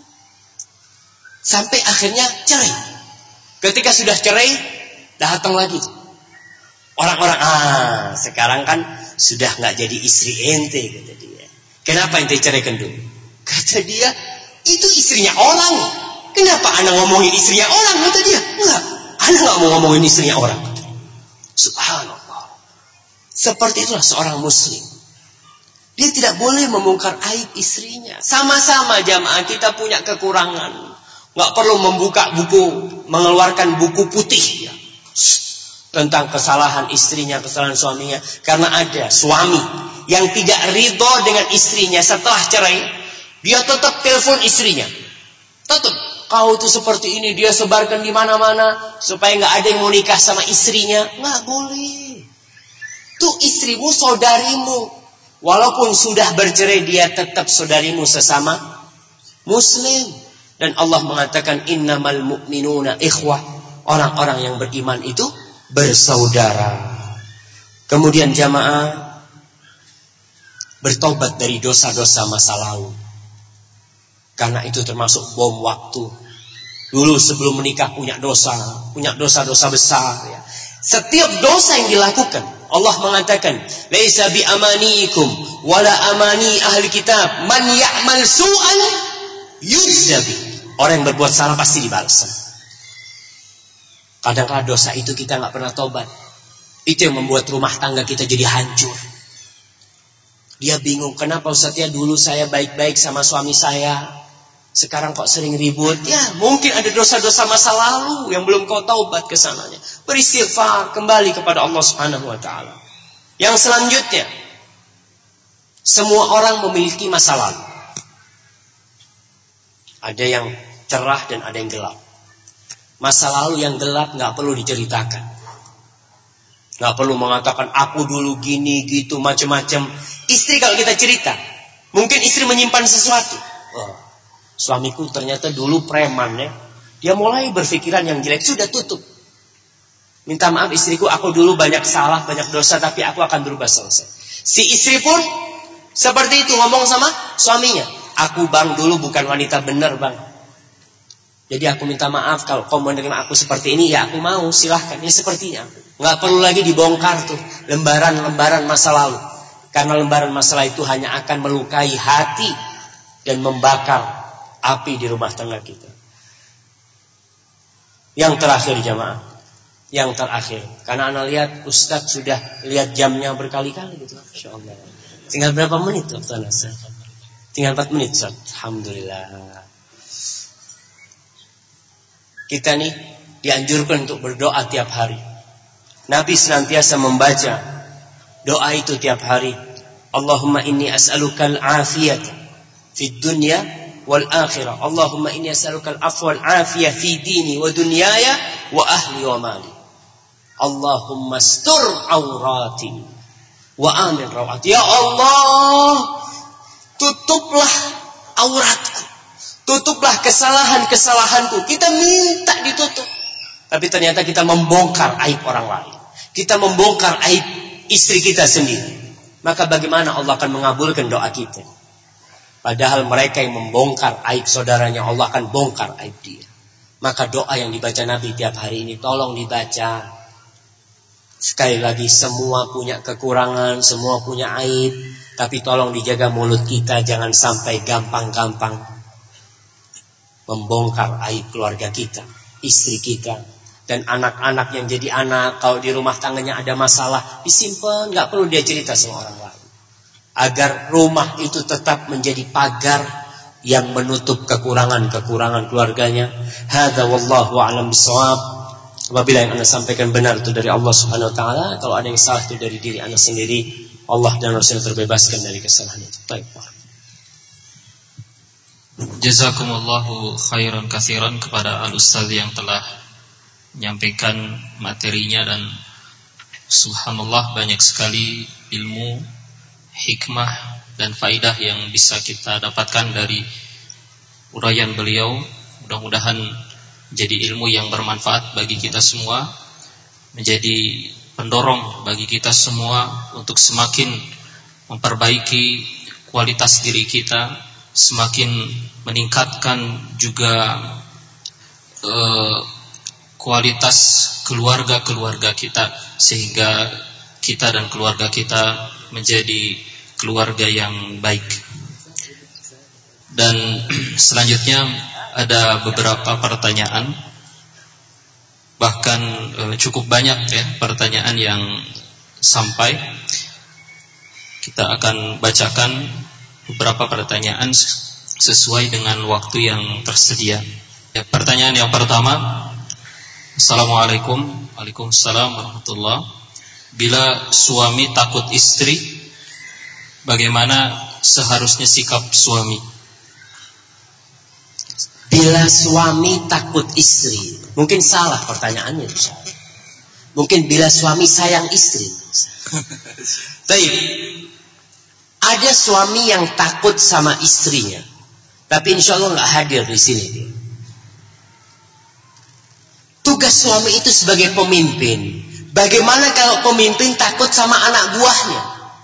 Sampai akhirnya cerai. Ketika sudah cerai, datang lagi. Orang-orang, ah sekarang kan sudah gak jadi istri ente, kata dia. Kenapa ente ceraikan dulu? Kata dia, itu istrinya orang. Kenapa anak ngomongin istrinya orang? Kata dia, enggak. Anak gak mau ngomongin istrinya orang. Subhanallah. Seperti itulah seorang muslim. Dia tidak boleh membongkar aib istrinya. Sama-sama jamaah kita punya kekurangan. Gak perlu membuka buku, mengeluarkan buku putih ya, tentang kesalahan istrinya, kesalahan suaminya. Karena ada suami yang tidak ridho dengan istrinya setelah cerai, dia tetap telepon istrinya. Tetap, kau tuh seperti ini, dia sebarkan di mana-mana supaya gak ada yang mau nikah sama istrinya. Gak boleh. Tuh istrimu, saudarimu. Walaupun sudah bercerai, dia tetap saudarimu sesama muslim. Dan Allah mengatakan innamal mu'minuna ikhwah. Orang-orang yang beriman itu bersaudara. Kemudian jamaah, bertobat dari dosa-dosa masa lalu. Karena itu termasuk bom waktu. Dulu sebelum menikah punya dosa, punya dosa-dosa besar ya. Setiap dosa yang dilakukan, Allah mengatakan, "Laisa bi amaniikum wala amani ahli kitab, man ya'mal su'an yujza bi." Orang yang berbuat salah pasti dibalas. Kadang-kadang dosa itu kita enggak pernah tobat. Itu yang membuat rumah tangga kita jadi hancur. Dia bingung, kenapa Ustaz ya dulu saya baik-baik sama suami saya, sekarang kok sering ribut? Ya, mungkin ada dosa-dosa masa lalu yang belum kau taubat ke sananya. Beristighfar, kembali kepada Allah Subhanahu wa taala. Yang selanjutnya, semua orang memiliki masa lalu. Ada yang cerah dan ada yang gelap. Masa lalu yang gelap enggak perlu diceritakan. Enggak perlu mengatakan aku dulu gini gitu macam-macam. Istri kalau kita cerita, mungkin istri menyimpan sesuatu. Oh, suamiku ternyata dulu preman ya. Dia mulai berpikiran yang jelek, sudah tutup. Minta maaf istriku, aku dulu banyak salah, banyak dosa, tapi aku akan berubah, selesai. Si istri pun seperti itu ngomong sama suaminya. Aku bang dulu bukan wanita benar bang. Jadi aku minta maaf kalau kau menerima aku seperti ini, ya aku mau, silahkan. Ini sepertinya. Nggak perlu lagi dibongkar tuh lembaran-lembaran masa lalu. Karena lembaran masa lalu itu hanya akan melukai hati dan membakar api di rumah tangga kita. Yang terakhir jamaah, yang terakhir, karena anak lihat Ustadz sudah lihat jamnya berkali-kali gitu, Masya Allah. Tinggal berapa menit waktu anak saya? Tinggal empat menit Ustadz. Alhamdulillah. Kita nih dianjurkan untuk berdoa tiap hari. Nabi senantiasa membaca doa itu tiap hari. Allahumma inni as'alukal afiyata fid dunya wal akhirah. Allahumma inni as'alukal afwa wal afiyah fi dini wa dunyaya wa ahli wa mali. Allahumma astur aurati wa amin rawati. Ya Allah, tutuplah auratku, tutuplah kesalahan-kesalahanku. Kita minta ditutup, tapi ternyata kita membongkar aib orang lain. Kita membongkar aib istri kita sendiri. Maka bagaimana Allah akan mengabulkan doa kita? Padahal mereka yang membongkar aib saudaranya, Allah akan bongkar aib dia. Maka doa yang dibaca Nabi tiap hari ini tolong dibaca. Sekali lagi, semua punya kekurangan, semua punya aib, tapi tolong dijaga mulut kita, jangan sampai gampang-gampang membongkar aib keluarga kita, istri kita, dan anak-anak yang jadi anak. Kalau di rumah tangganya ada masalah, disimpan, nggak perlu dia cerita sama orang lain, agar rumah itu tetap menjadi pagar yang menutup kekurangan-kekurangan keluarganya. Hadza wallahu a'lam bishawab. Apabila yang anda sampaikan benar itu dari Allah Subhanahu Wa Taala, kalau ada yang salah itu dari diri anda sendiri. Allah dan Rasul terbebaskan dari kesalahan itu. Baik. Jazakumullahu khairan katsiran kepada al-ustaz yang telah menyampaikan materinya, dan subhanallah banyak sekali ilmu, hikmah dan faidah yang bisa kita dapatkan dari uraian beliau. Mudah-mudahan menjadi ilmu yang bermanfaat bagi kita semua, menjadi pendorong bagi kita semua untuk semakin memperbaiki kualitas diri kita, semakin meningkatkan juga eh, kualitas keluarga-keluarga kita, sehingga kita dan keluarga kita menjadi keluarga yang baik. Dan selanjutnya ada beberapa pertanyaan, bahkan eh, cukup banyak ya pertanyaan yang sampai. Kita akan bacakan beberapa pertanyaan sesuai dengan waktu yang tersedia. Ya, pertanyaan yang pertama. Assalamualaikum. Waalaikumsalam warahmatullahi. Bila suami takut istri, bagaimana seharusnya sikap suami? Bila suami takut istri, mungkin salah pertanyaannya. Mungkin bila suami sayang istri. Baik. Ada suami yang takut sama istrinya, tapi insya Allah nggak hadir di sini. Tugas suami itu sebagai pemimpin. Bagaimana kalau pemimpin takut sama anak buahnya?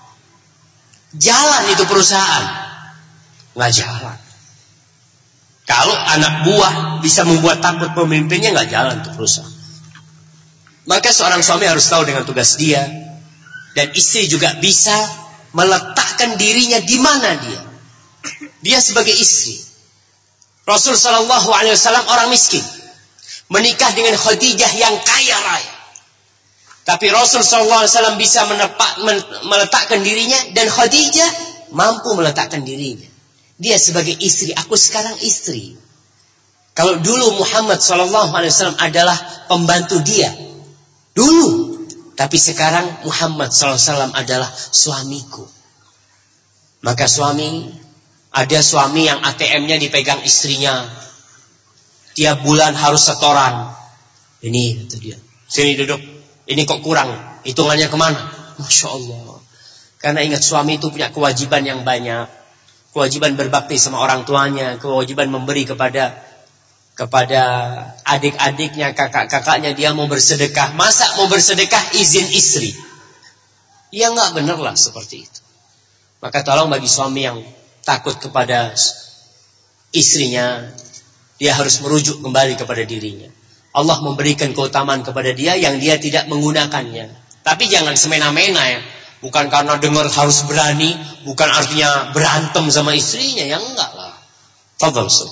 Jalan itu perusahaan? Nggak jalan. Kalau anak buah bisa membuat takut pemimpinnya, nggak jalan untuk perusahaan. Maka seorang suami harus tahu dengan tugas dia, dan istri juga bisa meletakkan dirinya di mana dia. Dia sebagai istri. Rasul Shallallahu Alaihi Wasallam orang miskin, menikah dengan Khadijah yang kaya raya. Tapi Rasul Shallallahu Alaihi Wasallam bisa menepak, meletakkan dirinya, dan Khadijah mampu meletakkan dirinya. Dia sebagai istri, aku sekarang istri. Kalau dulu Muhammad Shallallahu Alaihi Wasallam adalah pembantu dia, dulu. Tapi sekarang Muhammad Shallallahu Alaihi Wasallam adalah suamiku. Maka suami, ada suami yang A T M-nya dipegang istrinya. Tiap bulan harus setoran. Ini, itu dia. Sini duduk. Ini kok kurang. Hitungannya kemana? Masya Allah. Karena ingat suami itu punya kewajiban yang banyak. Kewajiban berbakti sama orang tuanya, kewajiban memberi kepada kepada adik-adiknya, kakak-kakaknya. Dia mau bersedekah. Masa mau bersedekah izin istri? Ya nggak benar lah seperti itu. Maka tolong bagi suami yang takut kepada istrinya, dia harus merujuk kembali kepada dirinya. Allah memberikan keutamaan kepada dia yang dia tidak menggunakannya. Tapi jangan semena-mena ya. Bukan karena dengar harus berani, bukan artinya berantem sama istrinya, ya enggak lah. Tafadhal Ustaz.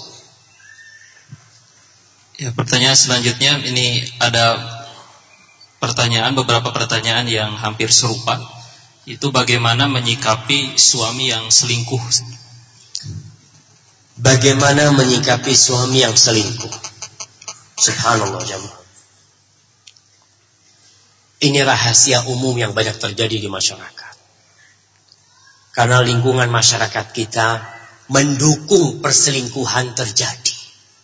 Ya, pertanyaan selanjutnya ini ada pertanyaan, beberapa pertanyaan yang hampir serupa. Itu bagaimana menyikapi suami yang selingkuh? Bagaimana menyikapi suami yang selingkuh? Subhanallah jemaah. Ini rahasia umum yang banyak terjadi di masyarakat. Karena lingkungan masyarakat kita mendukung perselingkuhan terjadi.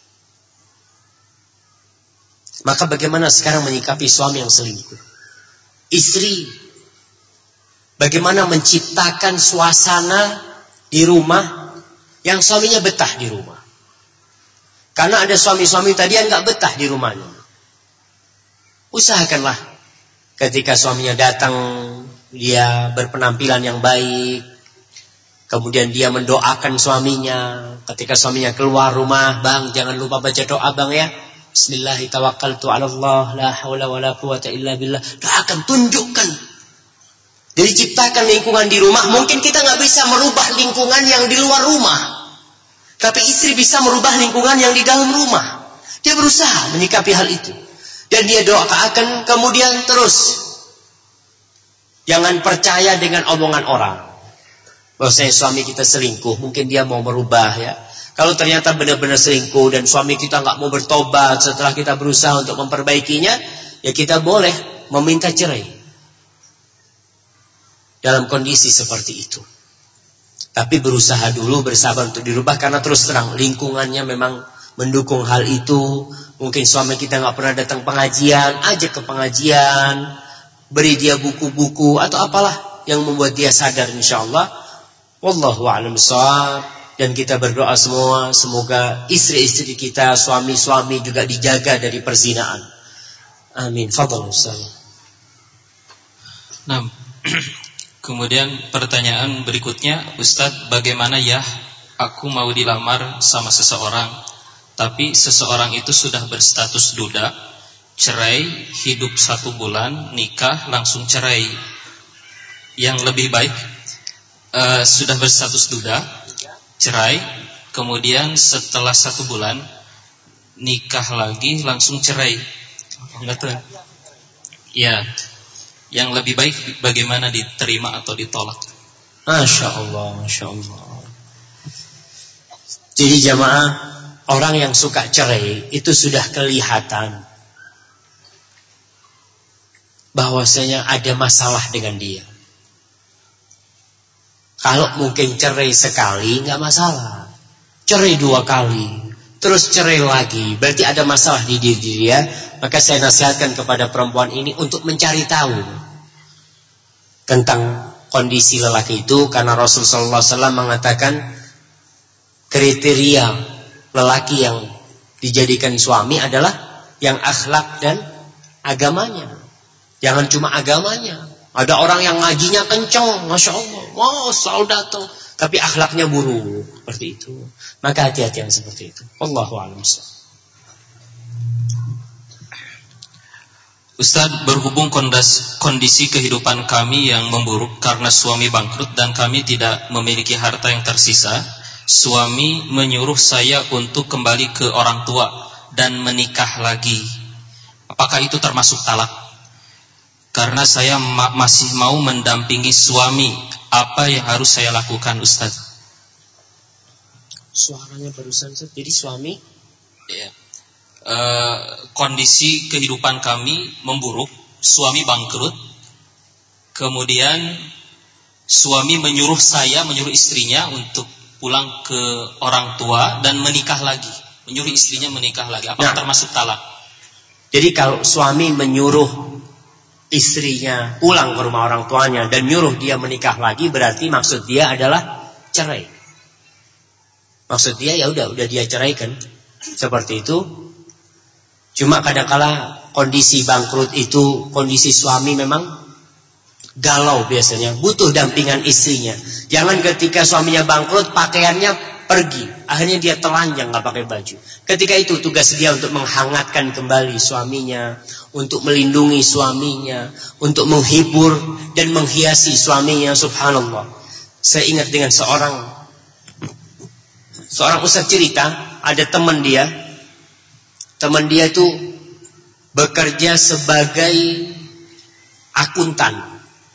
Maka bagaimana sekarang menyikapi suami yang selingkuh? Istri, bagaimana menciptakan suasana di rumah yang suaminya betah di rumah? Karena ada suami-suami tadi yang gak betah di rumahnya. Usahakanlah ketika suaminya datang, dia berpenampilan yang baik. Kemudian dia mendoakan suaminya. Ketika suaminya keluar rumah, bang, jangan lupa baca doa bang ya. Bismillahirrahmanirrahim, tawakkaltu ala Allah, la haula wa la quwata illa billah. Doakan, tunjukkan. Jadi ciptakan lingkungan di rumah. Mungkin kita gak bisa merubah lingkungan yang di luar rumah, tapi istri bisa merubah lingkungan yang di dalam rumah. Dia berusaha menyikapi hal itu. Dan dia doakan, kemudian terus. Jangan percaya dengan omongan orang bahwasanya suami kita selingkuh. Mungkin dia mau merubah ya. Kalau ternyata benar-benar selingkuh dan suami kita nggak mau bertobat setelah kita berusaha untuk memperbaikinya, ya kita boleh meminta cerai. Dalam kondisi seperti itu. Tapi berusaha dulu bersabar untuk dirubah, karena terus terang lingkungannya memang mendukung hal itu. Mungkin suami kita nggak pernah datang pengajian, ajak ke pengajian, beri dia buku-buku atau apalah yang membuat dia sadar, insyaallah. Wallahu a'lam bishawab. Dan kita berdoa semua, semoga istri-istri kita, suami-suami juga dijaga dari perzinaan. Amin. Fadhal Ustaz. Nah, kemudian pertanyaan berikutnya, Ustadz, bagaimana ya aku mau dilamar sama seseorang, tapi seseorang itu sudah berstatus duda, cerai, hidup satu bulan, nikah, langsung cerai. Yang lebih baik uh, sudah berstatus duda, cerai, kemudian setelah satu bulan nikah lagi, langsung cerai. Enggak tahu. Ya, yang lebih baik bagaimana, diterima atau ditolak? Masya Allah, Masya Allah. Jadi jamaah, orang yang suka cerai itu sudah kelihatan bahwasanya ada masalah dengan dia. Kalau mungkin cerai sekali nggak masalah, cerai dua kali, terus cerai lagi, berarti ada masalah di diri dia. Maka saya nasihatkan kepada perempuan ini untuk mencari tahu tentang kondisi lelaki itu, karena Rasulullah shallallahu alaihi wasallam mengatakan kriteria lelaki yang dijadikan suami adalah yang akhlak dan agamanya. Jangan cuma agamanya. Ada orang yang ngajinya kenceng, masya Allah, wow, selalu datang, tapi akhlaknya buruk, seperti itu. Maka hati-hati yang seperti itu. Wallahu a'lam. Ustaz, berhubung kondisi kehidupan kami yang memburuk karena suami bangkrut dan kami tidak memiliki harta yang tersisa, suami menyuruh saya untuk kembali ke orang tua dan menikah lagi. Apakah itu termasuk talak? Karena saya ma- masih mau mendampingi suami. Apa yang harus saya lakukan, Ustaz? Suaranya barusan, jadi suami? Ya. E, kondisi kehidupan kami memburuk, suami bangkrut. Kemudian suami menyuruh saya, menyuruh istrinya untuk pulang ke orang tua dan menikah lagi. Menyuruh istrinya menikah lagi. Apakah nah, termasuk talak? Jadi kalau suami menyuruh istrinya pulang ke rumah orang tuanya dan nyuruh dia menikah lagi, berarti maksud dia adalah cerai. Maksud dia ya udah udah dia ceraikan. Seperti itu. Cuma kadang-kala kondisi bangkrut itu, kondisi suami memang galau biasanya, butuh dampingan istrinya. Jangan ketika suaminya bangkrut pakaiannya pergi, akhirnya dia telanjang nggak pakai baju. Ketika itu tugas dia untuk menghangatkan kembali suaminya, untuk melindungi suaminya, untuk menghibur dan menghiasi suaminya. Subhanallah. Saya ingat dengan seorang seorang ustaz cerita, ada teman dia, teman dia itu bekerja sebagai akuntan.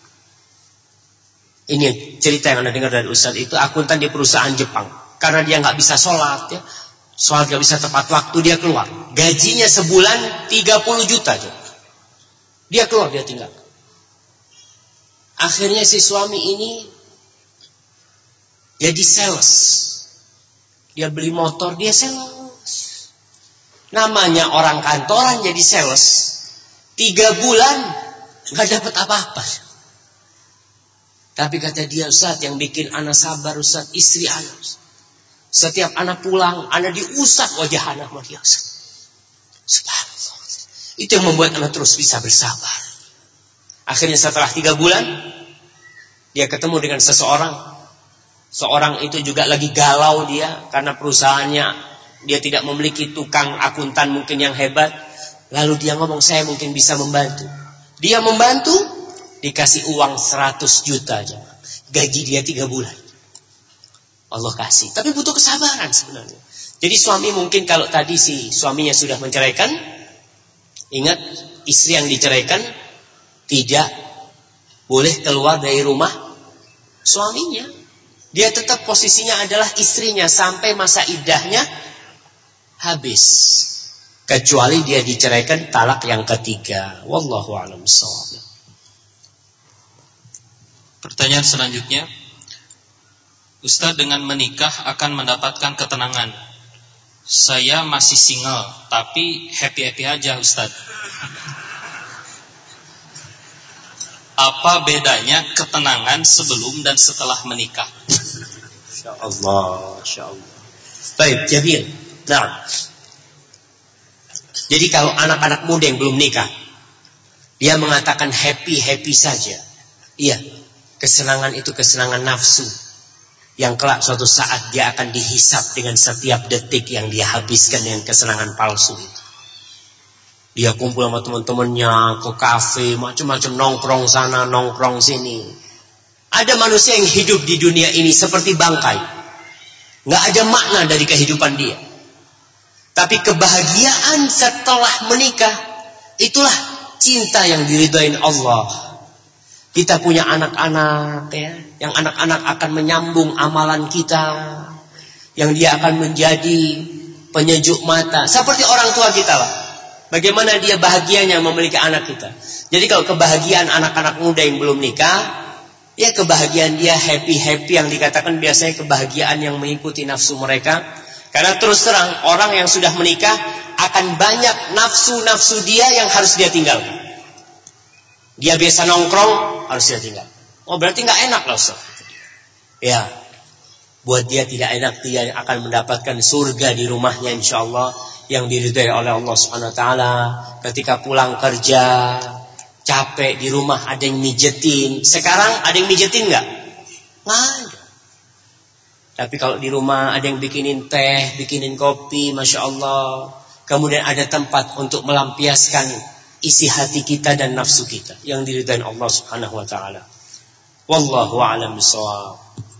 Ini cerita yang anda dengar dari ustaz itu, akuntan di perusahaan Jepang. Karena dia nggak bisa sholat, ya, sholat nggak bisa tepat waktu, dia keluar. Gajinya sebulan tiga puluh juta, aja. Dia keluar, dia tinggal. Akhirnya si suami ini jadi sales. Dia beli motor, dia sales. Namanya orang kantoran jadi sales. Tiga bulan nggak dapat apa-apa. Tapi kata dia, Ustaz, yang bikin anak sabar, Ustaz, istri anak, Ustaz. Setiap anak pulang, anak diusap wajah anak sama dia. Subhanallah. Itu yang membuat anak terus bisa bersabar. Akhirnya setelah tiga bulan, dia ketemu dengan seseorang. Seorang itu juga lagi galau dia, karena perusahaannya, dia tidak memiliki tukang akuntan mungkin yang hebat. Lalu dia ngomong, saya mungkin bisa membantu. Dia membantu, dikasih uang seratus juta aja. Gaji dia tiga bulan. Allah kasih. Tapi butuh kesabaran sebenarnya. Jadi suami mungkin kalau tadi si suaminya sudah menceraikan, ingat istri yang diceraikan tidak boleh keluar dari rumah suaminya. Dia tetap posisinya adalah istrinya sampai masa iddahnya habis. Kecuali dia diceraikan talak yang ketiga. Wallahu a'lam bishawab. Pertanyaan selanjutnya, Ustaz, dengan menikah akan mendapatkan ketenangan. Saya masih single, tapi happy-happy aja Ustaz. Apa bedanya ketenangan sebelum dan setelah menikah? Insyaallah, insyaallah. Baik, Jabil. Nah, jadi kalau anak-anak muda yang belum nikah, dia mengatakan happy-happy saja. Iya, kesenangan itu kesenangan nafsu. Yang kelak suatu saat dia akan dihisap dengan setiap detik yang dia habiskan dengan kesenangan palsu itu. Dia kumpul sama teman-temannya ke kafe, macam-macam, nongkrong sana, nongkrong sini. Ada manusia yang hidup di dunia ini seperti bangkai. Nggak ada makna dari kehidupan dia. Tapi kebahagiaan setelah menikah, itulah cinta yang diridhoin Allah. Kita punya anak-anak, ya, yang anak-anak akan menyambung amalan kita, yang dia akan menjadi penyejuk mata, seperti orang tua kita lah. Bagaimana dia bahagianya memiliki anak kita. Jadi kalau kebahagiaan anak-anak muda yang belum nikah, ya kebahagiaan dia happy-happy yang dikatakan biasanya kebahagiaan yang mengikuti nafsu mereka. Karena terus terang orang yang sudah menikah akan banyak nafsu-nafsu dia yang harus dia tinggalkan. Dia biasa nongkrong, harus dia tinggal. Oh berarti gak enak lah Ustaz. Ya, buat dia tidak enak, dia akan mendapatkan surga di rumahnya insyaallah yang diridhai oleh Allah Subhanahu wa taala. Ketika pulang kerja, capek di rumah ada yang mijetin. Sekarang ada yang mijetin enggak? Enggak ada. Tapi kalau di rumah ada yang bikinin teh, bikinin kopi, Masya Allah. Kemudian ada tempat untuk melampiaskan isi hati kita dan nafsu kita yang diridhai Allah Subhanahu wa taala. Wallahu a'lam bishawab.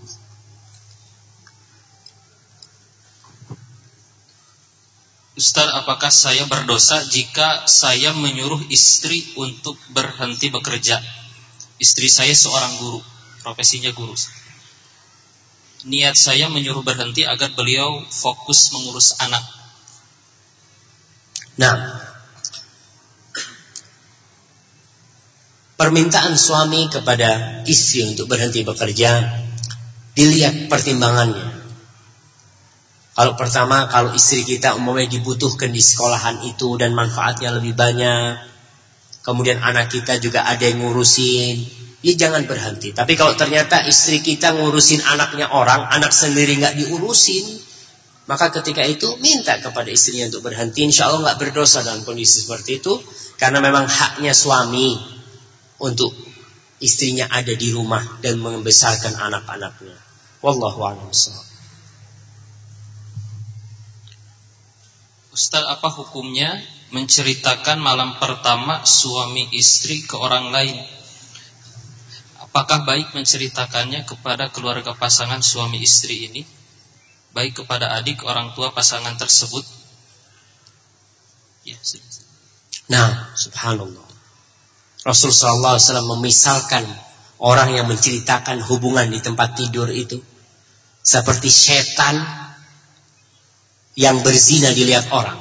Ustaz, apakah saya berdosa jika saya menyuruh istri untuk berhenti bekerja? Istri saya seorang guru, profesinya guru. Niat saya menyuruh berhenti agar beliau fokus mengurus anak. Nah, permintaan suami kepada istri untuk berhenti bekerja dilihat pertimbangannya. Kalau pertama, kalau istri kita umumnya dibutuhkan di sekolahan itu dan manfaatnya lebih banyak, kemudian anak kita juga ada yang ngurusin, ya jangan berhenti. Tapi kalau ternyata istri kita ngurusin anaknya orang, anak sendiri nggak diurusin, maka ketika itu minta kepada istrinya untuk berhenti. Insya Allah nggak berdosa dalam kondisi seperti itu, karena memang haknya suami untuk istrinya ada di rumah dan membesarkan anak-anaknya. Wallahu a'lam bishawab. Ustaz, apa hukumnya menceritakan malam pertama suami istri ke orang lain? Apakah baik menceritakannya kepada keluarga pasangan suami istri ini? Baik kepada adik orang tua pasangan tersebut? Ya, nah, subhanallah. Rasul sallallahu alaihi wasallam memisalkan orang yang menceritakan hubungan di tempat tidur itu seperti setan yang berzina dilihat orang.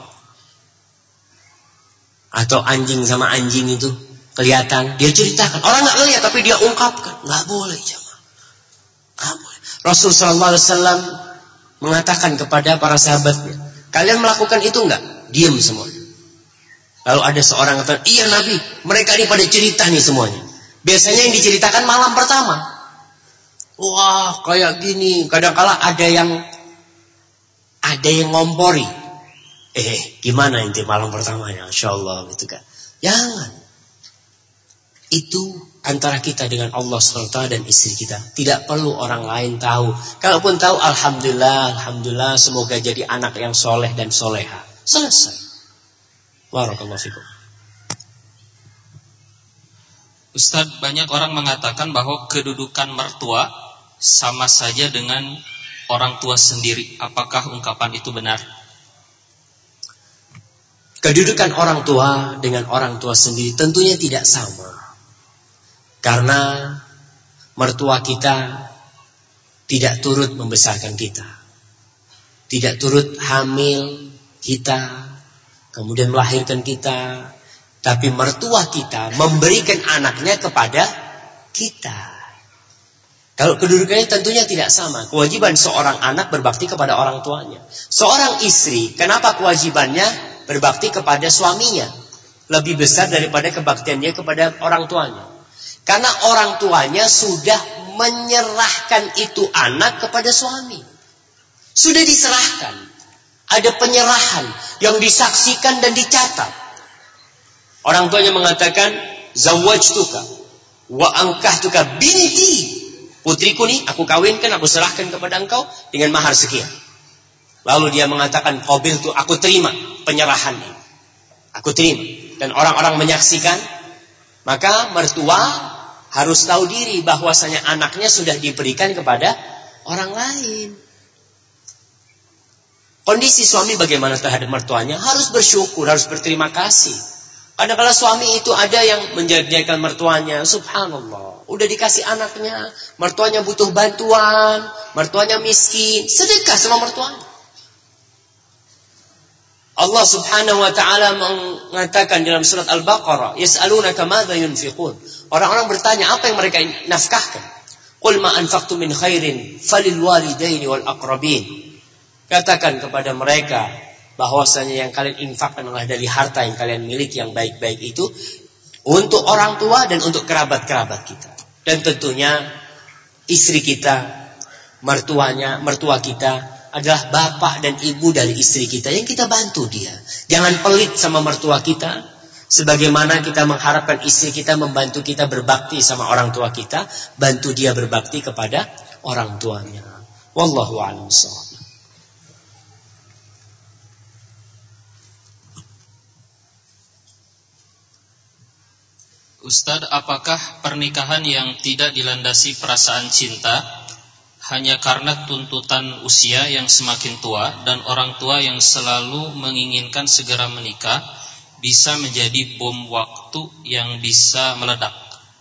Atau anjing sama anjing itu kelihatan, dia ceritakan. Orang gak lihat tapi dia ungkapkan. Gak boleh jemaah. Gak boleh. Rasul sallallahu alaihi wasallam mengatakan kepada para sahabatnya, kalian melakukan itu enggak? Diam semuanya. Lalu ada seorang yang kata, iya Nabi, mereka ini pada cerita nih semuanya. Biasanya yang diceritakan malam pertama. Wah, kayak gini. Kadang-kala ada yang ada yang ngompori. Eh, gimana inti malam pertamanya? Insya Allah gitu kan. Jangan. Itu antara kita dengan Allah subhanahu wa taala dan istri kita. Tidak perlu orang lain tahu. Kalaupun tahu, alhamdulillah, alhamdulillah, semoga jadi anak yang soleh dan soleha. Selesai. Barakallahu fikum. Ustaz, banyak orang mengatakan bahwa kedudukan mertua sama saja dengan orang tua sendiri. Apakah ungkapan itu benar? Kedudukan orang tua dengan orang tua sendiri tentunya tidak sama. Karena mertua kita tidak turut membesarkan kita, tidak turut hamil kita, kemudian melahirkan kita, tapi mertua kita memberikan anaknya kepada kita. Kalau kedudukannya tentunya tidak sama. Kewajiban seorang anak berbakti kepada orang tuanya. Seorang istri, kenapa kewajibannya berbakti kepada suaminya lebih besar daripada kebaktiannya kepada orang tuanya? Karena orang tuanya sudah menyerahkan itu anak kepada suami. Sudah diserahkan. Ada penyerahan yang disaksikan dan dicatat. Orang tuanya mengatakan, zawwajtuka wa ankahtuka binti. Putriku nih, aku kawinkan, aku serahkan kepada engkau dengan mahar sekian. Lalu dia mengatakan, qabiltu, aku terima penyerahan ini. Aku terima. Dan orang-orang menyaksikan, maka mertua harus tahu diri bahwasanya anaknya sudah diberikan kepada orang lain. Kondisi suami bagaimana terhadap mertuanya? Harus bersyukur, harus berterima kasih. Kadang-kadang suami itu ada yang menjadikan mertuanya, subhanallah, udah dikasih anaknya, mertuanya butuh bantuan, mertuanya miskin, sedekah sama mertuanya. Allah subhanahu wa ta'ala mengatakan dalam surat Al-Baqarah, yas'alunaka madza yunfiqun. Orang-orang bertanya apa yang mereka nafkahkan. Qul ma anfaqtum min khairin falil walidaini wal aqrabin. Katakan kepada mereka bahwasanya yang kalian infakkan adalah dari harta yang kalian miliki yang baik-baik itu untuk orang tua dan untuk kerabat-kerabat kita. Dan tentunya istri kita, mertuanya, mertua kita adalah bapak dan ibu dari istri kita yang kita bantu dia. Jangan pelit sama mertua kita, sebagaimana kita mengharapkan istri kita membantu kita berbakti sama orang tua kita, bantu dia berbakti kepada orang tuanya. Wallahu a'lam bishawab. Ustadz, apakah pernikahan yang tidak dilandasi perasaan cinta hanya karena tuntutan usia yang semakin tua dan orang tua yang selalu menginginkan segera menikah bisa menjadi bom waktu yang bisa meledak?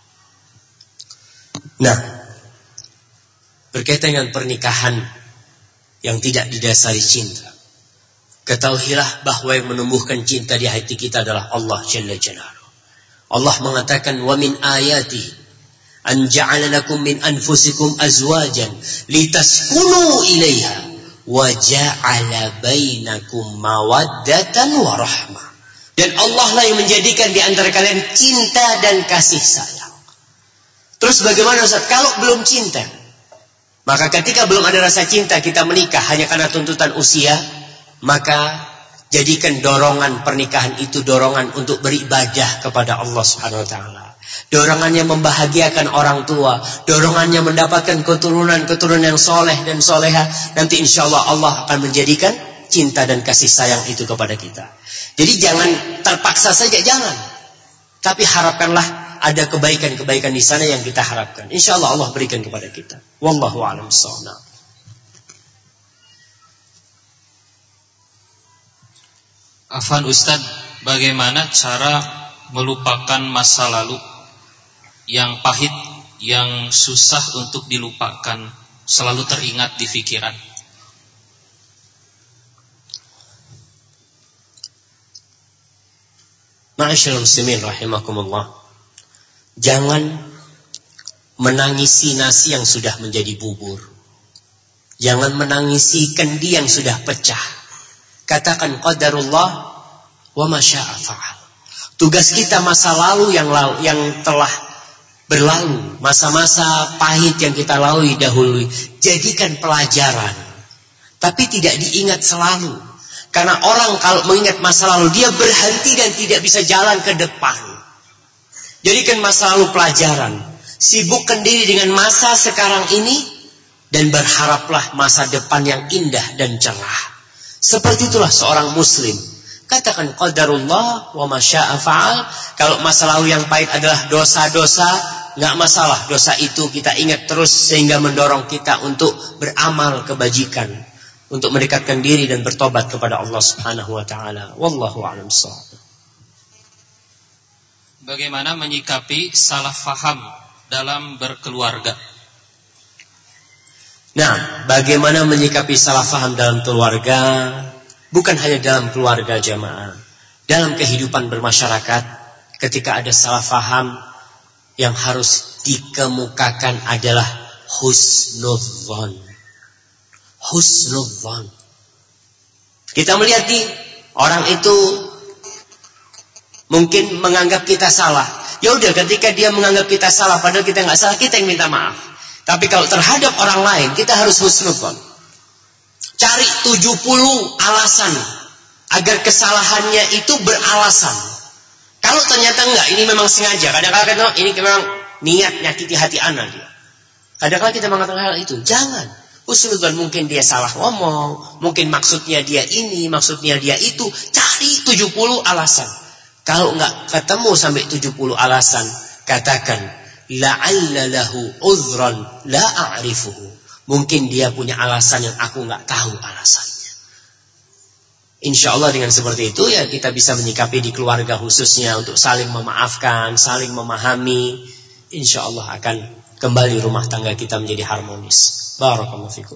Nah, berkaitan dengan pernikahan yang tidak didasari cinta, ketahuilah bahwa yang menumbuhkan cinta di hati kita adalah Allah Jalla Jalaluhu. Allah mengatakan, wa min ayati an ja'ala lakum min anfusikum azwajan litaskunu ilaiha wa ja'ala bainakum mawaddatan wa rahmah. Dan Allah lah yang menjadikan di antara kalian cinta dan kasih sayang. Terus bagaimana Ustaz? Kalau belum cinta, maka ketika belum ada rasa cinta kita menikah hanya karena tuntutan usia, maka jadikan dorongan pernikahan itu dorongan untuk beribadah kepada Allah Subhanahu wa taala. Dorongannya membahagiakan orang tua, dorongannya mendapatkan keturunan-keturunan yang soleh dan soleha. Nanti insya Allah Allah akan menjadikan cinta dan kasih sayang itu kepada kita. Jadi jangan terpaksa saja, jangan. Tapi harapkanlah ada kebaikan-kebaikan di sana yang kita harapkan. Insya Allah Allah berikan kepada kita. Wallahu a'lam bishawab. Afwan Ustadz, bagaimana cara melupakan masa lalu yang pahit, yang susah untuk dilupakan, selalu teringat di pikiran? Ma'asyiral muslimin rahimakumullah. Jangan menangisi nasi yang sudah menjadi bubur. Jangan menangisi kendi yang sudah pecah. Katakan qadarullah wa ma syaa fa'al. Tugas kita masa lalu yang lalu, yang telah berlalu, masa-masa pahit yang kita lalui dahulu, jadikan pelajaran. Tapi tidak diingat selalu. Karena orang kalau mengingat masa lalu, dia berhenti dan tidak bisa jalan ke depan. Jadikan masa lalu pelajaran. Sibukkan diri dengan masa sekarang ini dan berharaplah masa depan yang indah dan cerah. Seperti itulah seorang muslim. Katakan qadarullah wa ma syaa fa'al. Kalau masa lalu yang pahit adalah dosa-dosa, enggak masalah. Dosa itu kita ingat terus sehingga mendorong kita untuk beramal kebajikan, untuk mendekatkan diri dan bertobat kepada Allah Subhanahu wa taala. Wallahu a'lam bishawab. Bagaimana menyikapi salah faham dalam berkeluarga? Nah, bagaimana menyikapi salah faham dalam keluarga? Bukan hanya dalam keluarga jamaah, dalam kehidupan bermasyarakat, ketika ada salah faham, yang harus dikemukakan adalah husnudzon. Husnudzon. Kita melihat nih, orang itu mungkin menganggap kita salah. Ya udah, ketika dia menganggap kita salah, padahal kita nggak salah, kita yang minta maaf. Tapi kalau terhadap orang lain, kita harus husnudzon. Cari tujuh puluh alasan agar kesalahannya itu beralasan. Kalau ternyata enggak, ini memang sengaja. Kadang-kadang ini memang niat nyakiti hati anak dia. Kadang-kadang kita mengatakan hal itu. Jangan. Husnudzon, mungkin dia salah ngomong, mungkin maksudnya dia ini, maksudnya dia itu. Cari tujuh puluh alasan. Kalau enggak ketemu sampai tujuh puluh alasan, katakan la'alla lahu uzran la a'rifuhu. Mungkin dia punya alasan yang aku enggak tahu alasannya. Insya Allah dengan seperti itu ya kita bisa menyikapi di keluarga khususnya untuk saling memaafkan, saling memahami. Insya Allah akan kembali rumah tangga kita menjadi harmonis. Barakallahu fikum.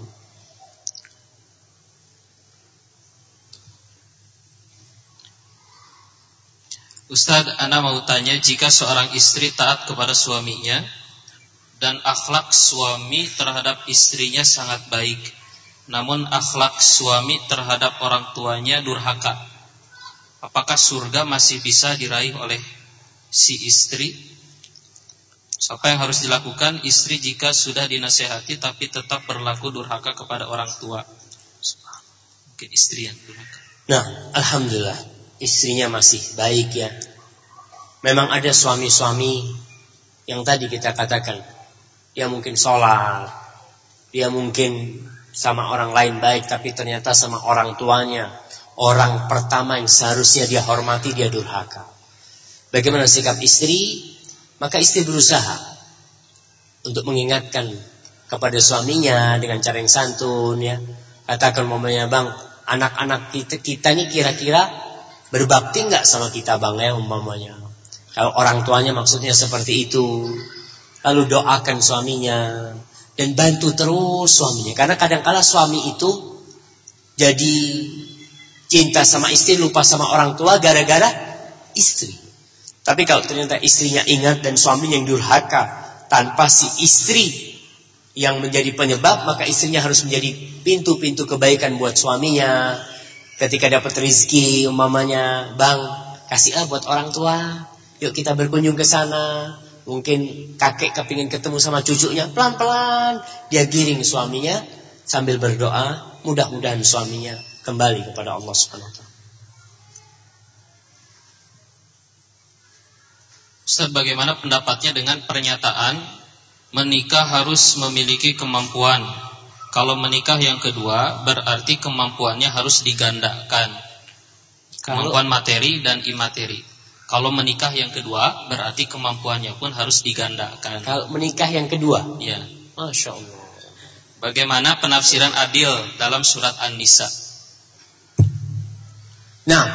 Ustaz, ana mau tanya, jika seorang istri taat kepada suaminya dan akhlak suami terhadap istrinya sangat baik, namun akhlak suami terhadap orang tuanya durhaka, apakah surga masih bisa diraih oleh si istri? Apa yang harus dilakukan istri jika sudah dinasehati tapi tetap berlaku durhaka kepada orang tua? Mungkin istri yang durhaka. Nah, alhamdulillah istrinya masih baik ya. Memang ada suami-suami yang tadi kita katakan, dia mungkin sholat, dia mungkin sama orang lain baik, tapi ternyata sama orang tuanya, orang pertama yang seharusnya dia hormati, dia durhaka. Bagaimana sikap istri? Maka istri berusaha untuk mengingatkan kepada suaminya dengan cara yang santun ya. Katakan umpamanya, bang, anak-anak kita, kita ini kira-kira berbakti enggak sama kita bang ya umpamanya. Kalau orang tuanya maksudnya seperti itu, lalu doakan suaminya dan bantu terus suaminya. Karena kadang-kala suami itu jadi cinta sama istri, lupa sama orang tua gara-gara istri. Tapi kalau ternyata istrinya ingat dan suaminya yang durhaka tanpa si istri yang menjadi penyebab, maka istrinya harus menjadi pintu-pintu kebaikan buat suaminya. Ketika dapat rezeki umpamanya, bang, kasihlah buat orang tua. Yuk kita berkunjung ke sana. Mungkin kakek kepingin ketemu sama cucunya, pelan-pelan dia giring suaminya sambil berdoa, mudah-mudahan suaminya kembali kepada Allah Subhanahu wa taala. Ustaz, bagaimana pendapatnya dengan pernyataan menikah harus memiliki kemampuan? Kalau menikah yang kedua berarti kemampuannya harus digandakan, kemampuan materi dan imateri. Kalau menikah yang kedua berarti kemampuannya pun harus digandakan. Kalau menikah yang kedua, ya, masya Allah. Bagaimana penafsiran adil dalam surat An-Nisa? Nah,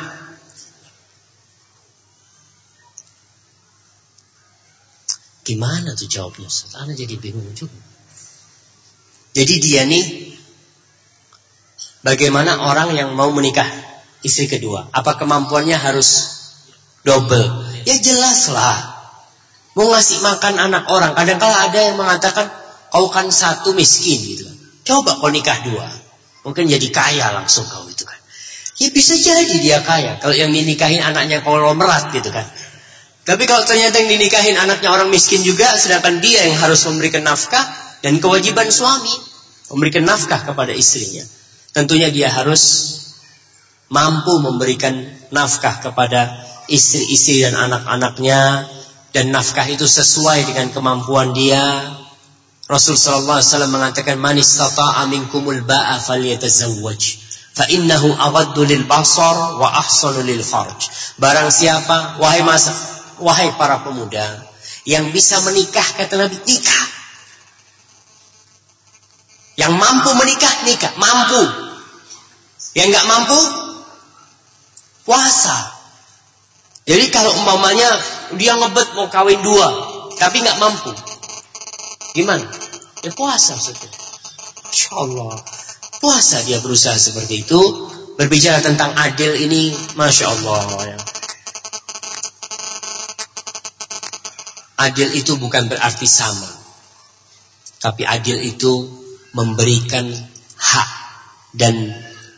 gimana tuh jawabnya? Ana jadi bingung juga. Jadi dia nih, bagaimana orang yang mau menikah istri kedua? Apa kemampuannya harus double? Ya jelas lah. Mau ngasih makan anak orang, kadang-kala ada yang mengatakan kau kan satu miskin gitu. Coba kau nikah dua, mungkin jadi kaya langsung kau itu kan. Ya bisa jadi dia kaya kalau yang dinikahin anaknya konglomerat gitu kan. Tapi kalau ternyata yang dinikahin anaknya orang miskin juga, sedangkan dia yang harus memberikan nafkah, dan kewajiban suami memberikan nafkah kepada istrinya, tentunya dia harus mampu memberikan nafkah kepada istri-istri dan anak-anaknya, dan nafkah itu sesuai dengan kemampuan dia. Rasul sallallahu alaihi wasallam mengatakan, man istata'a minkumul ba'a falyatazawwaj fa innahu aghaddu lil basar wa ahsanu lil farj. Barang siapa, wahai masa wahai para pemuda yang bisa menikah, kata Nabi, nikah. Yang mampu menikah, nikah. Mampu. Yang enggak mampu, puasa. Jadi kalau umpamanya dia ngebet mau kawin dua, tapi enggak mampu, gimana? Ya puasa maksudnya. Masya Allah. Puasa dia berusaha seperti itu. Berbicara tentang adil ini, Masya Allah. Ya. Adil itu bukan berarti sama. Tapi adil itu memberikan hak. Dan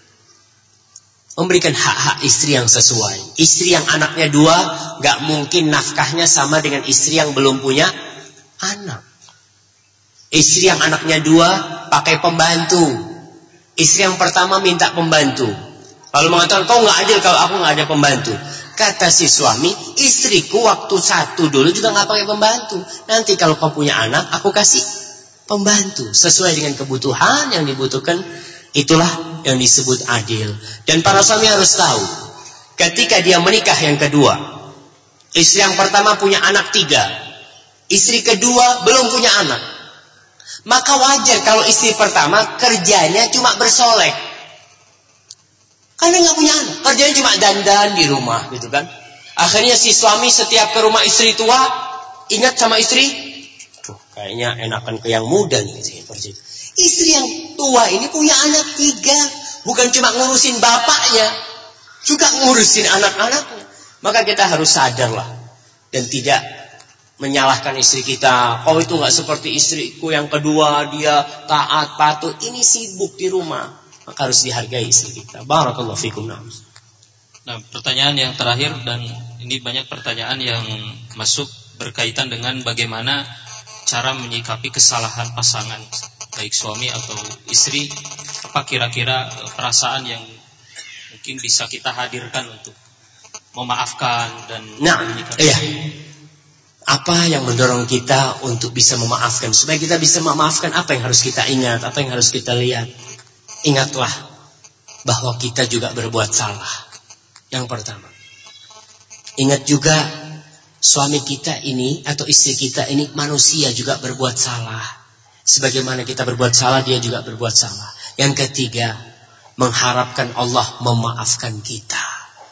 memberikan hak-hak istri yang sesuai. Istri yang anaknya dua, gak mungkin nafkahnya sama dengan istri yang belum punya anak. Istri yang anaknya dua, pakai pembantu. Istri yang pertama minta pembantu. Lalu mengatakan, kau gak adil kalau aku gak ada pembantu. Kata si suami, istriku waktu satu dulu juga gak pakai pembantu. Nanti kalau kau punya anak, aku kasih pembantu. Sesuai dengan kebutuhan yang dibutuhkan. Itulah yang disebut adil. Dan para suami harus tahu, ketika dia menikah yang kedua, istri yang pertama punya anak tiga, istri kedua belum punya anak, maka wajar kalau istri pertama kerjanya cuma bersolek, karena nggak punya anak, kerjanya cuma dandan di rumah, gitu kan? Akhirnya si suami setiap ke rumah istri tua, ingat sama istri, tuh kayaknya enakan ke yang muda nih, gitu. Istri yang tua ini punya anak tiga. Bukan cuma ngurusin bapaknya, juga ngurusin anak-anaknya. Maka kita harus sadarlah. Dan tidak menyalahkan istri kita. Oh itu gak seperti istriku yang kedua. Dia taat, patuh. Ini sibuk di rumah. Maka harus dihargai istri kita. Barakallahu fikum. Nah, pertanyaan yang terakhir. Dan ini banyak pertanyaan yang masuk berkaitan dengan bagaimana cara menyikapi kesalahan pasangan, baik suami atau istri. Apa kira-kira perasaan yang mungkin bisa kita hadirkan untuk memaafkan dan nah, menyikapi? Iya. Apa yang mendorong kita untuk bisa memaafkan? Supaya kita bisa memaafkan, apa yang harus kita ingat, apa yang harus kita lihat? Ingatlah bahwa kita juga berbuat salah. Yang pertama, ingat juga suami kita ini atau istri kita ini manusia juga berbuat salah. Sebagaimana kita berbuat salah, dia juga berbuat salah. Yang ketiga, mengharapkan Allah memaafkan kita.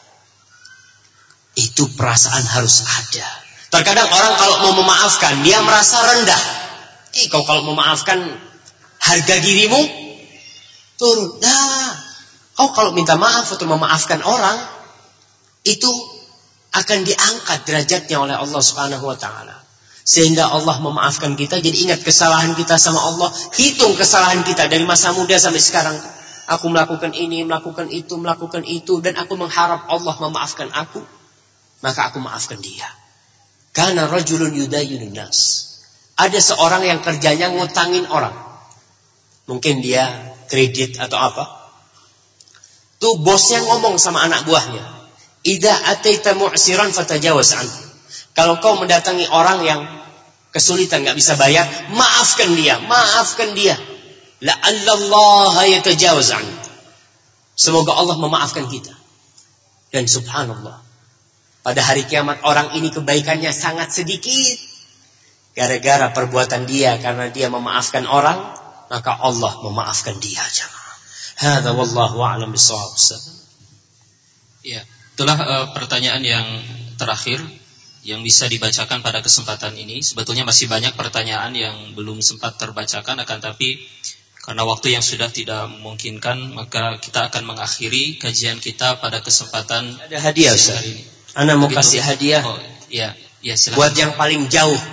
Itu perasaan harus ada. Terkadang orang kalau mau memaafkan, dia merasa rendah. Eh, kau kalau memaafkan, harga dirimu turun. Nah, kau kalau minta maaf atau memaafkan orang, itu akan diangkat derajatnya oleh Allah Subhanahu wa taala. Sehingga Allah memaafkan kita. Jadi ingat kesalahan kita sama Allah. Hitung kesalahan kita dari masa muda sampai sekarang. Aku melakukan ini, melakukan itu, melakukan itu. Dan aku mengharap Allah memaafkan aku. Maka aku maafkan dia. Karena rajulun yudayunun nas. Ada seorang yang kerjanya ngutangin orang. Mungkin dia kredit atau apa. Tuh bosnya ngomong sama anak buahnya. Idza ataita mu'siran fatajawaz anhu. Kalau kau mendatangi orang yang kesulitan, gak bisa bayar, maafkan dia, maafkan dia. La'allallaha yatajawaz anhu. Semoga Allah memaafkan kita. Dan subhanallah, pada hari kiamat orang ini kebaikannya sangat sedikit. Gara-gara perbuatan dia, karena dia memaafkan orang, maka Allah memaafkan dia. Hadza wallahu a'lam bishawab. Ya, itulah uh, pertanyaan yang terakhir yang bisa dibacakan pada kesempatan ini. Sebetulnya masih banyak pertanyaan yang belum sempat terbacakan, akan tapi karena waktu yang sudah tidak memungkinkan, maka kita akan mengakhiri kajian kita pada kesempatan. Ada hadiah Ustaz. Ini. Ana mau Begitu. Kasih hadiah. Oh, ya, ya silakan. Buat yang paling jauh.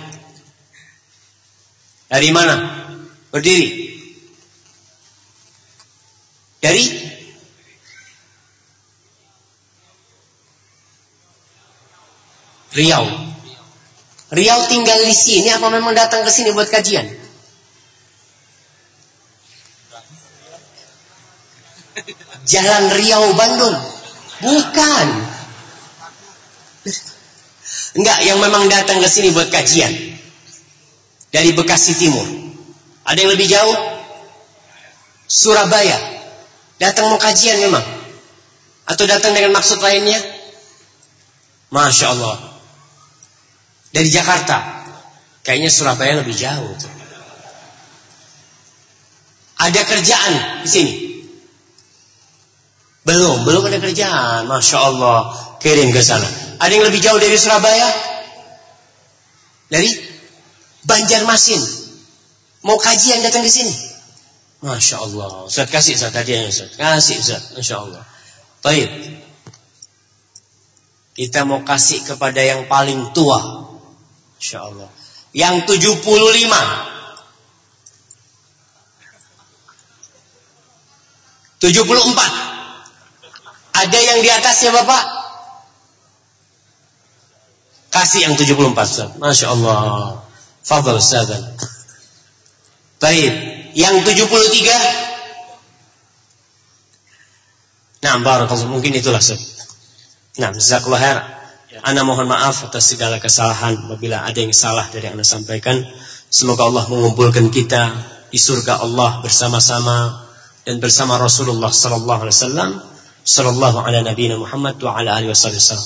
Dari mana? Berdiri. Dari Riau. Riau tinggal di sini apa memang datang ke sini buat kajian? Jalan Riau Bandung. Bukan. Enggak, yang memang datang ke sini buat kajian. Dari Bekasi Timur. Ada yang lebih jauh? Surabaya. Datang mau kajian memang. Atau datang dengan maksud lainnya? Masya Allah. Dari Jakarta. Kayaknya Surabaya lebih jauh. Ada kerjaan di sini? Belum, belum ada kerjaan. Masya Allah. Kirim ke sana. Ada yang lebih jauh dari Surabaya? Dari Banjarmasin. Mau kajian datang di sini? Masya Allah. Ustaz kasih Ustaz hadiahnya Ustaz. Kasih Ustaz. Masya Allah. Baik. Kita mau kasih kepada yang paling tua. Masya Allah. Yang tujuh puluh lima. tujuh puluh empat. Ada yang di atasnya Bapak? Kasih yang tujuh puluh empat Ustaz. Masya Allah. Fadhal Ustaz. Baik. Yang tujuh puluh tiga. Nah, barakallahu, mungkin itulah Ustaz. Nah, jazakallahu khair. Ana mohon maaf atas segala kesalahan apabila ada yang salah dari yang Anda sampaikan. Semoga Allah mengumpulkan kita di surga Allah bersama-sama dan bersama Rasulullah sallallahu alaihi wasallam. Sallallahu ala nabiyina Muhammad wa ala alihi wasallam.